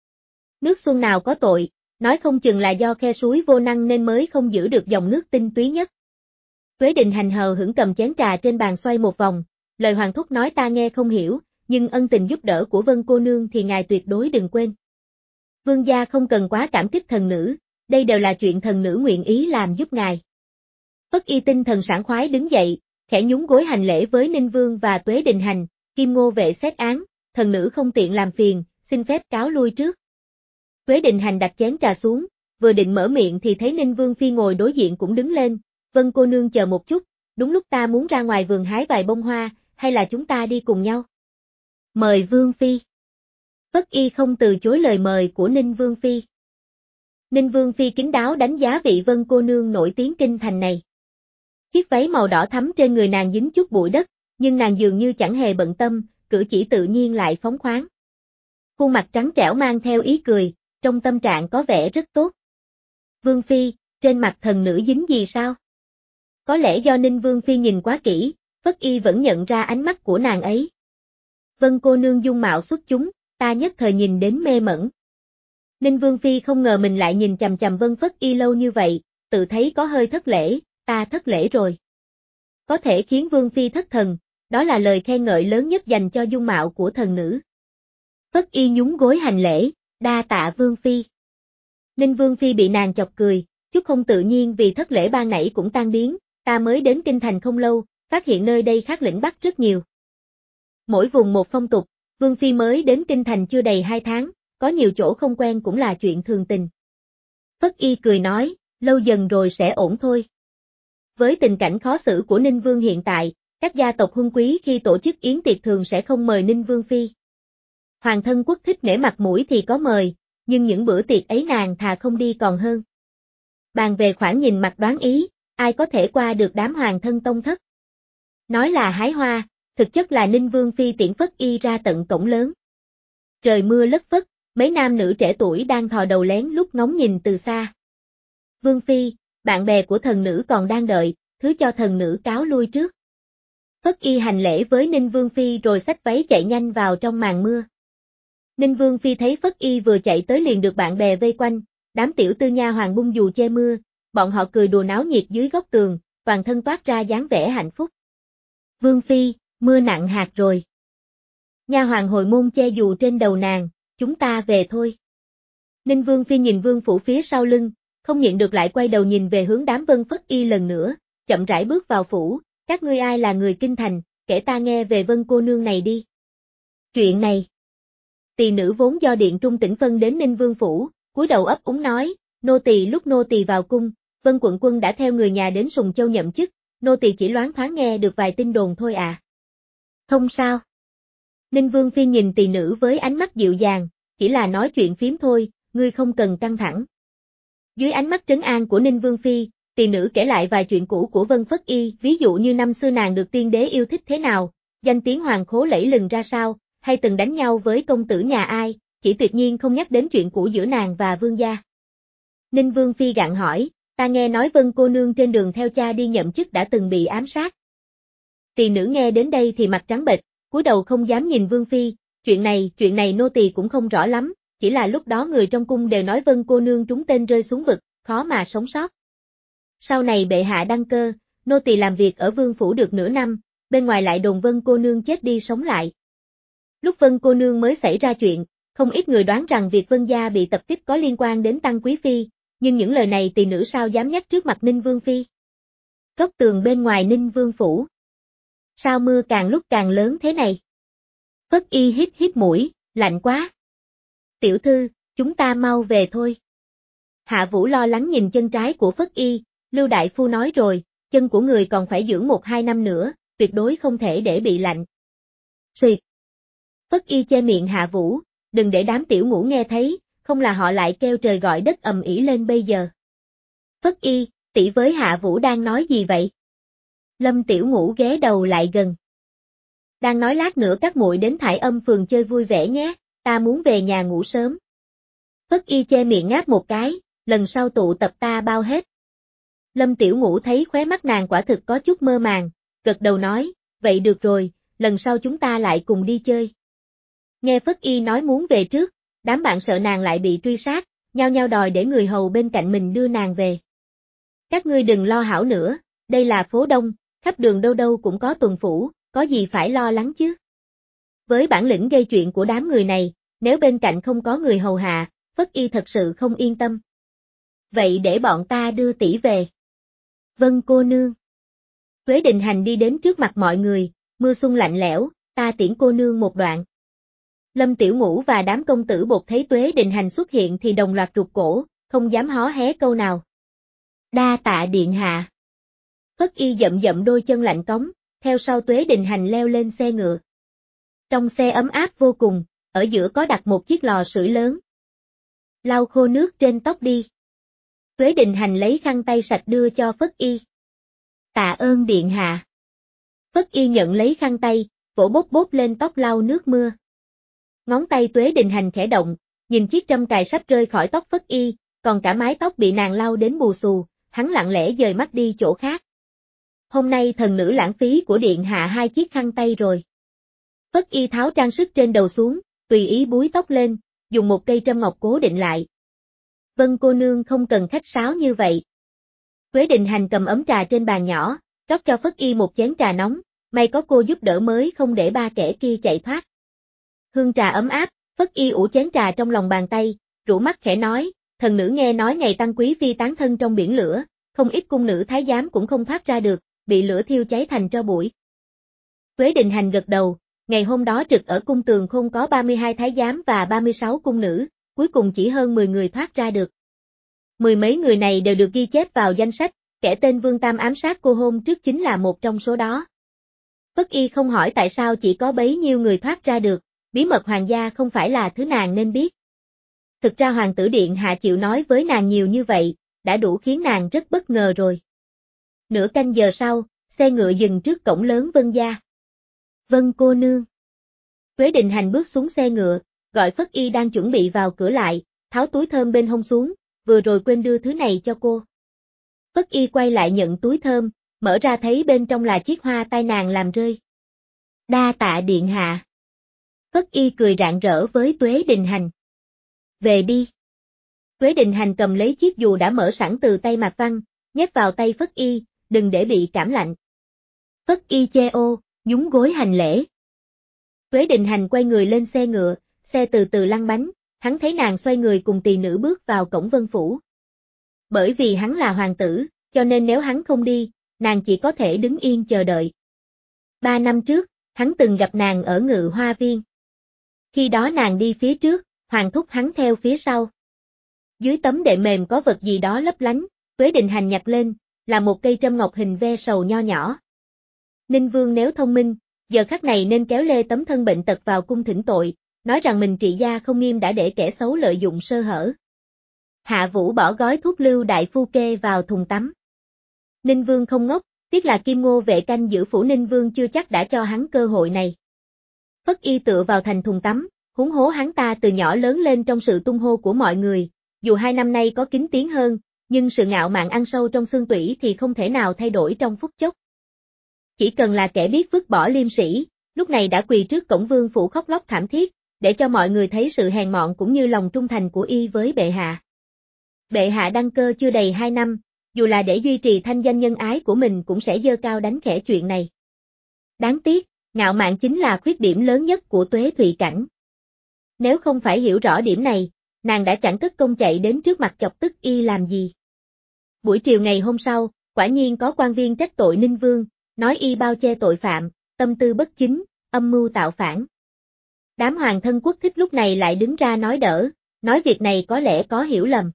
Nước xuân nào có tội, nói không chừng là do khe suối vô năng nên mới không giữ được dòng nước tinh túy nhất. Tuế Định Hành hờ hững cầm chén trà trên bàn xoay một vòng, lời hoàng thúc nói ta nghe không hiểu, nhưng ân tình giúp đỡ của Vân cô nương thì ngài tuyệt đối đừng quên. Vương gia không cần quá cảm kích thần nữ, đây đều là chuyện thần nữ nguyện ý làm giúp ngài. Phất Y tinh thần sảng khoái đứng dậy, khẽ nhún gối hành lễ với Ninh Vương và Tuế Định Hành, Kim Ngô vệ xét án, thần nữ không tiện làm phiền, xin phép cáo lui trước. Tuế Định Hành đặt chén trà xuống, vừa định mở miệng thì thấy Ninh Vương phi ngồi đối diện cũng đứng lên, Vân cô nương chờ một chút, đúng lúc ta muốn ra ngoài vườn hái vài bông hoa, hay là chúng ta đi cùng nhau? Mời Vương phi. Phất Y không từ chối lời mời của Ninh Vương phi. Ninh Vương phi kính đáo đánh giá vị Vân cô nương nổi tiếng kinh thành này. Chiếc váy màu đỏ thắm trên người nàng dính chút bụi đất, nhưng nàng dường như chẳng hề bận tâm, cử chỉ tự nhiên lại phóng khoáng. Khuôn mặt trắng trẻo mang theo ý cười, trong tâm trạng có vẻ rất tốt. Vương phi, trên mặt thần nữ dính gì sao? Có lẽ do Ninh Vương phi nhìn quá kỹ, Phất Y vẫn nhận ra ánh mắt của nàng ấy. Vân cô nương dung mạo xuất chúng, ta nhất thời nhìn đến mê mẩn. Ninh Vương phi không ngờ mình lại nhìn chằm chằm Vân Phất Y lâu như vậy, tự thấy có hơi thất lễ, ta thất lễ rồi. Có thể khiến Vương phi thất thần, đó là lời khen ngợi lớn nhất dành cho dung mạo của thần nữ. Phất Y nhún gối hành lễ, đa tạ Vương phi. Ninh Vương phi bị nàng chọc cười, chút không tự nhiên vì thất lễ ban nãy cũng tan biến, ta mới đến kinh thành không lâu, phát hiện nơi đây khác lĩnh Bắc rất nhiều. Mỗi vùng một phong tục, Vương phi mới đến kinh thành chưa đầy hai tháng, có nhiều chỗ không quen cũng là chuyện thường tình. Phất Y cười nói, lâu dần rồi sẽ ổn thôi. Với tình cảnh khó xử của Ninh Vương hiện tại, các gia tộc huân quý khi tổ chức yến tiệc thường sẽ không mời Ninh Vương phi. Hoàng thân quốc thích nể mặt mũi thì có mời, nhưng những bữa tiệc ấy nàng thà không đi còn hơn. Bàn về khoản nhìn mặt đoán ý, ai có thể qua được đám hoàng thân tông thất. Nói là hái hoa, thực chất là Ninh Vương phi tiễn Phất Y ra tận cổng lớn. Trời mưa lất phất, mấy nam nữ trẻ tuổi đang thò đầu lén lút ngóng nhìn từ xa. Vương phi, bạn bè của thần nữ còn đang đợi, thứ cho thần nữ cáo lui trước. Phất Y hành lễ với Ninh Vương phi rồi xách váy chạy nhanh vào trong màn mưa. Ninh Vương phi thấy Phất Y vừa chạy tới liền được bạn bè vây quanh, đám tiểu tư nha hoàng bung dù che mưa, bọn họ cười đùa náo nhiệt dưới góc tường, toàn thân toát ra dáng vẻ hạnh phúc. Vương phi, Mưa nặng hạt rồi. Nha hoàn hồi môn che dù trên đầu nàng, chúng ta về thôi. Ninh Vương Phi nhìn Vương phủ phía sau lưng, không nhịn được lại quay đầu nhìn về hướng đám Vân Phất Y lần nữa, chậm rãi bước vào phủ, các ngươi ai là người kinh thành, kể ta nghe về Vân cô nương này đi. Chuyện này. Tỳ nữ vốn do Điện Trung Tĩnh phân đến Ninh Vương phủ, cúi đầu ấp úng nói, nô tỳ lúc nô tỳ vào cung, Vân quận quân đã theo người nhà đến Sùng Châu nhậm chức, nô tỳ chỉ loáng thoáng nghe được vài tin đồn thôi à. Không sao. Ninh Vương Phi nhìn tỳ nữ với ánh mắt dịu dàng, chỉ là nói chuyện phím thôi, ngươi không cần căng thẳng. Dưới ánh mắt trấn an của Ninh Vương Phi, tỳ nữ kể lại vài chuyện cũ của Vân Phất Y, ví dụ như năm xưa nàng được tiên đế yêu thích thế nào, danh tiếng hoàng khố lẫy lừng ra sao, hay từng đánh nhau với công tử nhà ai, chỉ tuyệt nhiên không nhắc đến chuyện cũ giữa nàng và vương gia. Ninh Vương Phi gặng hỏi, ta nghe nói Vân cô nương trên đường theo cha đi nhậm chức đã từng bị ám sát. Tỳ nữ nghe đến đây thì mặt trắng bệch, cúi đầu không dám nhìn Vương Phi, chuyện này, chuyện này nô tỳ cũng không rõ lắm, chỉ là lúc đó người trong cung đều nói Vân cô nương trúng tên rơi xuống vực, khó mà sống sót. Sau này bệ hạ đăng cơ, nô tỳ làm việc ở Vương phủ được nửa năm, bên ngoài lại đồn Vân cô nương chết đi sống lại. Lúc Vân cô nương mới xảy ra chuyện, không ít người đoán rằng việc Vân gia bị tập kích có liên quan đến Tăng Quý Phi, nhưng những lời này tỳ nữ sao dám nhắc trước mặt Ninh Vương Phi. Góc tường bên ngoài Ninh Vương phủ. Sao mưa càng lúc càng lớn thế này? Phất Y hít hít mũi, lạnh quá. Tiểu thư, chúng ta mau về thôi. Hạ Vũ lo lắng nhìn chân trái của Phất Y, Lưu Đại Phu nói rồi, chân của người còn phải dưỡng một hai năm nữa, tuyệt đối không thể để bị lạnh. Xuyệt. Phất Y che miệng Hạ Vũ, đừng để đám tiểu ngũ nghe thấy, không là họ lại kêu trời gọi đất ầm ĩ lên bây giờ. Phất Y, tỷ với Hạ Vũ đang nói gì vậy? Lâm tiểu ngũ ghé đầu lại gần. Đang nói lát nữa các muội đến Thải Âm phường chơi vui vẻ nhé, ta muốn về nhà ngủ sớm. Phất Y che miệng ngáp một cái, lần sau tụ tập ta bao hết. Lâm tiểu ngũ thấy khóe mắt nàng quả thực có chút mơ màng, gật đầu nói, vậy được rồi, lần sau chúng ta lại cùng đi chơi. Nghe Phất Y nói muốn về trước, đám bạn sợ nàng lại bị truy sát, nhao nhao đòi để người hầu bên cạnh mình đưa nàng về. Các ngươi đừng lo hảo nữa, đây là phố đông, khắp đường đâu đâu cũng có tuần phủ, có gì phải lo lắng chứ. Với bản lĩnh gây chuyện của đám người này, nếu bên cạnh không có người hầu hạ, Phất Y thật sự không yên tâm. Vậy để bọn ta đưa tỷ về. Vâng cô nương. Tuế Định Hành đi đến trước mặt mọi người, mưa xuân lạnh lẽo, ta tiễn cô nương một đoạn. Lâm Tiểu Ngũ và đám công tử bột thấy Tuế Định Hành xuất hiện thì đồng loạt rụt cổ, không dám hó hé câu nào. Đa tạ điện hạ. Phất Y dậm dậm đôi chân lạnh cống, theo sau Tuế Định Hành leo lên xe ngựa. Trong xe ấm áp vô cùng, ở giữa có đặt một chiếc lò sưởi lớn. Lau khô nước trên tóc đi. Tuế Định Hành lấy khăn tay sạch đưa cho Phất Y. Tạ ơn điện hạ. Phất Y nhận lấy khăn tay, vỗ bốp bốp lên tóc lau nước mưa. Ngón tay Tuế Định Hành khẽ động, nhìn chiếc trâm cài sắp rơi khỏi tóc Phất Y, còn cả mái tóc bị nàng lau đến bù xù, hắn lặng lẽ dời mắt đi chỗ khác. Hôm nay thần nữ lãng phí của điện hạ hai chiếc khăn tay rồi. Phất Y tháo trang sức trên đầu xuống, tùy ý búi tóc lên, dùng một cây trâm ngọc cố định lại. Vân cô nương không cần khách sáo như vậy. Tuế Định Hành cầm ấm trà trên bàn nhỏ, rót cho Phất Y một chén trà nóng, may có cô giúp đỡ mới không để ba kẻ kia chạy thoát. Hương trà ấm áp, Phất Y ủ chén trà trong lòng bàn tay, rũ mắt khẽ nói, thần nữ nghe nói ngày Tăng Quý Phi tán thân trong biển lửa, không ít cung nữ thái giám cũng không thoát ra được, bị lửa thiêu cháy thành tro bụi. Tuế Định Hành gật đầu, ngày hôm đó trực ở cung Tường Khôn có ba mươi hai thái giám và ba mươi sáu cung nữ, cuối cùng chỉ hơn mười người thoát ra được. Mười mấy người này đều được ghi chép vào danh sách, kẻ tên Vương Tam ám sát cô hôm trước chính là một trong số đó. Phất Y không hỏi tại sao chỉ có bấy nhiêu người thoát ra được, bí mật hoàng gia không phải là thứ nàng nên biết. Thực ra hoàng tử điện hạ chịu nói với nàng nhiều như vậy, đã đủ khiến nàng rất bất ngờ rồi. Nửa canh giờ sau, xe ngựa dừng trước cổng lớn Vân gia. Vân cô nương. Tuế Định Hành bước xuống xe ngựa, gọi Phất Y đang chuẩn bị vào cửa lại, tháo túi thơm bên hông xuống, vừa rồi quên đưa thứ này cho cô. Phất Y quay lại nhận túi thơm, mở ra thấy bên trong là chiếc hoa tai nàng làm rơi. Đa tạ điện hạ. Phất Y cười rạng rỡ với Tuế Định Hành. Về đi. Tuế Định Hành cầm lấy chiếc dù đã mở sẵn từ tay Mạc Văn, nhét vào tay Phất Y, đừng để bị cảm lạnh. Phất Y che ô, nhún gối hành lễ. Tuế Định Hành quay người lên xe ngựa, xe từ từ lăn bánh, hắn thấy nàng xoay người cùng tỳ nữ bước vào cổng Vân Phủ. Bởi vì hắn là hoàng tử, cho nên nếu hắn không đi, nàng chỉ có thể đứng yên chờ đợi. Ba năm trước, hắn từng gặp nàng ở Ngự Hoa Viên. Khi đó nàng đi phía trước, hoàng thúc hắn theo phía sau. Dưới tấm đệm mềm có vật gì đó lấp lánh, Tuế Định Hành nhặt lên, là một cây trâm ngọc hình ve sầu nho nhỏ. Ninh Vương nếu thông minh, giờ khắc này nên kéo lê tấm thân bệnh tật vào cung thỉnh tội, nói rằng mình trị gia không nghiêm đã để kẻ xấu lợi dụng sơ hở. Hạ Vũ bỏ gói thuốc lưu đại phu kê vào thùng tắm. Ninh Vương không ngốc, tiếc là Kim Ngô vệ canh giữ phủ Ninh Vương chưa chắc đã cho hắn cơ hội này. Phất y tựa vào thành thùng tắm, huống hố hắn ta từ nhỏ lớn lên trong sự tung hô của mọi người, dù hai năm nay có kính tiếng hơn, nhưng sự ngạo mạn ăn sâu trong xương tủy thì không thể nào thay đổi trong phút chốc. Chỉ cần là kẻ biết vứt bỏ liêm sĩ, lúc này đã quỳ trước cổng vương phủ khóc lóc thảm thiết, để cho mọi người thấy sự hèn mọn cũng như lòng trung thành của y với bệ hạ. Bệ hạ đăng cơ chưa đầy hai năm, dù là để duy trì thanh danh nhân ái của mình cũng sẽ dơ cao đánh khẽ chuyện này. Đáng tiếc, ngạo mạn chính là khuyết điểm lớn nhất của Tuế Thụy Cảnh. Nếu không phải hiểu rõ điểm này, nàng đã chẳng cất công chạy đến trước mặt chọc tức y làm gì. Buổi chiều ngày hôm sau, quả nhiên có quan viên trách tội Ninh Vương, nói y bao che tội phạm, tâm tư bất chính, âm mưu tạo phản. Đám hoàng thân quốc thích lúc này lại đứng ra nói đỡ, nói việc này có lẽ có hiểu lầm.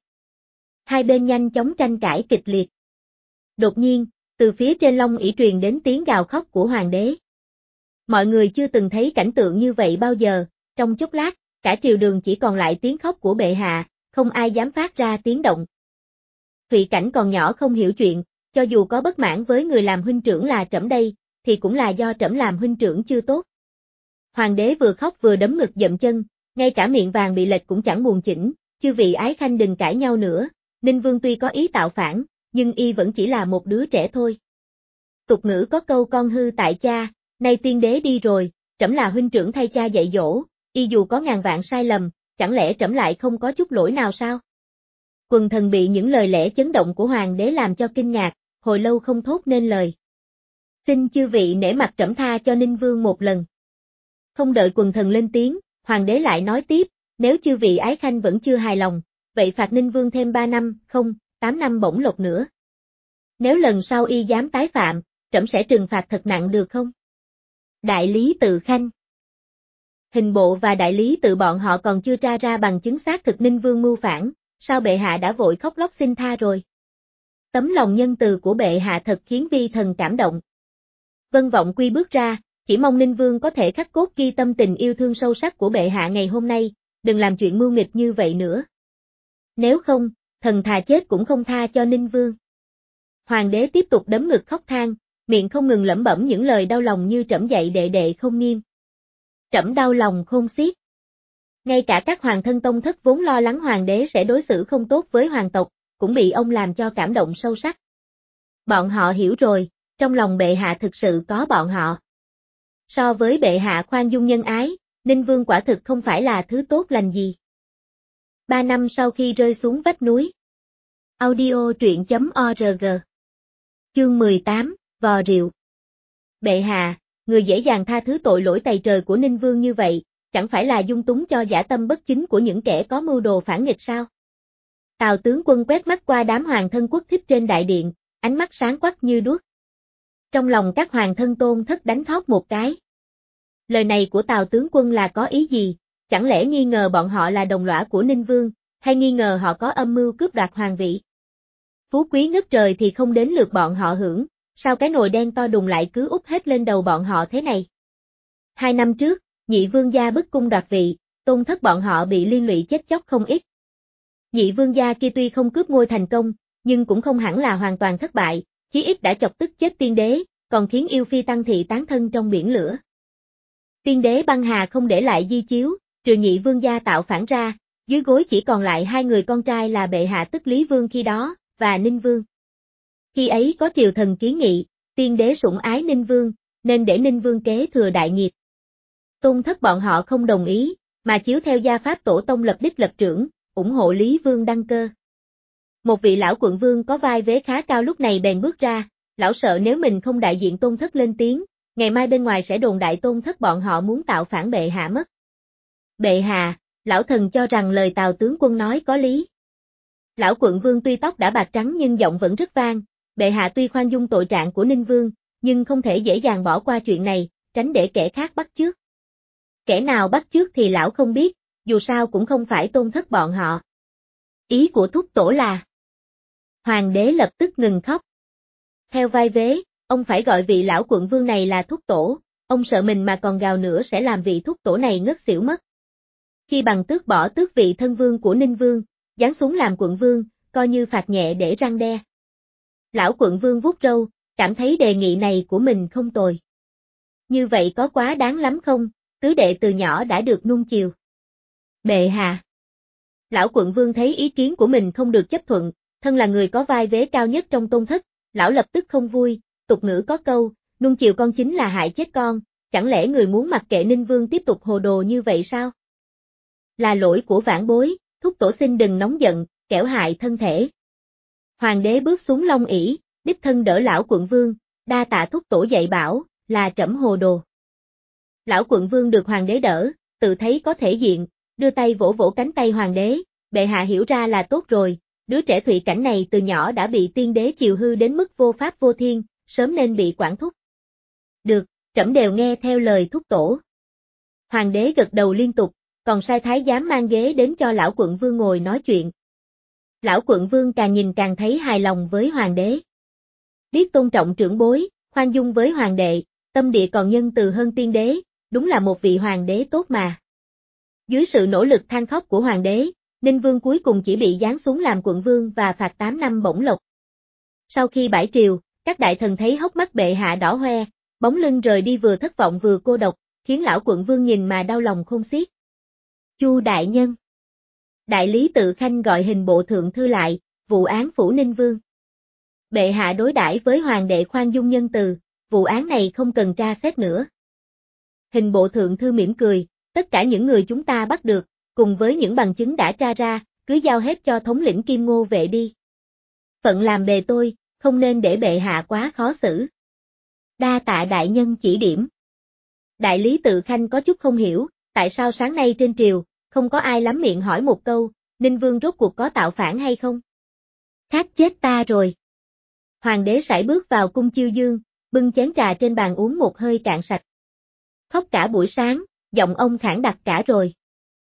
Hai bên nhanh chóng tranh cãi kịch liệt. Đột nhiên, từ phía trên Long ỷ truyền đến tiếng gào khóc của hoàng đế. Mọi người chưa từng thấy cảnh tượng như vậy bao giờ, trong chốc lát, cả triều đường chỉ còn lại tiếng khóc của bệ hạ, không ai dám phát ra tiếng động. Thụy Cảnh còn nhỏ không hiểu chuyện, cho dù có bất mãn với người làm huynh trưởng là trẫm đây, thì cũng là do trẫm làm huynh trưởng chưa tốt. Hoàng đế vừa khóc vừa đấm ngực dậm chân, ngay cả miệng vàng bị lệch cũng chẳng buồn chỉnh, chư vị ái khanh đừng cãi nhau nữa, Ninh Vương tuy có ý tạo phản, nhưng y vẫn chỉ là một đứa trẻ thôi. Tục ngữ có câu con hư tại cha, nay tiên đế đi rồi, trẫm là huynh trưởng thay cha dạy dỗ, y dù có ngàn vạn sai lầm, chẳng lẽ trẫm lại không có chút lỗi nào sao? Quần thần bị những lời lẽ chấn động của hoàng đế làm cho kinh ngạc, hồi lâu không thốt nên lời. Xin chư vị nể mặt trẫm tha cho Ninh Vương một lần. Không đợi quần thần lên tiếng, hoàng đế lại nói tiếp, nếu chư vị ái khanh vẫn chưa hài lòng, vậy phạt Ninh Vương thêm ba năm, không, tám năm bổng lộc nữa. Nếu lần sau y dám tái phạm, trẫm sẽ trừng phạt thật nặng được không? Đại lý Tự Khanh. Hình bộ và đại lý tự bọn họ còn chưa tra ra bằng chứng xác thực Ninh Vương mưu phản, sao bệ hạ đã vội khóc lóc xin tha rồi? Tấm lòng nhân từ của bệ hạ thật khiến vi thần cảm động. Vân Vọng Quy bước ra, chỉ mong Ninh Vương có thể khắc cốt ghi tâm tình yêu thương sâu sắc của bệ hạ ngày hôm nay, đừng làm chuyện mưu nghịch như vậy nữa. Nếu không, thần thà chết cũng không tha cho Ninh Vương. Hoàng đế tiếp tục đấm ngực khóc than, miệng không ngừng lẩm bẩm những lời đau lòng như trẫm dạy đệ đệ không nghiêm. Trẫm đau lòng khôn xiết. Ngay cả các hoàng thân tông thất vốn lo lắng hoàng đế sẽ đối xử không tốt với hoàng tộc, cũng bị ông làm cho cảm động sâu sắc. Bọn họ hiểu rồi, trong lòng bệ hạ thực sự có bọn họ. So với bệ hạ khoan dung nhân ái, Ninh Vương quả thực không phải là thứ tốt lành gì. Ba năm sau khi rơi xuống vách núi. Audio truyện chấm org. Chương mười tám, Vò Rượu. Bệ hạ, người dễ dàng tha thứ tội lỗi tày trời của Ninh Vương như vậy, chẳng phải là dung túng cho dã tâm bất chính của những kẻ có mưu đồ phản nghịch sao? Tào tướng quân quét mắt qua đám hoàng thân quốc thích trên đại điện, ánh mắt sáng quắc như đuốc. Trong lòng các hoàng thân tôn thất đánh thót một cái. Lời này của Tào tướng quân là có ý gì? Chẳng lẽ nghi ngờ bọn họ là đồng lõa của Ninh Vương, hay nghi ngờ họ có âm mưu cướp đoạt hoàng vị? Phú quý ngất trời thì không đến lượt bọn họ hưởng, sao cái nồi đen to đùng lại cứ úp hết lên đầu bọn họ thế này? Hai năm trước, nhị vương gia bức cung đoạt vị, tôn thất bọn họ bị liên lụy chết chóc không ít. Nhị vương gia kia tuy không cướp ngôi thành công, nhưng cũng không hẳn là hoàn toàn thất bại, chí ít đã chọc tức chết tiên đế, còn khiến yêu phi Tăng Thị tán thân trong biển lửa. Tiên đế băng hà không để lại di chiếu, trừ nhị vương gia tạo phản ra, dưới gối chỉ còn lại hai người con trai là bệ hạ tức Lý Vương khi đó, và Ninh Vương. Khi ấy có triều thần kiến nghị, tiên đế sủng ái Ninh Vương, nên để Ninh Vương kế thừa đại nghiệp. Tôn thất bọn họ không đồng ý, mà chiếu theo gia pháp tổ tông lập đích lập trưởng, ủng hộ Lý Vương đăng cơ. Một vị lão quận vương có vai vế khá cao lúc này bèn bước ra, lão sợ nếu mình không đại diện tôn thất lên tiếng, ngày mai bên ngoài sẽ đồn đại Tôn thất bọn họ muốn tạo phản bệ hạ mất. Bệ hạ, lão thần cho rằng lời Tào tướng quân nói có lý. Lão quận vương tuy tóc đã bạc trắng nhưng giọng vẫn rất vang, bệ hạ tuy khoan dung tội trạng của Ninh Vương, nhưng không thể dễ dàng bỏ qua chuyện này, tránh để kẻ khác bắt chước. Kẻ nào bắt chước thì lão không biết, dù sao cũng không phải Tôn thất bọn họ. Ý của thúc tổ là... Hoàng đế lập tức ngừng khóc. Theo vai vế, ông phải gọi vị lão quận vương này là thúc tổ, ông sợ mình mà còn gào nữa sẽ làm vị thúc tổ này ngất xỉu mất. Chi bằng tước bỏ tước vị thân vương của Ninh Vương, giáng xuống làm quận vương, coi như phạt nhẹ để răn đe. Lão quận vương vuốt râu, cảm thấy đề nghị này của mình không tồi. Như vậy có quá đáng lắm không, tứ đệ từ nhỏ đã được nuông chiều. Bệ hạ. Lão quận vương thấy ý kiến của mình không được chấp thuận, thân là người có vai vế cao nhất trong Tôn thất, lão lập tức không vui, tục ngữ có câu, nuông chiều con chính là hại chết con, chẳng lẽ người muốn mặc kệ Ninh Vương tiếp tục hồ đồ như vậy sao? Là lỗi của vãn bối, thúc tổ xin đừng nóng giận, kẻo hại thân thể. Hoàng đế bước xuống long ỷ, đích thân đỡ lão quận vương, đa tạ thúc tổ dạy bảo, là trẫm hồ đồ. Lão quận vương được hoàng đế đỡ, tự thấy có thể diện, đưa tay vỗ vỗ cánh tay hoàng đế, bệ hạ hiểu ra là tốt rồi, đứa trẻ Thụy Cảnh này từ nhỏ đã bị tiên đế chiều hư đến mức vô pháp vô thiên, sớm nên bị quản thúc. Được, trẫm đều nghe theo lời thúc tổ. Hoàng đế gật đầu liên tục, còn sai thái giám mang ghế đến cho lão quận vương ngồi nói chuyện. Lão quận vương càng nhìn càng thấy hài lòng với hoàng đế. Biết tôn trọng trưởng bối, khoan dung với hoàng đệ, tâm địa còn nhân từ hơn tiên đế, đúng là một vị hoàng đế tốt mà. Dưới sự nỗ lực than khóc của hoàng đế, Ninh Vương cuối cùng chỉ bị giáng xuống làm quận vương và phạt tám năm bổng lộc. Sau khi bãi triều, các đại thần thấy hốc mắt bệ hạ đỏ hoe, bóng lưng rời đi vừa thất vọng vừa cô độc, khiến lão quận vương nhìn mà đau lòng khôn xiết. Chu đại nhân. Đại lý Tự Khanh gọi hình bộ thượng thư lại, vụ án phủ Ninh Vương. Bệ hạ đối đãi với hoàng đệ khoan dung nhân từ, vụ án này không cần tra xét nữa. Hình bộ thượng thư mỉm cười, tất cả những người chúng ta bắt được, cùng với những bằng chứng đã tra ra, cứ giao hết cho thống lĩnh Kim Ngô vệ đi. Phận làm bề tôi, không nên để bệ hạ quá khó xử. Đa tạ đại nhân chỉ điểm. Đại lý Tự Khanh có chút không hiểu, tại sao sáng nay trên triều, không có ai lắm miệng hỏi một câu, Ninh Vương rốt cuộc có tạo phản hay không? Khát chết ta rồi. Hoàng đế sải bước vào cung chiêu dương, bưng chén trà trên bàn uống một hơi cạn sạch. Khóc cả buổi sáng, giọng ông khản đặc cả rồi.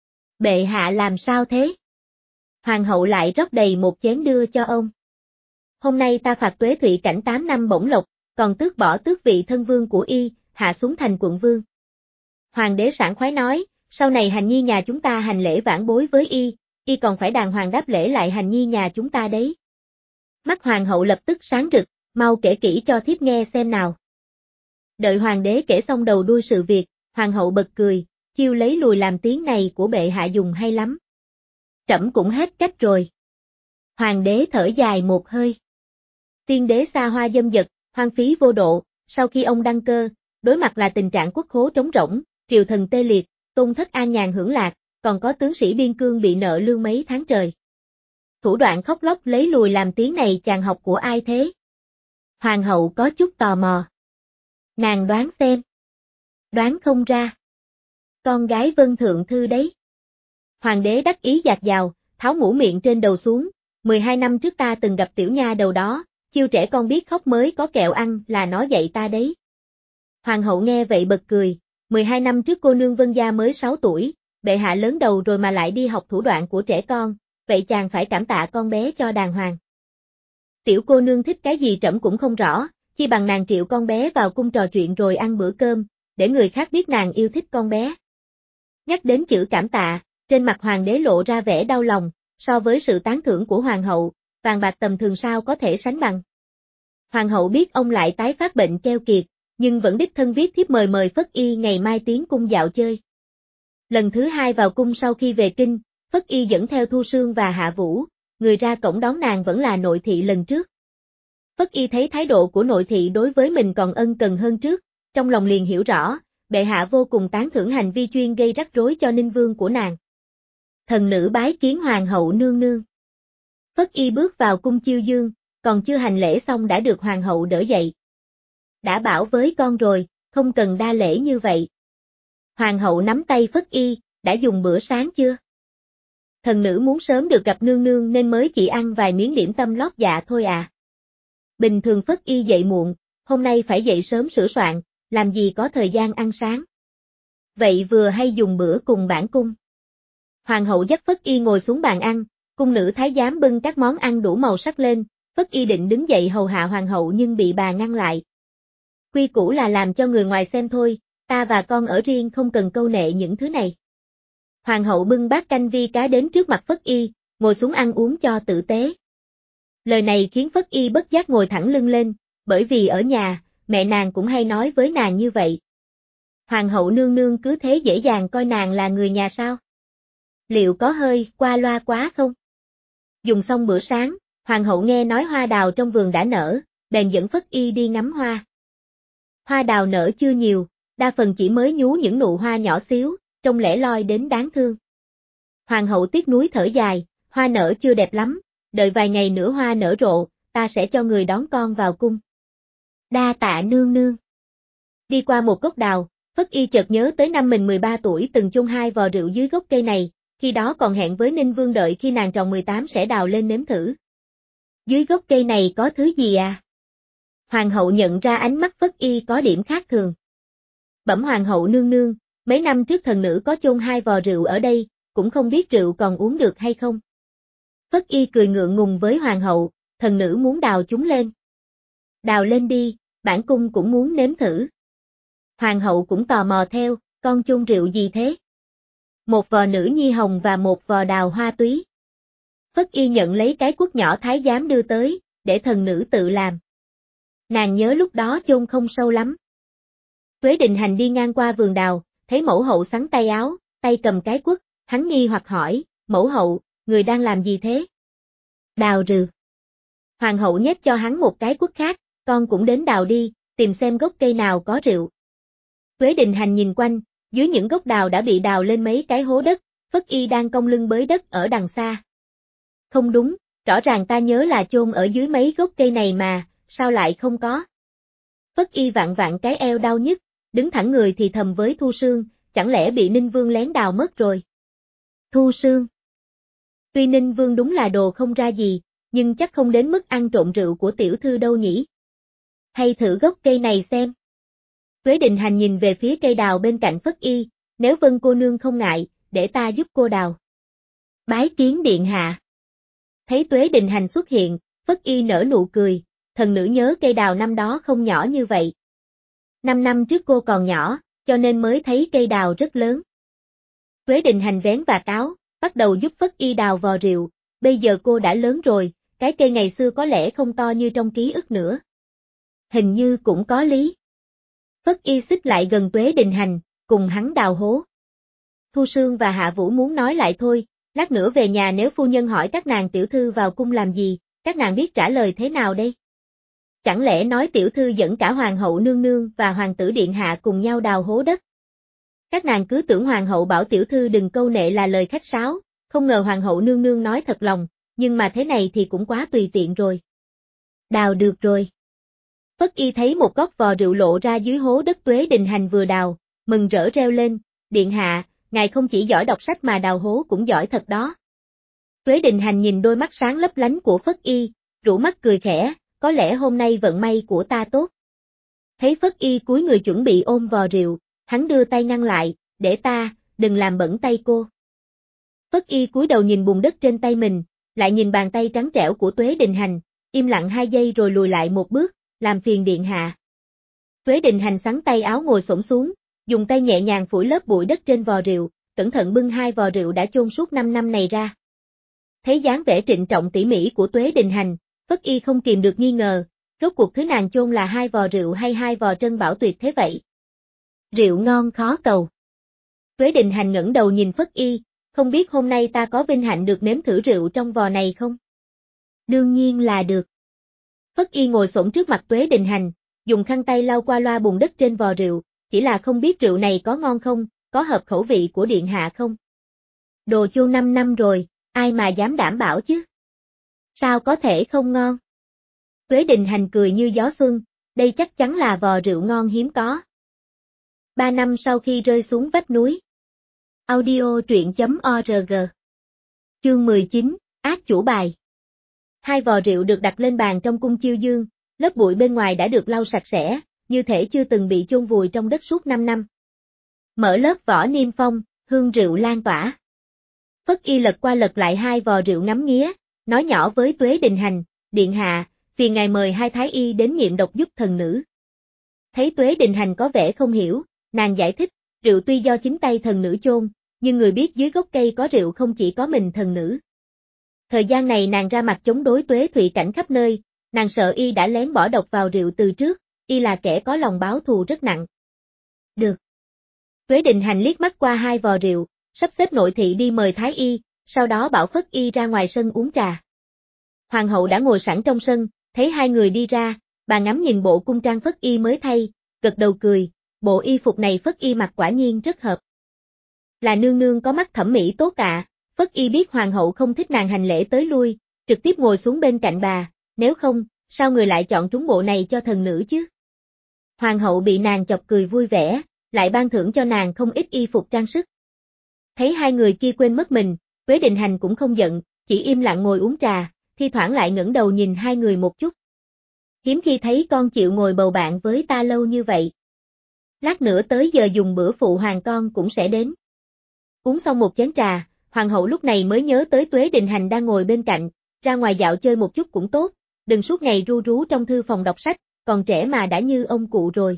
Bệ hạ làm sao thế? Hoàng hậu lại rót đầy một chén đưa cho ông. Hôm nay ta phạt Tuế Thụy Cảnh tám năm bổng lộc, còn tước bỏ tước vị thân vương của y, hạ xuống thành quận vương. Hoàng đế sảng khoái nói, sau này hành nhi nhà chúng ta hành lễ vãn bối với y, y còn phải đàng hoàng đáp lễ lại hành nhi nhà chúng ta đấy. Mắt hoàng hậu lập tức sáng rực, mau kể kỹ cho thiếp nghe xem nào. Đợi hoàng đế kể xong đầu đuôi sự việc, hoàng hậu bật cười, chiêu lấy lùi làm tiếng này của bệ hạ dùng hay lắm. Trẫm cũng hết cách rồi. Hoàng đế thở dài một hơi. Tiên đế xa hoa dâm dật, hoang phí vô độ, sau khi ông đăng cơ, đối mặt là tình trạng quốc khố trống rỗng, triều thần tê liệt, Tôn thất an nhàn hưởng lạc, còn có tướng sĩ biên cương bị nợ lương mấy tháng trời. Thủ đoạn khóc lóc lấy lùi làm tiếng này chàng học của ai thế? Hoàng hậu có chút tò mò. Nàng đoán xem. Đoán không ra. Con gái Vân Thượng Thư đấy. Hoàng đế đắc ý dạt dào, tháo mũ miệng trên đầu xuống, mười hai năm trước ta từng gặp tiểu nha đầu đó, chiêu trẻ con biết khóc mới có kẹo ăn là nó dạy ta đấy. Hoàng hậu nghe vậy bật cười, mười hai năm trước cô nương Vân gia mới sáu tuổi, bệ hạ lớn đầu rồi mà lại đi học thủ đoạn của trẻ con, vậy chàng phải cảm tạ con bé cho đàng hoàng. Tiểu cô nương thích cái gì trẫm cũng không rõ, chi bằng nàng triệu con bé vào cung trò chuyện rồi ăn bữa cơm, để người khác biết nàng yêu thích con bé. Nhắc đến chữ cảm tạ, trên mặt hoàng đế lộ ra vẻ đau lòng, so với sự tán thưởng của hoàng hậu, vàng bạc tầm thường sao có thể sánh bằng. Hoàng hậu biết ông lại tái phát bệnh keo kiệt, nhưng vẫn đích thân viết thiếp mời mời Phất Y ngày mai tiến cung dạo chơi. Lần thứ hai vào cung sau khi về kinh, Phất Y dẫn theo Thu Sương và Hạ Vũ, người ra cổng đón nàng vẫn là nội thị lần trước. Phất Y thấy thái độ của nội thị đối với mình còn ân cần hơn trước, trong lòng liền hiểu rõ, bệ hạ vô cùng tán thưởng hành vi chuyên gây rắc rối cho Ninh Vương của nàng. Thần nữ bái kiến hoàng hậu nương nương. Phất Y bước vào cung chiêu dương, còn chưa hành lễ xong đã được hoàng hậu đỡ dậy. Đã bảo với con rồi, không cần đa lễ như vậy. Hoàng hậu nắm tay Phất Y, đã dùng bữa sáng chưa? Thần nữ muốn sớm được gặp nương nương nên mới chỉ ăn vài miếng điểm tâm lót dạ thôi à. Bình thường Phất Y dậy muộn, hôm nay phải dậy sớm sửa soạn, làm gì có thời gian ăn sáng. Vậy vừa hay dùng bữa cùng bản cung. Hoàng hậu dắt Phất Y ngồi xuống bàn ăn, cung nữ thái giám bưng các món ăn đủ màu sắc lên, Phất Y định đứng dậy hầu hạ hoàng hậu nhưng bị bà ngăn lại. Quy củ là làm cho người ngoài xem thôi, ta và con ở riêng không cần câu nệ những thứ này. Hoàng hậu bưng bát canh vi cá đến trước mặt Phất Y, ngồi xuống ăn uống cho tử tế. Lời này khiến Phất Y bất giác ngồi thẳng lưng lên, bởi vì ở nhà, mẹ nàng cũng hay nói với nàng như vậy. Hoàng hậu nương nương cứ thế dễ dàng coi nàng là người nhà sao? Liệu có hơi qua loa quá không? Dùng xong bữa sáng, hoàng hậu nghe nói hoa đào trong vườn đã nở, bèn dẫn Phất Y đi ngắm hoa. Hoa đào nở chưa nhiều, đa phần chỉ mới nhú những nụ hoa nhỏ xíu, trông lẻ loi đến đáng thương. Hoàng hậu tiếc nuối thở dài, hoa nở chưa đẹp lắm, đợi vài ngày nữa hoa nở rộ, ta sẽ cho người đón con vào cung. Đa tạ nương nương. Đi qua một gốc đào, Phất Y chợt nhớ tới năm mình mười ba tuổi từng chung hai vò rượu dưới gốc cây này, khi đó còn hẹn với Ninh Vương đợi khi nàng tròn mười tám sẽ đào lên nếm thử. Dưới gốc cây này có thứ gì à? Hoàng hậu nhận ra ánh mắt Phất Y có điểm khác thường. Bẩm hoàng hậu nương nương, mấy năm trước thần nữ có chôn hai vò rượu ở đây, cũng không biết rượu còn uống được hay không. Phất Y cười ngượng ngùng với hoàng hậu, thần nữ muốn đào chúng lên. Đào lên đi, bản cung cũng muốn nếm thử. Hoàng hậu cũng tò mò theo, con chôn rượu gì thế? Một vò nữ nhi hồng và một vò đào hoa túy. Phất Y nhận lấy cái cuốc nhỏ thái giám đưa tới, để thần nữ tự làm. Nàng nhớ lúc đó chôn không sâu lắm. Tuế Định Hành đi ngang qua vườn đào, thấy mẫu hậu xắn tay áo, tay cầm cái cuốc, hắn nghi hoặc hỏi, mẫu hậu, người đang làm gì thế? Đào rượu. Hoàng hậu nhét cho hắn một cái cuốc khác, con cũng đến đào đi, tìm xem gốc cây nào có rượu. Tuế Định Hành nhìn quanh, dưới những gốc đào đã bị đào lên mấy cái hố đất, Phất Y đang cong lưng bới đất ở đằng xa. Không đúng, rõ ràng ta nhớ là chôn ở dưới mấy gốc cây này mà, sao lại không có? Phất Y vặn vặn cái eo đau nhức, đứng thẳng người thì thầm với Thu Sương, chẳng lẽ bị Ninh Vương lén đào mất rồi? Thu Sương. Tuy Ninh Vương đúng là đồ không ra gì, nhưng chắc không đến mức ăn trộm rượu của tiểu thư đâu nhỉ? Hay thử gốc cây này xem. Tuế Định Hành nhìn về phía cây đào bên cạnh Phất Y, nếu Vân cô nương không ngại, để ta giúp cô đào. Bái kiến điện hạ. Thấy Tuế Định Hành xuất hiện, Phất Y nở nụ cười, thần nữ nhớ cây đào năm đó không nhỏ như vậy. Năm năm trước cô còn nhỏ, cho nên mới thấy cây đào rất lớn. Tuế Định Hành vén vạt áo, bắt đầu giúp Phất Y đào vò rượu, bây giờ cô đã lớn rồi, cái cây ngày xưa có lẽ không to như trong ký ức nữa. Hình như cũng có lý. Phất Y xích lại gần Tuế Định Hành, cùng hắn đào hố. Thu Sương và Hạ Vũ muốn nói lại thôi, lát nữa về nhà nếu phu nhân hỏi các nàng tiểu thư vào cung làm gì, các nàng biết trả lời thế nào đây? Chẳng lẽ nói tiểu thư dẫn cả hoàng hậu nương nương và hoàng tử điện hạ cùng nhau đào hố đất? Các nàng cứ tưởng hoàng hậu bảo tiểu thư đừng câu nệ là lời khách sáo, không ngờ hoàng hậu nương nương nói thật lòng, nhưng mà thế này thì cũng quá tùy tiện rồi. Đào được rồi. Phất Y thấy một góc vò rượu lộ ra dưới hố đất Tuế Định Hành vừa đào, mừng rỡ reo lên, điện hạ, ngài không chỉ giỏi đọc sách mà đào hố cũng giỏi thật đó. Tuế Định Hành nhìn đôi mắt sáng lấp lánh của Phất Y, rũ mắt cười khẽ, có lẽ hôm nay vận may của ta tốt. Thấy Phất Y cúi người chuẩn bị ôm vò rượu, hắn đưa tay ngăn lại, để ta, đừng làm bẩn tay cô. Phất Y cúi đầu nhìn bùn đất trên tay mình, lại nhìn bàn tay trắng trẻo của Tuế Định Hành, im lặng hai giây rồi lùi lại một bước, làm phiền điện hạ. Tuế Định Hành xắn tay áo ngồi xổm xuống, dùng tay nhẹ nhàng phủi lớp bụi đất trên vò rượu, cẩn thận bưng hai vò rượu đã chôn suốt năm năm này ra. Thấy dáng vẻ trịnh trọng tỉ mỉ của Tuế Định Hành, Phất Y không kìm được nghi ngờ, rốt cuộc thứ nàng chôn là hai vò rượu hay hai vò trân bảo tuyệt thế vậy? Rượu ngon khó cầu. Tuế Định Hành ngẩng đầu nhìn Phất Y, không biết hôm nay ta có vinh hạnh được nếm thử rượu trong vò này không? Đương nhiên là được. Phất Y ngồi xổm trước mặt Tuế Định Hành, dùng khăn tay lau qua loa bùn đất trên vò rượu, chỉ là không biết rượu này có ngon không, có hợp khẩu vị của điện hạ không? Đồ chôn năm năm rồi, ai mà dám đảm bảo chứ? Sao có thể không ngon? Tuế Định Hành cười như gió xuân, đây chắc chắn là vò rượu ngon hiếm có. Ba năm sau khi rơi xuống vách núi. Audio truyện chấm org. Chương mười chín, ác chủ bài. Hai vò rượu được đặt lên bàn trong cung chiêu dương, lớp bụi bên ngoài đã được lau sạch sẽ, như thể chưa từng bị chôn vùi trong đất suốt năm năm. Mở lớp vỏ niêm phong, hương rượu lan tỏa. Phất Y lật qua lật lại hai vò rượu ngắm nghía, nói nhỏ với Tuế Đình Hành, điện hạ, phiền ngài mời hai thái y đến nghiệm độc giúp thần nữ. Thấy Tuế Đình Hành có vẻ không hiểu, nàng giải thích, rượu tuy do chính tay thần nữ chôn, nhưng người biết dưới gốc cây có rượu không chỉ có mình thần nữ. Thời gian này nàng ra mặt chống đối Tuế Thụy Cảnh khắp nơi, nàng sợ y đã lén bỏ độc vào rượu từ trước, y là kẻ có lòng báo thù rất nặng. Được. Tuế Đình Hành liếc mắt qua hai vò rượu, sắp xếp nội thị đi mời thái y, sau đó bảo Phất Y ra ngoài sân uống trà. Hoàng hậu đã ngồi sẵn trong sân, thấy hai người đi ra, bà ngắm nhìn bộ cung trang Phất Y mới thay, gật đầu cười, bộ y phục này Phất Y mặc quả nhiên rất hợp. Là nương nương có mắt thẩm mỹ tốt ạ. Phất Y biết hoàng hậu không thích nàng hành lễ tới lui, trực tiếp ngồi xuống bên cạnh bà, nếu không, sao người lại chọn trúng bộ này cho thần nữ chứ? Hoàng hậu bị nàng chọc cười vui vẻ, lại ban thưởng cho nàng không ít y phục trang sức. Thấy hai người kia quên mất mình, Tuế Đình Hành cũng không giận, chỉ im lặng ngồi uống trà, thi thoảng lại ngẩng đầu nhìn hai người một chút. Hiếm khi thấy con chịu ngồi bầu bạn với ta lâu như vậy. Lát nữa tới giờ dùng bữa phụ hoàng con cũng sẽ đến. Uống xong một chén trà, hoàng hậu lúc này mới nhớ tới Tuế Đình Hành đang ngồi bên cạnh, ra ngoài dạo chơi một chút cũng tốt, đừng suốt ngày ru rú trong thư phòng đọc sách, còn trẻ mà đã như ông cụ rồi.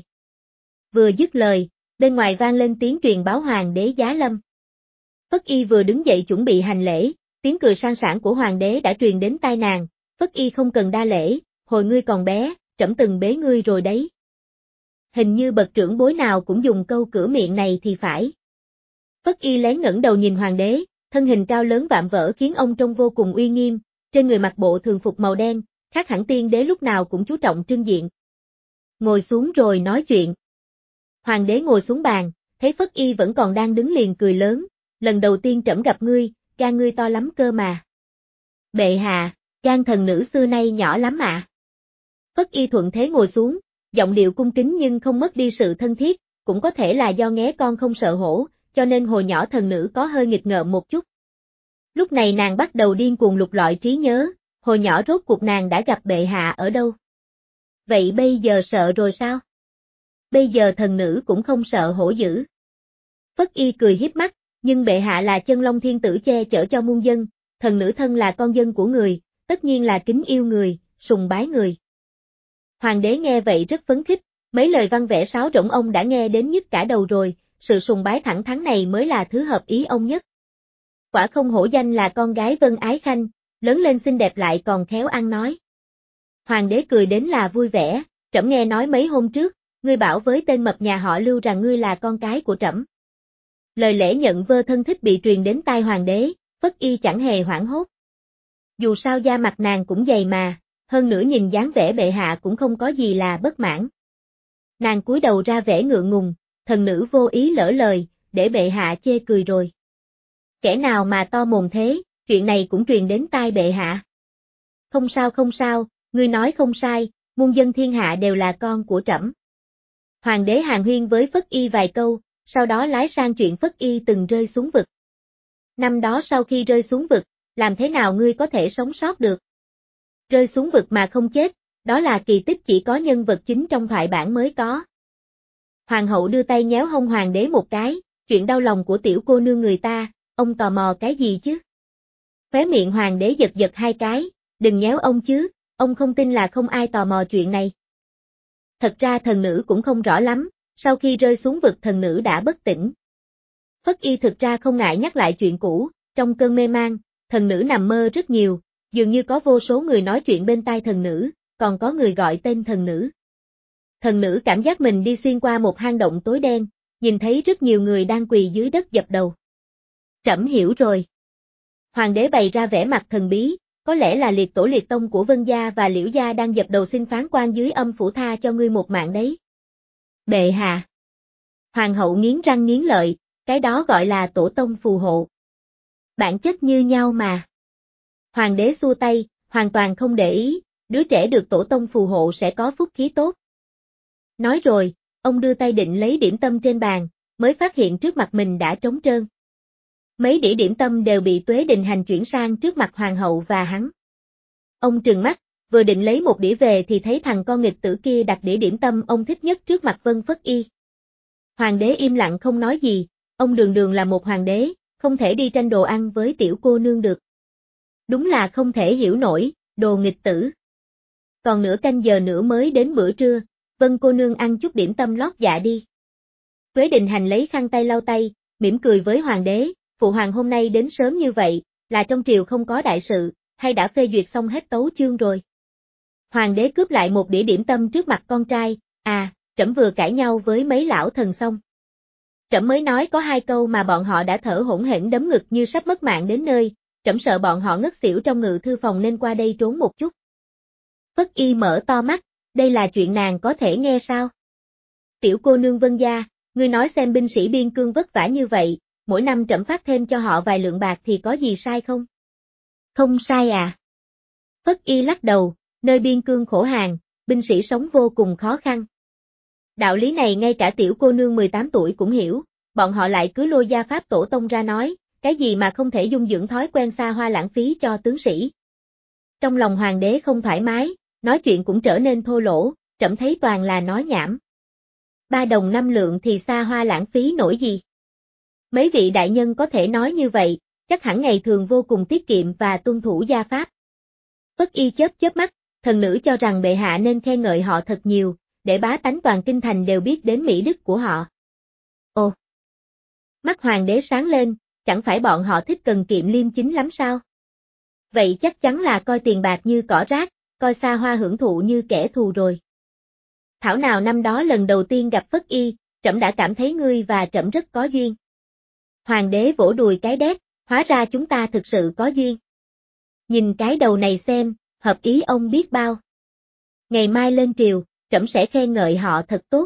Vừa dứt lời, bên ngoài vang lên tiếng truyền báo hoàng đế giá lâm. Phất Y vừa đứng dậy chuẩn bị hành lễ, tiếng cười sang sảng của hoàng đế đã truyền đến tai nàng, Phất Y không cần đa lễ, hồi ngươi còn bé, trẫm từng bế ngươi rồi đấy. Hình như bậc trưởng bối nào cũng dùng câu cửa miệng này thì phải. Phất Y lén ngẩng đầu nhìn hoàng đế, thân hình cao lớn vạm vỡ khiến ông trông vô cùng uy nghiêm, trên người mặc bộ thường phục màu đen, khác hẳn tiên đế lúc nào cũng chú trọng trưng diện. Ngồi xuống rồi nói chuyện. Hoàng đế ngồi xuống bàn, thấy Phất Y vẫn còn đang đứng liền cười lớn, lần đầu tiên trẫm gặp ngươi, gan ngươi to lắm cơ mà. Bệ hạ, gan thần nữ xưa nay nhỏ lắm ạ. À. Phất Y thuận thế ngồi xuống, giọng điệu cung kính nhưng không mất đi sự thân thiết, cũng có thể là do nghé con không sợ hổ, cho nên hồi nhỏ thần nữ có hơi nghịch ngợm một chút. Lúc này nàng bắt đầu điên cuồng lục lọi trí nhớ, hồi nhỏ rốt cuộc nàng đã gặp bệ hạ ở đâu. Vậy bây giờ sợ rồi sao? Bây giờ thần nữ cũng không sợ hổ dữ. Phất Y cười hiếp mắt, nhưng bệ hạ là chân long thiên tử che chở cho muôn dân, thần nữ thân là con dân của người, tất nhiên là kính yêu người, sùng bái người. Hoàng đế nghe vậy rất phấn khích, mấy lời văn vẽ sáo rỗng ông đã nghe đến nhức cả đầu rồi, sự sùng bái thẳng thắn này mới là thứ hợp ý ông nhất. Quả không hổ danh là con gái Vân Ái Khanh, lớn lên xinh đẹp lại còn khéo ăn nói. Hoàng đế cười đến là vui vẻ, trẫm nghe nói mấy hôm trước, ngươi bảo với tên mập nhà họ Lưu rằng ngươi là con cái của trẫm. Lời lẽ nhận vơ thân thích bị truyền đến tai hoàng đế, Phất Y chẳng hề hoảng hốt. Dù sao da mặt nàng cũng dày mà, hơn nữa nhìn dáng vẻ bệ hạ cũng không có gì là bất mãn. Nàng cúi đầu ra vẻ ngượng ngùng, thần nữ vô ý lỡ lời, để bệ hạ chê cười rồi. Kẻ nào mà to mồm thế, chuyện này cũng truyền đến tai bệ hạ. Không sao không sao, ngươi nói không sai, muôn dân thiên hạ đều là con của trẫm. Hoàng đế hàn huyên với Phất Y vài câu, sau đó lái sang chuyện Phất Y từng rơi xuống vực. Năm đó sau khi rơi xuống vực, làm thế nào ngươi có thể sống sót được? Rơi xuống vực mà không chết, đó là kỳ tích chỉ có nhân vật chính trong thoại bản mới có. Hoàng hậu đưa tay nhéo hông hoàng đế một cái, chuyện đau lòng của tiểu cô nương người ta, ông tò mò cái gì chứ? Khóe miệng hoàng đế giật giật hai cái, đừng nhéo ông chứ, ông không tin là không ai tò mò chuyện này. Thật ra thần nữ cũng không rõ lắm, sau khi rơi xuống vực thần nữ đã bất tỉnh. Phất Y thực ra không ngại nhắc lại chuyện cũ, trong cơn mê man, thần nữ nằm mơ rất nhiều, dường như có vô số người nói chuyện bên tai thần nữ, còn có người gọi tên thần nữ. Thần nữ cảm giác mình đi xuyên qua một hang động tối đen, nhìn thấy rất nhiều người đang quỳ dưới đất dập đầu. Trẫm hiểu rồi. Hoàng đế bày ra vẻ mặt thần bí, có lẽ là liệt tổ liệt tông của Vân gia và Liễu gia đang dập đầu xin phán quan dưới âm phủ tha cho ngươi một mạng đấy. Bệ hạ. Hoàng hậu nghiến răng nghiến lợi, cái đó gọi là tổ tông phù hộ. Bản chất như nhau mà. Hoàng đế xua tay, hoàn toàn không để ý, đứa trẻ được tổ tông phù hộ sẽ có phúc khí tốt. Nói rồi, ông đưa tay định lấy điểm tâm trên bàn, mới phát hiện trước mặt mình đã trống trơn. Mấy đĩa điểm tâm đều bị Tuế Đình Hành chuyển sang trước mặt hoàng hậu và hắn. Ông trừng mắt, vừa định lấy một đĩa về thì thấy thằng con nghịch tử kia đặt đĩa điểm tâm ông thích nhất trước mặt Vân Phất Y. Hoàng đế im lặng không nói gì, ông đường đường là một hoàng đế, không thể đi tranh đồ ăn với tiểu cô nương được. Đúng là không thể hiểu nổi, đồ nghịch tử. Còn nửa canh giờ nữa mới đến bữa trưa, Vân cô nương ăn chút điểm tâm lót dạ đi. Tuế Đình Hành lấy khăn tay lau tay, mỉm cười với hoàng đế, phụ hoàng hôm nay đến sớm như vậy, là trong triều không có đại sự, hay đã phê duyệt xong hết tấu chương rồi. Hoàng đế cướp lại một đĩa điểm tâm trước mặt con trai, à, trẫm vừa cãi nhau với mấy lão thần xong. Trẫm mới nói có hai câu mà bọn họ đã thở hổn hển đấm ngực như sắp mất mạng đến nơi, trẫm sợ bọn họ ngất xỉu trong ngự thư phòng nên qua đây trốn một chút. Phất Y mở to mắt, đây là chuyện nàng có thể nghe sao? Tiểu cô nương Vân gia, ngươi nói xem binh sĩ biên cương vất vả như vậy, mỗi năm trẫm phát thêm cho họ vài lượng bạc thì có gì sai không? Không sai à? Phất Y lắc đầu, nơi biên cương khổ hàn, binh sĩ sống vô cùng khó khăn. Đạo lý này ngay cả tiểu cô nương mười tám tuổi cũng hiểu, bọn họ lại cứ lôi gia pháp tổ tông ra nói, cái gì mà không thể dung dưỡng thói quen xa hoa lãng phí cho tướng sĩ. Trong lòng hoàng đế không thoải mái, nói chuyện cũng trở nên thô lỗ, trẫm thấy toàn là nói nhảm. Ba đồng năm lượng thì xa hoa lãng phí nổi gì? Mấy vị đại nhân có thể nói như vậy, chắc hẳn ngày thường vô cùng tiết kiệm và tuân thủ gia pháp. Phất Y chớp chớp mắt, thần nữ cho rằng bệ hạ nên khen ngợi họ thật nhiều, để bá tánh toàn kinh thành đều biết đến mỹ đức của họ. Ồ! Mắt hoàng đế sáng lên, chẳng phải bọn họ thích cần kiệm liêm chính lắm sao? Vậy chắc chắn là coi tiền bạc như cỏ rác, coi xa hoa hưởng thụ như kẻ thù rồi. Thảo nào năm đó lần đầu tiên gặp Phất Y, trẫm đã cảm thấy ngươi và trẫm rất có duyên. Hoàng đế vỗ đùi cái đét, hóa ra chúng ta thực sự có duyên. Nhìn cái đầu này xem, hợp ý ông biết bao. Ngày mai lên triều, trẫm sẽ khen ngợi họ thật tốt.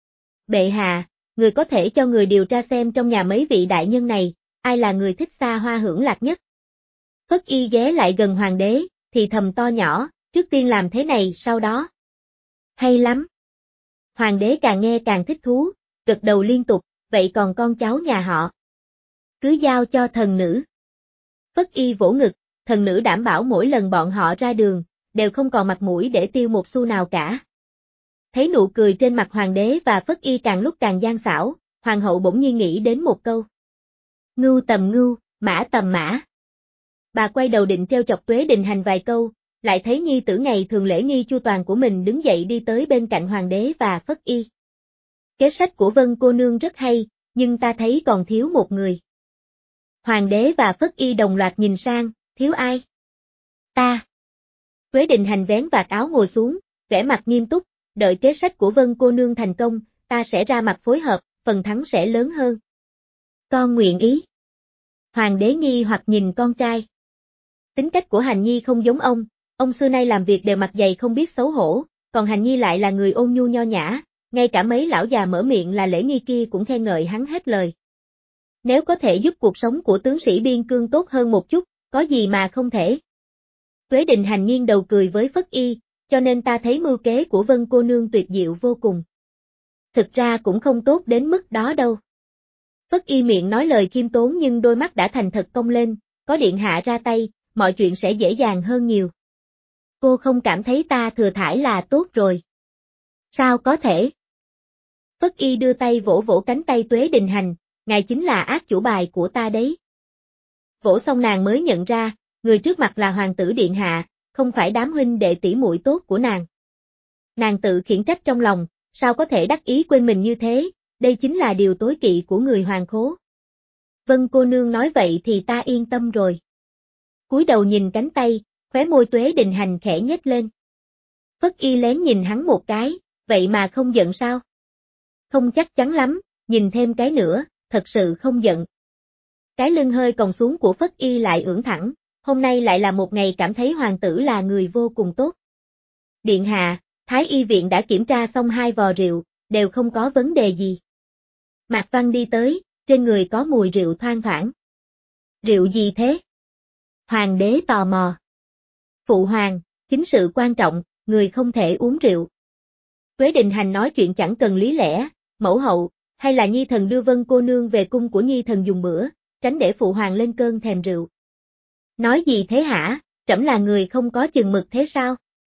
Bệ hạ, người có thể cho người điều tra xem trong nhà mấy vị đại nhân này, ai là người thích xa hoa hưởng lạc nhất. Phất Y ghé lại gần hoàng đế, thì thầm to nhỏ, trước tiên làm thế này sau đó. Hay lắm. Hoàng đế càng nghe càng thích thú, gật đầu liên tục, vậy còn con cháu nhà họ? Cứ giao cho thần nữ. Phất Y vỗ ngực, thần nữ đảm bảo mỗi lần bọn họ ra đường, đều không còn mặt mũi để tiêu một xu nào cả. Thấy nụ cười trên mặt hoàng đế và Phất Y càng lúc càng gian xảo, hoàng hậu bỗng nhiên nghĩ đến một câu. Ngưu tầm ngưu, mã tầm mã. Bà quay đầu định treo chọc Tuế Đình Hành vài câu, lại thấy nhi tử ngày thường lễ nghi chu toàn của mình đứng dậy đi tới bên cạnh hoàng đế và Phất Y. Kế sách của Vân cô nương rất hay, nhưng ta thấy còn thiếu một người. Hoàng đế và Phất Y đồng loạt nhìn sang, thiếu ai? Ta. Tuế Đình Hành vén vạt áo ngồi xuống, vẻ mặt nghiêm túc, đợi kế sách của Vân cô nương thành công, ta sẽ ra mặt phối hợp, phần thắng sẽ lớn hơn. Con nguyện ý. Hoàng đế nghi hoặc nhìn con trai. Tính cách của Hành Nhi không giống ông, ông xưa nay làm việc đều mặt dày không biết xấu hổ, còn Hành Nhi lại là người ôn nhu nho nhã, ngay cả mấy lão già mở miệng là lễ nghi kia cũng khen ngợi hắn hết lời. Nếu có thể giúp cuộc sống của tướng sĩ biên cương tốt hơn một chút, có gì mà không thể. Tuế Đình Hành nghiêng đầu cười với Phất Y, cho nên ta thấy mưu kế của Vân cô nương tuyệt diệu vô cùng. Thực ra cũng không tốt đến mức đó đâu. Phất Y miệng nói lời khiêm tốn nhưng đôi mắt đã thành thật cong lên, có điện hạ ra tay, mọi chuyện sẽ dễ dàng hơn nhiều. Cô không cảm thấy ta thừa thãi là tốt rồi. Sao có thể? Phất Y đưa tay vỗ vỗ cánh tay Tuế Đình Hành, ngài chính là ác chủ bài của ta đấy. Vỗ xong nàng mới nhận ra, người trước mặt là hoàng tử điện hạ, không phải đám huynh đệ tỷ muội tốt của nàng. Nàng tự khiển trách trong lòng, sao có thể đắc ý quên mình như thế, đây chính là điều tối kỵ của người hoàng khố. Vân cô nương nói vậy thì ta yên tâm rồi. Cúi đầu nhìn cánh tay, khóe môi Tuế Đình Hành khẽ nhếch lên. Phất Y lén nhìn hắn một cái, vậy mà không giận sao? Không chắc chắn lắm, nhìn thêm cái nữa, thật sự không giận. Cái lưng hơi còng xuống của Phất Y lại ưỡn thẳng, hôm nay lại là một ngày cảm thấy hoàng tử là người vô cùng tốt. Điện hạ, Thái Y viện đã kiểm tra xong hai vò rượu, đều không có vấn đề gì. Mạc Văn đi tới, trên người có mùi rượu thoang thoảng. Rượu gì thế? Hoàng đế tò mò. Phụ hoàng, chính sự quan trọng, người không thể uống rượu. Tuế Đình Hành nói chuyện chẳng cần lý lẽ, mẫu hậu, hay là Nhi thần đưa Vân cô nương về cung của Nhi thần dùng bữa, tránh để phụ hoàng lên cơn thèm rượu. Nói gì thế hả, trẫm là người không có chừng mực thế sao?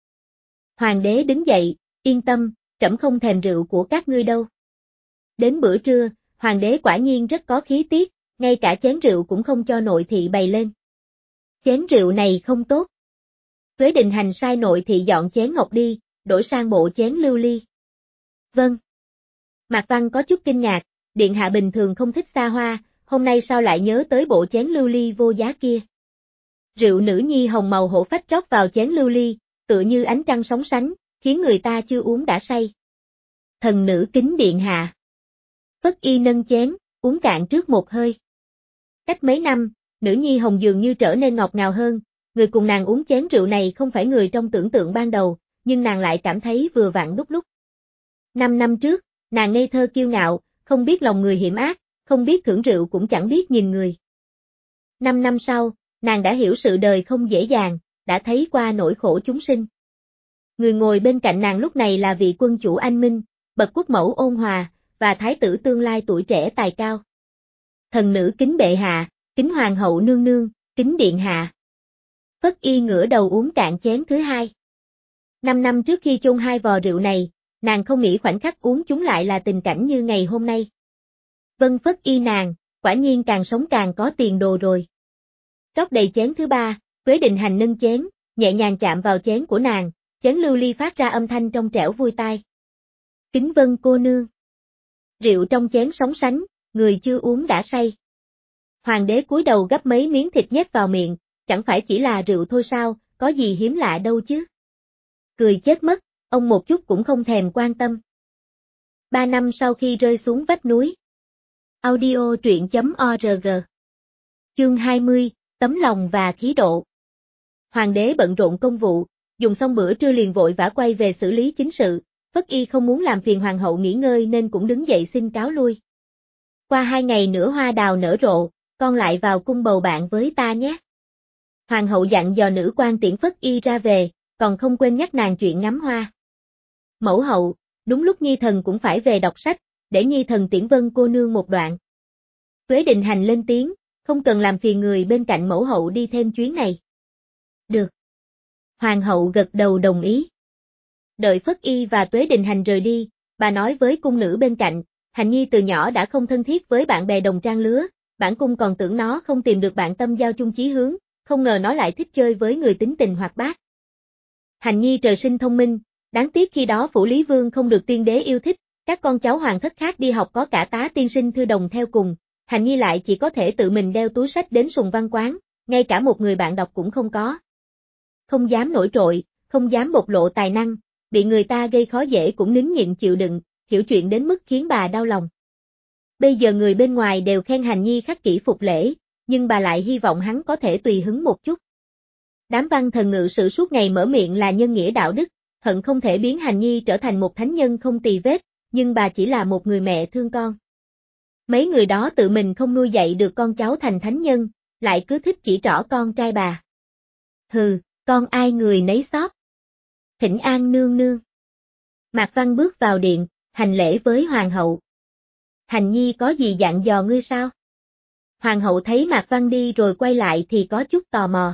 Hoàng đế đứng dậy, yên tâm, trẫm không thèm rượu của các ngươi đâu. Đến bữa trưa, hoàng đế quả nhiên rất có khí tiết, ngay cả chén rượu cũng không cho nội thị bày lên. Chén rượu này không tốt. Tuế Đình Hành sai nội thị dọn chén ngọc đi, đổi sang bộ chén lưu ly. Vâng. Mạc Văn có chút kinh ngạc, điện hạ bình thường không thích xa hoa, hôm nay sao lại nhớ tới bộ chén lưu ly vô giá kia. Rượu nữ nhi hồng màu hổ phách rót vào chén lưu ly, tựa như ánh trăng sóng sánh, khiến người ta chưa uống đã say. Thần nữ kính điện hạ. Phất Y nâng chén, uống cạn trước một hơi. Cách mấy năm, nữ nhi hồng dường như trở nên ngọt ngào hơn, người cùng nàng uống chén rượu này không phải người trong tưởng tượng ban đầu, nhưng nàng lại cảm thấy vừa vặn đúng lúc. Năm năm trước, nàng ngây thơ kiêu ngạo, không biết lòng người hiểm ác, không biết thưởng rượu cũng chẳng biết nhìn người. Năm năm sau, nàng đã hiểu sự đời không dễ dàng, đã thấy qua nỗi khổ chúng sinh. Người ngồi bên cạnh nàng lúc này là vị quân chủ anh minh, bậc quốc mẫu ôn hòa, và thái tử tương lai tuổi trẻ tài cao. Thần nữ kính bệ hạ, kính hoàng hậu nương nương, kính điện hạ. Phất Y ngửa đầu uống cạn chén thứ hai. Năm năm trước khi chôn hai vò rượu này, nàng không nghĩ khoảnh khắc uống chúng lại là tình cảnh như ngày hôm nay. Vâng Phất Y nàng, quả nhiên càng sống càng có tiền đồ rồi. Rót đầy chén thứ ba, Tuế Đình Hành nâng chén, nhẹ nhàng chạm vào chén của nàng, chén lưu ly phát ra âm thanh trong trẻo vui tai. Kính Vân cô nương. Rượu trong chén sóng sánh, người chưa uống đã say. Hoàng đế cúi đầu gấp mấy miếng thịt nhét vào miệng, chẳng phải chỉ là rượu thôi sao, có gì hiếm lạ đâu chứ. Cười chết mất, ông một chút cũng không thèm quan tâm. Ba năm sau khi rơi xuống vách núi. Audio truyện chấm org. Chương hai mươi, tấm lòng và khí độ. Hoàng đế bận rộn công vụ, dùng xong bữa trưa liền vội vã quay về xử lý chính sự, Phất Y không muốn làm phiền hoàng hậu nghỉ ngơi nên cũng đứng dậy xin cáo lui. Qua hai ngày nữa hoa đào nở rộ, con lại vào cung bầu bạn với ta nhé. Hoàng hậu dặn dò nữ quan tiễn Phất Y ra về, còn không quên nhắc nàng chuyện ngắm hoa. Mẫu hậu, đúng lúc Nhi thần cũng phải về đọc sách, để Nhi thần tiễn Vân cô nương một đoạn. Tuế Đình Hành lên tiếng, không cần làm phiền người bên cạnh mẫu hậu đi thêm chuyến này. Được. Hoàng hậu gật đầu đồng ý. Đợi Phất Y và Tuế Đình Hành rời đi, bà nói với cung nữ bên cạnh, Hành Nhi từ nhỏ đã không thân thiết với bạn bè đồng trang lứa, bản cung còn tưởng nó không tìm được bạn tâm giao chung chí hướng, không ngờ nó lại thích chơi với người tính tình hoạt bát. Hành Nhi trời sinh thông minh, đáng tiếc khi đó Phủ Lý Vương không được tiên đế yêu thích, các con cháu hoàng thất khác đi học có cả tá tiên sinh thư đồng theo cùng, Hành Nhi lại chỉ có thể tự mình đeo túi sách đến sùng văn quán, ngay cả một người bạn đọc cũng không có. Không dám nổi trội, không dám bộc lộ tài năng, bị người ta gây khó dễ cũng nín nhịn chịu đựng, hiểu chuyện đến mức khiến bà đau lòng. Bây giờ người bên ngoài đều khen Hành Nhi khắc kỷ phục lễ, nhưng bà lại hy vọng hắn có thể tùy hứng một chút. Đám văn thần ngự sử suốt ngày mở miệng là nhân nghĩa đạo đức, hận không thể biến Hành Nhi trở thành một thánh nhân không tì vết, nhưng bà chỉ là một người mẹ thương con. Mấy người đó tự mình không nuôi dạy được con cháu thành thánh nhân, lại cứ thích chỉ trỏ con trai bà. Hừ, con ai người nấy xót. Thỉnh an nương nương. Mạc Văn bước vào điện, hành lễ với hoàng hậu. Hành Nhi có gì dặn dò ngươi sao? Hoàng hậu thấy Mạc Văn đi rồi quay lại thì có chút tò mò.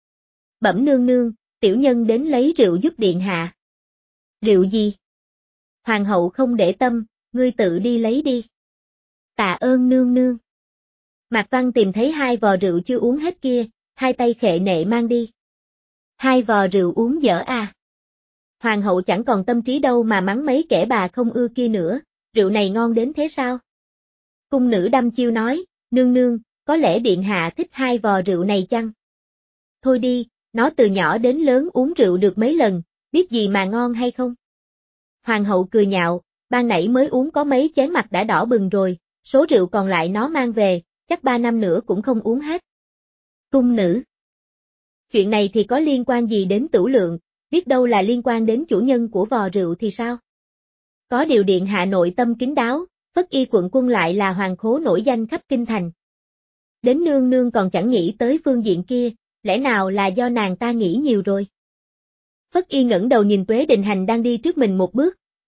Bẩm nương nương, tiểu nhân đến lấy rượu giúp điện hạ. Rượu gì? Hoàng hậu không để tâm, ngươi tự đi lấy đi. Tạ ơn nương nương. Mạc Văn tìm thấy hai vò rượu chưa uống hết kia, hai tay khệ nệ mang đi. Hai vò rượu uống dở à? Hoàng hậu chẳng còn tâm trí đâu mà mắng mấy kẻ bà không ưa kia nữa, rượu này ngon đến thế sao? Cung nữ đăm chiêu nói, nương nương, có lẽ điện hạ thích hai vò rượu này chăng? Thôi đi, nó từ nhỏ đến lớn uống rượu được mấy lần, biết gì mà ngon hay không? Hoàng hậu cười nhạo, ban nãy mới uống có mấy chén mặt đã đỏ bừng rồi, số rượu còn lại nó mang về, chắc ba năm nữa cũng không uống hết. Cung nữ. Chuyện này thì có liên quan gì đến Tửu Lượng, biết đâu là liên quan đến chủ nhân của vò rượu thì sao? Có điều điện hạ nội tâm kín đáo, Phất Y quận quân lại là hoàng khố nổi danh khắp kinh thành. Đến nương nương còn chẳng nghĩ tới phương diện kia, lẽ nào là do nàng ta nghĩ nhiều rồi? Phất Y ngẩng đầu nhìn Tuế Đình Hành đang đi trước mình một bước,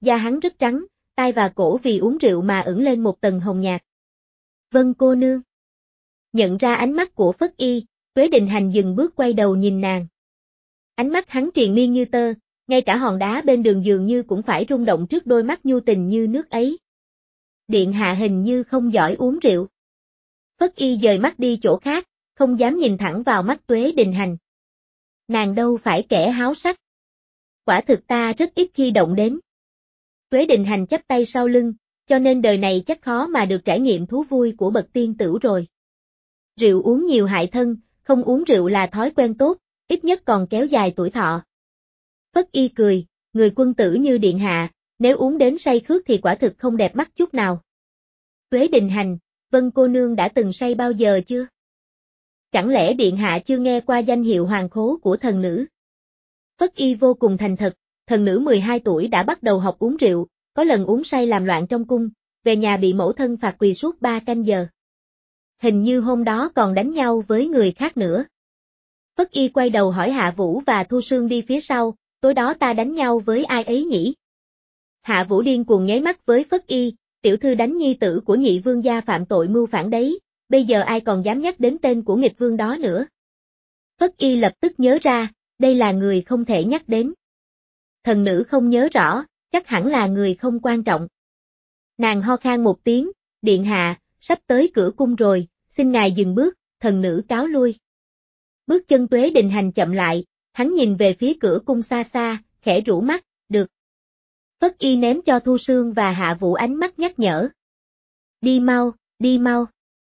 da hắn rất trắng, tai và cổ vì uống rượu mà ửng lên một tầng hồng nhạt. Vân cô nương. Nhận ra ánh mắt của Phất Y, Tuế Định Hành dừng bước quay đầu nhìn nàng. Ánh mắt hắn triền miên như tơ, ngay cả hòn đá bên đường dường như cũng phải rung động trước đôi mắt nhu tình như nước ấy. Điện hạ hình như không giỏi uống rượu. Phất Y dời mắt đi chỗ khác, không dám nhìn thẳng vào mắt Tuế Định Hành. Nàng đâu phải kẻ háo sắc. Quả thực ta rất ít khi động đến. Tuế Định Hành chắp tay sau lưng, cho nên đời này chắc khó mà được trải nghiệm thú vui của bậc tiên tử rồi. Rượu uống nhiều hại thân, không uống rượu là thói quen tốt, ít nhất còn kéo dài tuổi thọ. Phất Y cười, người quân tử như điện hạ, nếu uống đến say khước thì quả thực không đẹp mắt chút nào. Tuế Định Hành, Vân cô nương đã từng say bao giờ chưa? Chẳng lẽ điện hạ chưa nghe qua danh hiệu hoàng khố của thần nữ? Phất Y vô cùng thành thật, thần nữ mười hai tuổi đã bắt đầu học uống rượu, có lần uống say làm loạn trong cung, về nhà bị mẫu thân phạt quỳ suốt ba canh giờ. Hình như hôm đó còn đánh nhau với người khác nữa. Phất Y quay đầu hỏi Hạ Vũ và Thu Sương đi phía sau, tối đó ta đánh nhau với ai ấy nhỉ? Hạ Vũ điên cuồng nháy mắt với Phất Y, tiểu thư đánh nhi tử của nhị vương gia phạm tội mưu phản đấy, bây giờ ai còn dám nhắc đến tên của nghịch vương đó nữa. Phất Y lập tức nhớ ra, đây là người không thể nhắc đến. Thần nữ không nhớ rõ, chắc hẳn là người không quan trọng. Nàng ho khan một tiếng, điện hạ, sắp tới cửa cung rồi, xin ngài dừng bước, thần nữ cáo lui. Bước chân Tuế Định Hành chậm lại, hắn nhìn về phía cửa cung xa xa, khẽ rũ mắt, được. Phất Y ném cho Thu Sương và Hạ Vũ ánh mắt nhắc nhở. Đi mau, đi mau.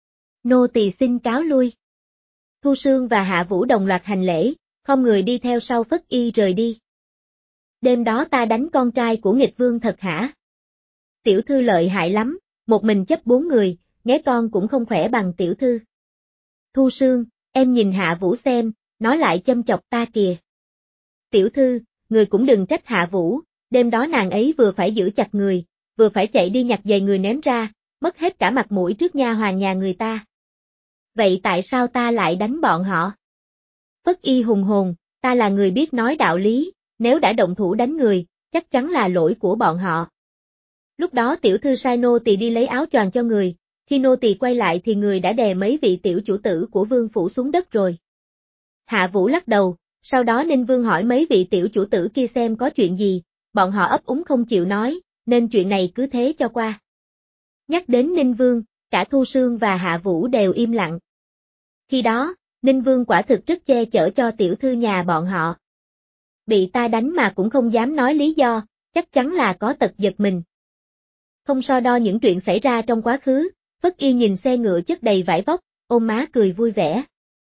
Nô tỳ xin cáo lui. Thu Sương và Hạ Vũ đồng loạt hành lễ, không người đi theo sau Phất Y rời đi. Đêm đó ta đánh con trai của nghịch vương thật hả? Tiểu thư lợi hại lắm, một mình chấp bốn người, nghé con cũng không khỏe bằng tiểu thư. Thu Sương, em nhìn Hạ Vũ xem, nói lại châm chọc ta kìa. Tiểu thư, người cũng đừng trách Hạ Vũ, đêm đó nàng ấy vừa phải giữ chặt người, vừa phải chạy đi nhặt giày người ném ra, mất hết cả mặt mũi trước nha hoàn nhà người ta. Vậy tại sao ta lại đánh bọn họ? Phất Y hùng hồn, ta là người biết nói đạo lý, nếu đã động thủ đánh người, chắc chắn là lỗi của bọn họ. Lúc đó tiểu thư sai nô tỳ đi lấy áo choàng cho người, khi nô tỳ quay lại thì người đã đè mấy vị tiểu chủ tử của vương phủ xuống đất rồi. Hạ Vũ lắc đầu, sau đó Ninh Vương hỏi mấy vị tiểu chủ tử kia xem có chuyện gì, bọn họ ấp úng không chịu nói, nên chuyện này cứ thế cho qua. Nhắc đến Ninh Vương, cả Thu Sương và Hạ Vũ đều im lặng. Khi đó, Ninh Vương quả thực rất che chở cho tiểu thư nhà bọn họ. Bị ta đánh mà cũng không dám nói lý do, chắc chắn là có tật giật mình. Không so đo những chuyện xảy ra trong quá khứ, Phất Y nhìn xe ngựa chất đầy vải vóc, ôm má cười vui vẻ.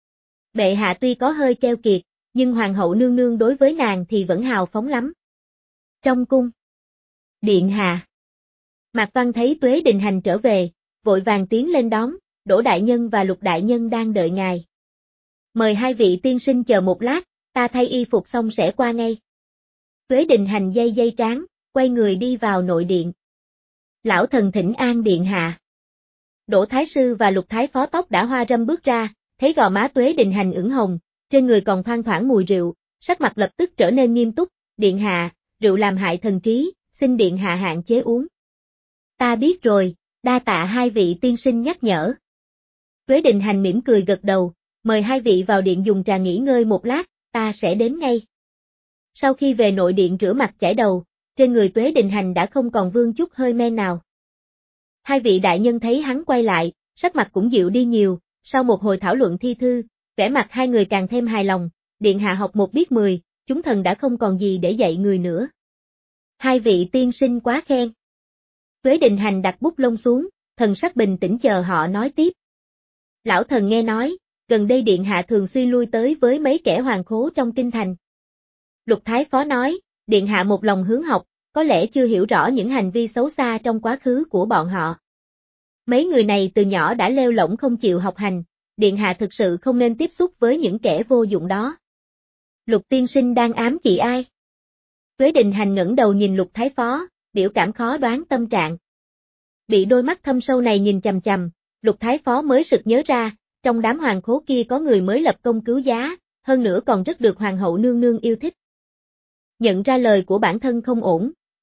Bệ hạ tuy có hơi keo kiệt, nhưng hoàng hậu nương nương đối với nàng thì vẫn hào phóng lắm. Trong cung. Điện hạ. Mạc Văn thấy Tuế Định Hành trở về, vội vàng tiến lên đón, Đỗ đại nhân và Lục đại nhân đang đợi ngài. Mời hai vị tiên sinh chờ một lát, ta thay y phục xong sẽ qua ngay. Tuế Định Hành dây dây trán, quay người đi vào nội điện. Lão thần thỉnh an điện hạ. Đỗ Thái Sư và Lục Thái Phó tóc đã hoa râm bước ra, thấy gò má Tuế Định Hành ửng hồng, trên người còn thoang thoảng mùi rượu, sắc mặt lập tức trở nên nghiêm túc, điện hạ, rượu làm hại thần trí, xin điện hạ hạn chế uống. Ta biết rồi, đa tạ hai vị tiên sinh nhắc nhở. Tuế Định Hành mỉm cười gật đầu, mời hai vị vào điện dùng trà nghỉ ngơi một lát, ta sẽ đến ngay. Sau khi về nội điện rửa mặt chải đầu, trên người Tuế Định Hành đã không còn vương chút hơi men nào. Hai vị đại nhân thấy hắn quay lại, sắc mặt cũng dịu đi nhiều, sau một hồi thảo luận thi thư, vẻ mặt hai người càng thêm hài lòng, điện hạ học một biết mười, chúng thần đã không còn gì để dạy người nữa. Hai vị tiên sinh quá khen. Tuế Định Hành đặt bút lông xuống, thần sắc bình tĩnh chờ họ nói tiếp. Lão thần nghe nói, gần đây điện hạ thường xuyên lui tới với mấy kẻ hoàng khố trong kinh thành. Lục Thái Phó nói, điện hạ một lòng hướng học, có lẽ chưa hiểu rõ những hành vi xấu xa trong quá khứ của bọn họ. Mấy người này từ nhỏ đã lêu lổng không chịu học hành, điện hạ thực sự không nên tiếp xúc với những kẻ vô dụng đó. Lục tiên sinh đang ám chỉ ai? Tuế Định Hành ngẩng đầu nhìn Lục Thái Phó, biểu cảm khó đoán tâm trạng. Bị đôi mắt thâm sâu này nhìn chằm chằm, Lục Thái Phó mới sực nhớ ra, trong đám hoàng khố kia có người mới lập công cứu giá, hơn nữa còn rất được hoàng hậu nương nương yêu thích. Nhận ra lời của bản thân không ổn,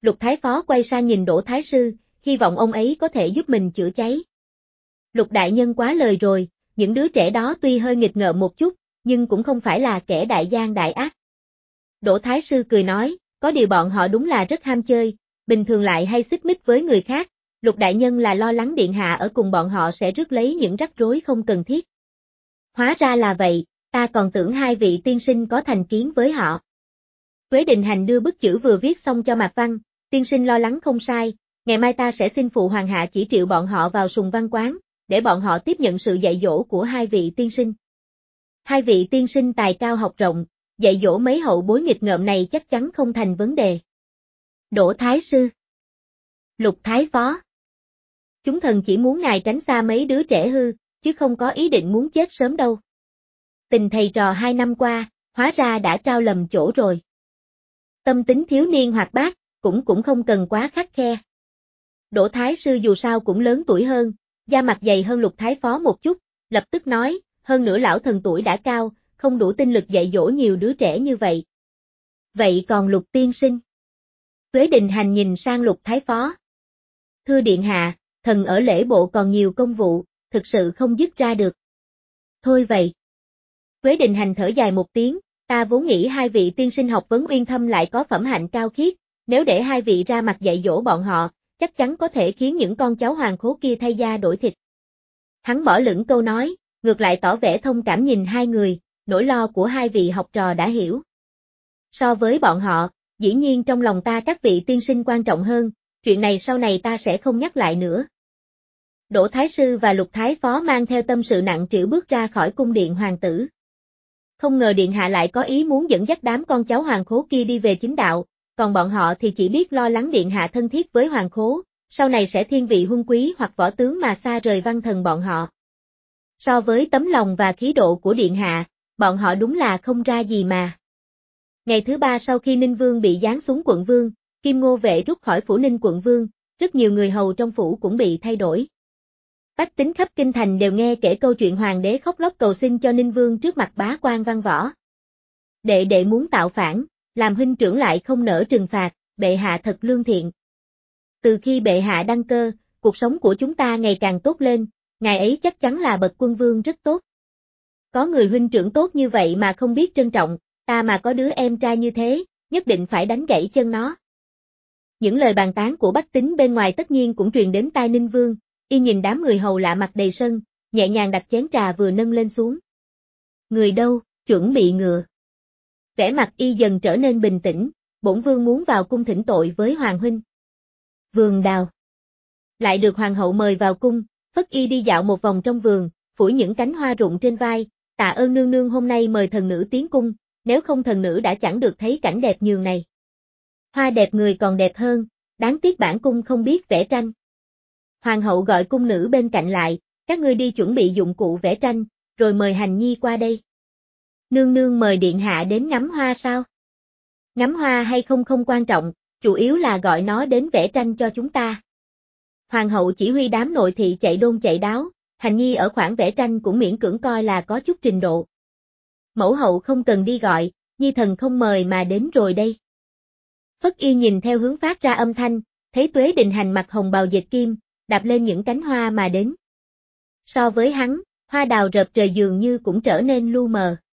Lục Thái Phó quay sang nhìn Đỗ Thái Sư, hy vọng ông ấy có thể giúp mình chữa cháy. Lục đại nhân quá lời rồi, những đứa trẻ đó tuy hơi nghịch ngợm một chút, nhưng cũng không phải là kẻ đại gian đại ác. Đỗ Thái Sư cười nói, có điều bọn họ đúng là rất ham chơi, bình thường lại hay xích mích với người khác, Lục đại nhân là lo lắng điện hạ ở cùng bọn họ sẽ rước lấy những rắc rối không cần thiết. Hóa ra là vậy, ta còn tưởng hai vị tiên sinh có thành kiến với họ. Quế Đình Hành đưa bức chữ vừa viết xong cho Mạc Văn, tiên sinh lo lắng không sai, ngày mai ta sẽ xin phụ hoàng hạ chỉ triệu bọn họ vào Sùng Văn Quán, để bọn họ tiếp nhận sự dạy dỗ của hai vị tiên sinh. Hai vị tiên sinh tài cao học rộng, dạy dỗ mấy hậu bối nghịch ngợm này chắc chắn không thành vấn đề. Đỗ Thái Sư, Lục Thái Phó, chúng thần chỉ muốn ngài tránh xa mấy đứa trẻ hư, chứ không có ý định muốn chết sớm đâu. Tình thầy trò hai năm qua, hóa ra đã trao lầm chỗ rồi. Tâm tính thiếu niên hoạt bát, cũng cũng không cần quá khắt khe. Đỗ Thái Sư dù sao cũng lớn tuổi hơn, da mặt dày hơn Lục Thái Phó một chút, lập tức nói, hơn nữa lão thần tuổi đã cao, không đủ tinh lực dạy dỗ nhiều đứa trẻ như vậy. Vậy còn Lục tiên sinh? Quế Đình Hành nhìn sang Lục Thái Phó. Thưa điện hạ, thần ở lễ bộ còn nhiều công vụ, thực sự không dứt ra được. Thôi vậy. Quế Đình Hành thở dài một tiếng, ta vốn nghĩ hai vị tiên sinh học vấn uyên thâm lại có phẩm hạnh cao khiết, nếu để hai vị ra mặt dạy dỗ bọn họ, chắc chắn có thể khiến những con cháu hoàng khố kia thay da đổi thịt. Hắn bỏ lửng câu nói, ngược lại tỏ vẻ thông cảm nhìn hai người, nỗi lo của hai vị học trò đã hiểu. So với bọn họ, dĩ nhiên trong lòng ta các vị tiên sinh quan trọng hơn, chuyện này sau này ta sẽ không nhắc lại nữa. Đỗ Thái Sư và Lục Thái Phó mang theo tâm sự nặng trĩu bước ra khỏi cung điện hoàng tử. Không ngờ điện hạ lại có ý muốn dẫn dắt đám con cháu hoàng khố kia đi về chính đạo, còn bọn họ thì chỉ biết lo lắng điện hạ thân thiết với hoàng khố, sau này sẽ thiên vị huân quý hoặc võ tướng mà xa rời văn thần bọn họ. So với tấm lòng và khí độ của điện hạ, bọn họ đúng là không ra gì mà. Ngày thứ ba sau khi Ninh Vương bị giáng xuống quận vương, Kim Ngô Vệ rút khỏi phủ Ninh quận vương, rất nhiều người hầu trong phủ cũng bị thay đổi. Bách tính khắp kinh thành đều nghe kể câu chuyện hoàng đế khóc lóc cầu xin cho Ninh Vương trước mặt bá quan văn võ. Đệ đệ muốn tạo phản, làm huynh trưởng lại không nỡ trừng phạt, bệ hạ thật lương thiện. Từ khi bệ hạ đăng cơ, cuộc sống của chúng ta ngày càng tốt lên, ngài ấy chắc chắn là bậc quân vương rất tốt. Có người huynh trưởng tốt như vậy mà không biết trân trọng, ta mà có đứa em trai như thế, nhất định phải đánh gãy chân nó. Những lời bàn tán của bách tính bên ngoài tất nhiên cũng truyền đến tai Ninh Vương, y nhìn đám người hầu lạ mặt đầy sân, nhẹ nhàng đặt chén trà vừa nâng lên xuống. Người đâu, chuẩn bị ngựa. Vẻ mặt y dần trở nên bình tĩnh, bổn vương muốn vào cung thỉnh tội với hoàng huynh. Vườn đào. Lại được hoàng hậu mời vào cung, Phất Y đi dạo một vòng trong vườn, phủi những cánh hoa rụng trên vai, tạ ơn nương nương hôm nay mời thần nữ tiến cung, nếu không thần nữ đã chẳng được thấy cảnh đẹp nhường này. Hoa đẹp người còn đẹp hơn, đáng tiếc bản cung không biết vẽ tranh. Hoàng hậu gọi cung nữ bên cạnh lại, các ngươi đi chuẩn bị dụng cụ vẽ tranh, rồi mời hành nhi qua đây. Nương nương mời điện hạ đến ngắm hoa sao? Ngắm hoa hay không không quan trọng, chủ yếu là gọi nó đến vẽ tranh cho chúng ta. Hoàng hậu chỉ huy đám nội thị chạy đôn chạy đáo, hành nhi ở khoảng vẽ tranh cũng miễn cưỡng coi là có chút trình độ. Mẫu hậu không cần đi gọi, nhi thần không mời mà đến rồi đây. Phất Y nhìn theo hướng phát ra âm thanh, thấy Tuế Đình Hành mặc hồng bào dệt kim, đạp lên những cánh hoa mà đến. So với hắn, hoa đào rợp trời dường như cũng trở nên lu mờ.